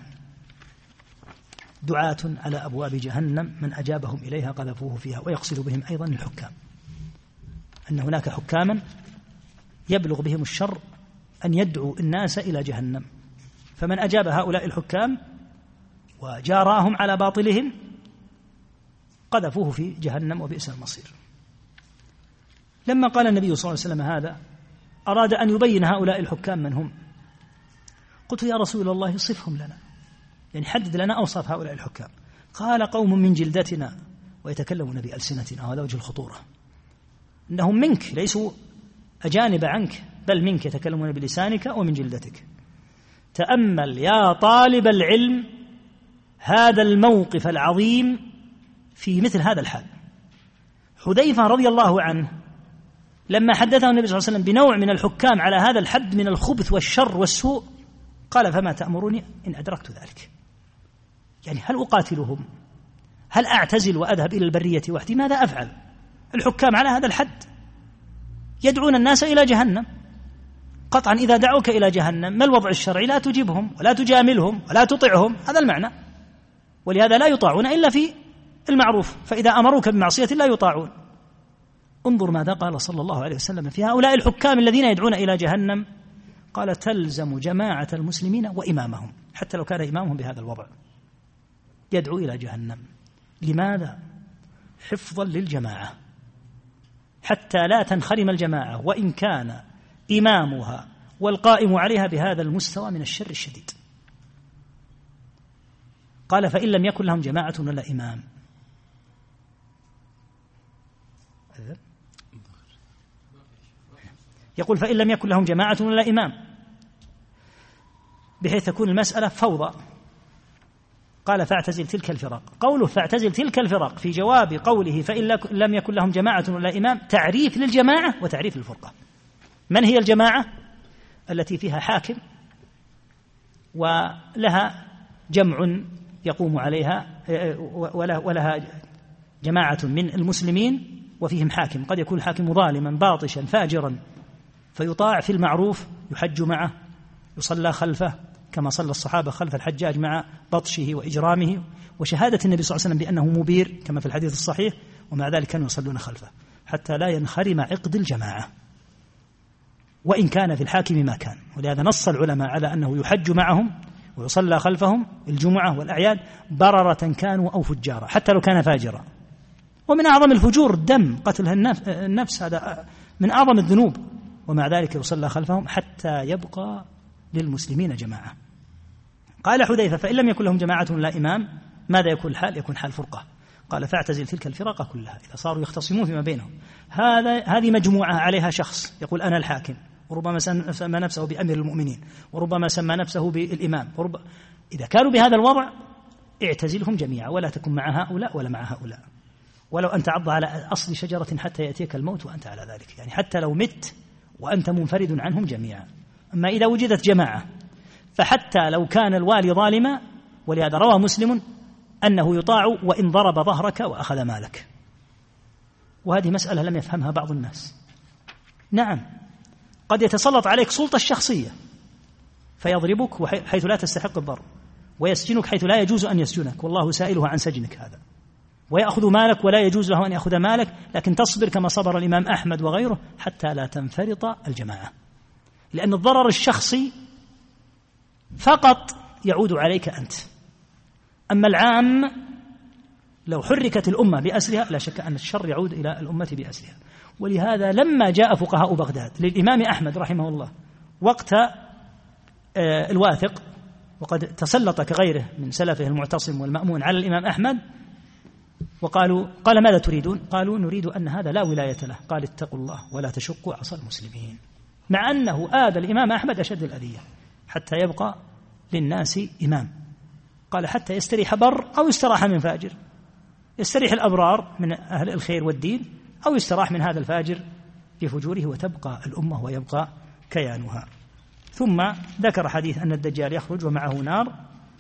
دعاة على أبواب جهنم من أجابهم إليها قذفوه فيها، ويقصد بهم أيضا الحكام، أن هناك حكاما يبلغ بهم الشر أن يدعوا الناس إلى جهنم، فمن أجاب هؤلاء الحكام وجاراهم على باطلهم قذفوه في جهنم وبئس المصير. لما قال النبي صلى الله عليه وسلم هذا أراد أن يبين هؤلاء الحكام من هم. قلت يا رسول الله صفهم لنا، يعني حدد لنا أوصاف هؤلاء الحكام. قال قوم من جلدتنا ويتكلمون بألسنتنا، وهذا وجه الخطورة، إنهم منك ليسوا أجانب عنك، بل منك يتكلمون بلسانك ومن جلدتك. تأمل يا طالب العلم هذا الموقف العظيم في مثل هذا الحال. حذيفة رضي الله عنه لما حدثه النبي صلى الله عليه وسلم بنوع من الحكام على هذا الحد من الخبث والشر والسوء قال فما تأمرني إن أدركت ذلك؟ يعني هل أقاتلهم؟ هل أعتزل وأذهب إلى البرية وحدي؟ ماذا أفعل؟ الحكام على هذا الحد يدعون الناس إلى جهنم قطعا. إذا دعوك إلى جهنم ما الوضع الشرعي؟ لا تجيبهم ولا تجاملهم ولا تطعهم، هذا المعنى. ولهذا لا يطاعون إلا في المعروف، فإذا أمروك بمعصية لا يطاعون. انظر ماذا قال صلى الله عليه وسلم في هؤلاء الحكام الذين يدعون إلى جهنم، قال تلزم جماعة المسلمين وإمامهم، حتى لو كان إمامهم بهذا الوضع يدعو إلى جهنم. لماذا؟ حفظا للجماعة حتى لا تنخرم الجماعة، وإن كان إمامها والقائم عليها بهذا المستوى من الشر الشديد. قال فإن لم يكن لهم جماعة ولا إمام. يقول فإن لم يكن لهم جماعة ولا إمام، بحيث تكون المسألة فوضى. قال فاعتزل تلك الفرق. قوله فاعتزل تلك الفرق في جواب قوله فإن لم يكن لهم جماعة ولا إمام تعريف للجماعة وتعريف للفرقة. من هي الجماعة؟ التي فيها حاكم ولها جمع يقوم عليها، ولها جماعة من المسلمين وفيهم حاكم، قد يكون الحاكم ظالما باطشا فاجرا فيطاع في المعروف، يحج معه، يصلى خلفه كما صلى الصحابة خلف الحجاج مع بطشه وإجرامه وشهادة النبي صلى الله عليه وسلم بأنه مبير كما في الحديث الصحيح، ومع ذلك كانوا يصلون خلفه حتى لا ينخرم عقد الجماعة وإن كان في الحاكم ما كان. ولهذا نص العلماء على أنه يحج معهم ويصلى خلفهم الجمعة والأعياد بررة كانوا أو فجارا حتى لو كان فاجرا. ومن أعظم الفجور الدم، قتل النفس، هذا من أعظم الذنوب، ومع ذلك يصلى خلفهم حتى يبقى للمسلمين جماعة. قال حذيفة فإن لم يكن لهم جماعة لا إمام ماذا يكون الحال؟ يكون حال فرقة. قال فاعتزل تلك الفرق كلها إذا صاروا يختصمون فيما بينهم. هذا هذه مجموعة عليها شخص يقول أنا الحاكم، وربما سمى نفسه بأمير المؤمنين، وربما سمى نفسه بالإمام، وربما إذا كانوا بهذا الوضع اعتزلهم جميعا ولا تكن مع هؤلاء ولا مع هؤلاء، ولو أن تعض على أصل شجرة حتى يأتيك الموت وأنت على ذلك، يعني حتى لو مت وأنت منفرد عنهم جميعا. أما إذا وجدت جماعة فحتى لو كان الوالي ظالما، ولهذا روى مسلم أنه يطاع وإن ضرب ظهرك وأخذ مالك، وهذه مسألة لم يفهمها بعض الناس. نعم قد يتسلط عليك سلطة الشخصية فيضربك حيث لا تستحق الضرب، ويسجنك حيث لا يجوز أن يسجنك والله سائله عن سجنك هذا، ويأخذ مالك ولا يجوز له أن يأخذ مالك، لكن تصبر كما صبر الإمام أحمد وغيره حتى لا تنفرط الجماعة، لأن الضرر الشخصي فقط يعود عليك أنت، أما العام لو حركت الأمة بأسرها لا شك أن الشر يعود إلى الأمة بأسرها. ولهذا لما جاء فقهاء بغداد للإمام أحمد رحمه الله وقت الواثق، وقد تسلط كغيره من سلفه المعتصم والمأمون على الإمام أحمد، وقالوا قال ماذا تريدون؟ قالوا نريد أن هذا لا ولاية له. قال اتقوا الله ولا تشقوا عصا المسلمين، مع أنه آذى الإمام أحمد أشد الأذية حتى يبقى للناس إمام. قال حتى يستريح بر أو يستراح من فاجر، يستريح الأبرار من أهل الخير والدين أو يستراح من هذا الفاجر بفجوره، وتبقى الأمة ويبقى كيانها. ثم ذكر حديث أن الدجال يخرج ومعه نار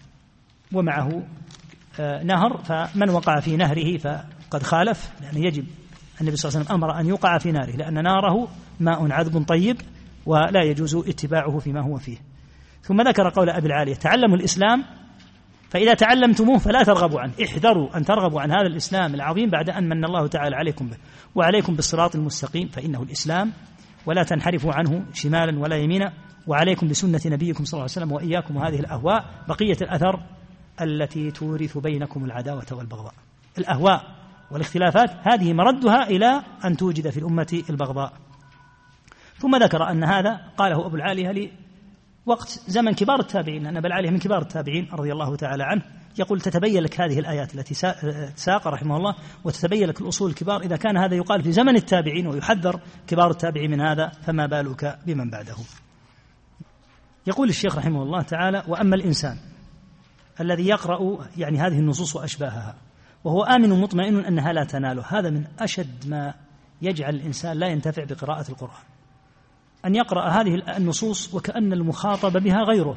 ومعه آه نهر، فمن وقع في نهره فقد خالف، لأن يجب النبي صلى الله عليه وسلم أمر أن يوقع في ناره، لأن ناره ماء عذب طيب ولا يجوز اتباعه فيما هو فيه. ثم ذكر قول أبي العالية تعلموا الإسلام فإذا تعلمتموه فلا ترغبوا عنه، احذروا أن ترغبوا عن هذا الإسلام العظيم بعد أن من الله تعالى عليكم به، وعليكم بالصراط المستقيم فإنه الإسلام، ولا تنحرفوا عنه شمالا ولا يمينا، وعليكم بسنة نبيكم صلى الله عليه وسلم وإياكم وهذه الأهواء بقية الأثر التي تورث بينكم العداوة والبغضاء. الأهواء والاختلافات هذه مردها إلى أن توجد في الأمة البغضاء. ثم ذكر أن هذا قاله أبو العالية لي وقت زمن كبار التابعين، أن أبا العالية من كبار التابعين رضي الله تعالى عنه، يقول تتبين لك هذه الآيات التي ساق رحمه الله، وتتبين لك الأصول الكبار، إذا كان هذا يقال في زمن التابعين ويحذر كبار التابعين من هذا فما بالك بمن بعده. يقول الشيخ رحمه الله تعالى وأما الإنسان الذي يقرأ يعني هذه النصوص وأشباهها وهو آمن مطمئن أنها لا تناله، هذا من أشد ما يجعل الإنسان لا ينتفع بقراءة القرآن، أن يقرأ هذه النصوص وكأن المخاطب بها غيره،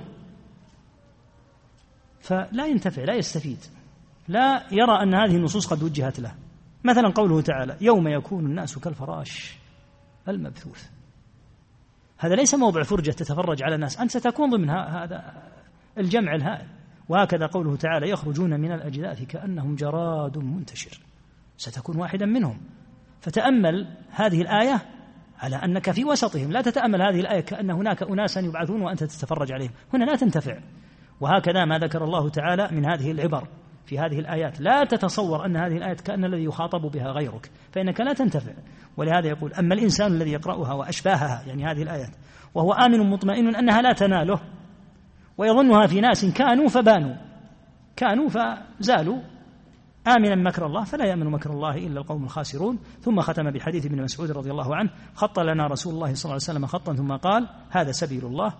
فلا ينتفع لا يستفيد، لا يرى أن هذه النصوص قد وجهت له. مثلا قوله تعالى يوم يكون الناس كالفراش المبثوث، هذا ليس موضع فرجة تتفرج على الناس، أنت ستكون ضمن هذا الجمع الهائل. وهكذا قوله تعالى يخرجون من الأجداث كأنهم جراد منتشر، ستكون واحدا منهم. فتأمل هذه الآية على أنك في وسطهم، لا تتأمل هذه الآية كأن هناك أناسا يبعثون وأنت تتفرج عليهم، هنا لا تنتفع. وهكذا ما ذكر الله تعالى من هذه العبر في هذه الآيات، لا تتصور أن هذه الآية كأن الذي يخاطب بها غيرك، فإنك لا تنتفع. ولهذا يقول أما الإنسان الذي يقرأها وأشباهها يعني هذه الآيات وهو آمن مطمئن أنها لا تناله، ويظنها في ناس كانوا فبانوا، كانوا فزالوا، آمنا مكر الله فلا يأمن مكر الله إلا القوم الخاسرون. ثم ختم بحديث ابن مسعود رضي الله عنه خط لنا رسول الله صلى الله عليه وسلم خطا ثم قال هذا سبيل الله،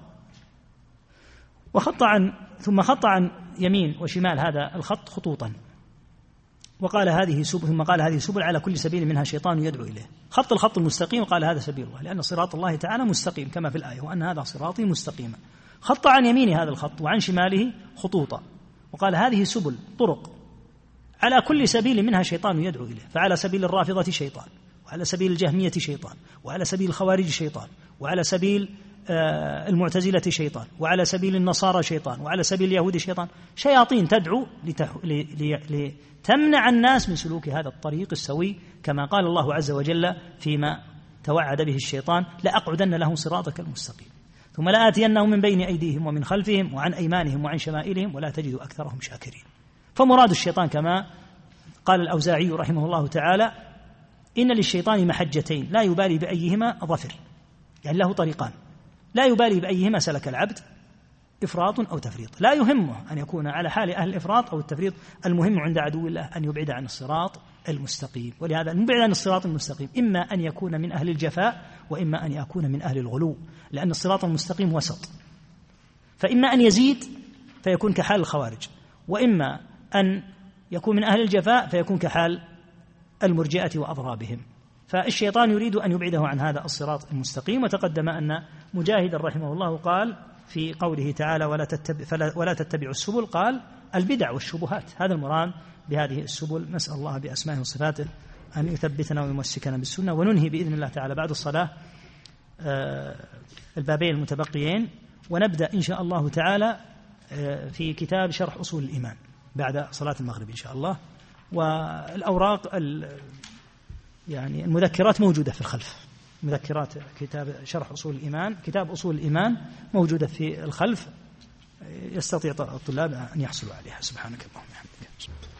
وخط عن ثم خط عن يمين وشمال هذا الخط خطوطا، وقال هذه سبل، ثم قال هذه سبل على كل سبيل منها شيطان يدعو إليه. خط الخط المستقيم وقال هذا سبيل الله، لأن صراط الله تعالى مستقيم كما في الآية وأن هذا صراطي مستقيما. خط عن يمين هذا الخط وعن شماله خطوطا، وقال هذه سبل طرق على كل سبيل منها شيطان يدعو إليه، فعلى سبيل الرافضة شيطان، وعلى سبيل الجهمية شيطان، وعلى سبيل الخوارج شيطان، وعلى سبيل المعتزلة شيطان، وعلى سبيل النصارى شيطان، وعلى سبيل اليهود شيطان، شياطين تدعو لتح... لتمنع الناس من سلوك هذا الطريق السوي، كما قال الله عز وجل فيما توعد به الشيطان لأقعدن لهم صراطك المستقيم ثم لآتينهم من بين أيديهم ومن خلفهم وعن أيمانهم وعن شمائلهم ولا تجد أكثرهم شاكرين. فمراد الشيطان كما قال الأوزاعي رحمه الله تعالى إن للشيطان محجتين لا يبالي بأيهما ظفر، يعني له طريقان لا يبالي بأيهما سلك العبد، إفراط أو تفريط. لا يهمه أن يكون على حال أهل الإفراط أو التفريط، المهم عند عدو الله أن يبعد عن الصراط المستقيم. ولهذا المبعد عن الصراط المستقيم إما أن يكون من أهل الجفاء وإما أن يكون من أهل الغلو، لأن الصراط المستقيم وسط، فإما أن يزيد فيكون كحال الخوارج، وإما أن يكون من أهل الجفاء فيكون كحال المرجئة وأضرابهم. فالشيطان يريد أن يبعده عن هذا الصراط المستقيم. وتقدم أن مجاهد رحمه الله قال في قوله تعالى ولا تتبع فلا ولا تتبعوا السبل، قال البدع والشبهات، هذا المراد بهذه السبل. نسأل الله بأسمائه وصفاته أن يثبتنا ويمسكنا بالسنة. وننهي بإذن الله تعالى بعد الصلاة البابين المتبقيين، ونبدأ إن شاء الله تعالى في كتاب شرح أصول الإيمان بعد صلاة المغرب إن شاء الله. والأوراق يعني المذكرات موجودة في الخلف، مذكرات كتاب شرح أصول الإيمان، كتاب أصول الإيمان موجودة في الخلف، يستطيع الطلاب أن يحصلوا عليها. سبحانك اللهم وبحمدك.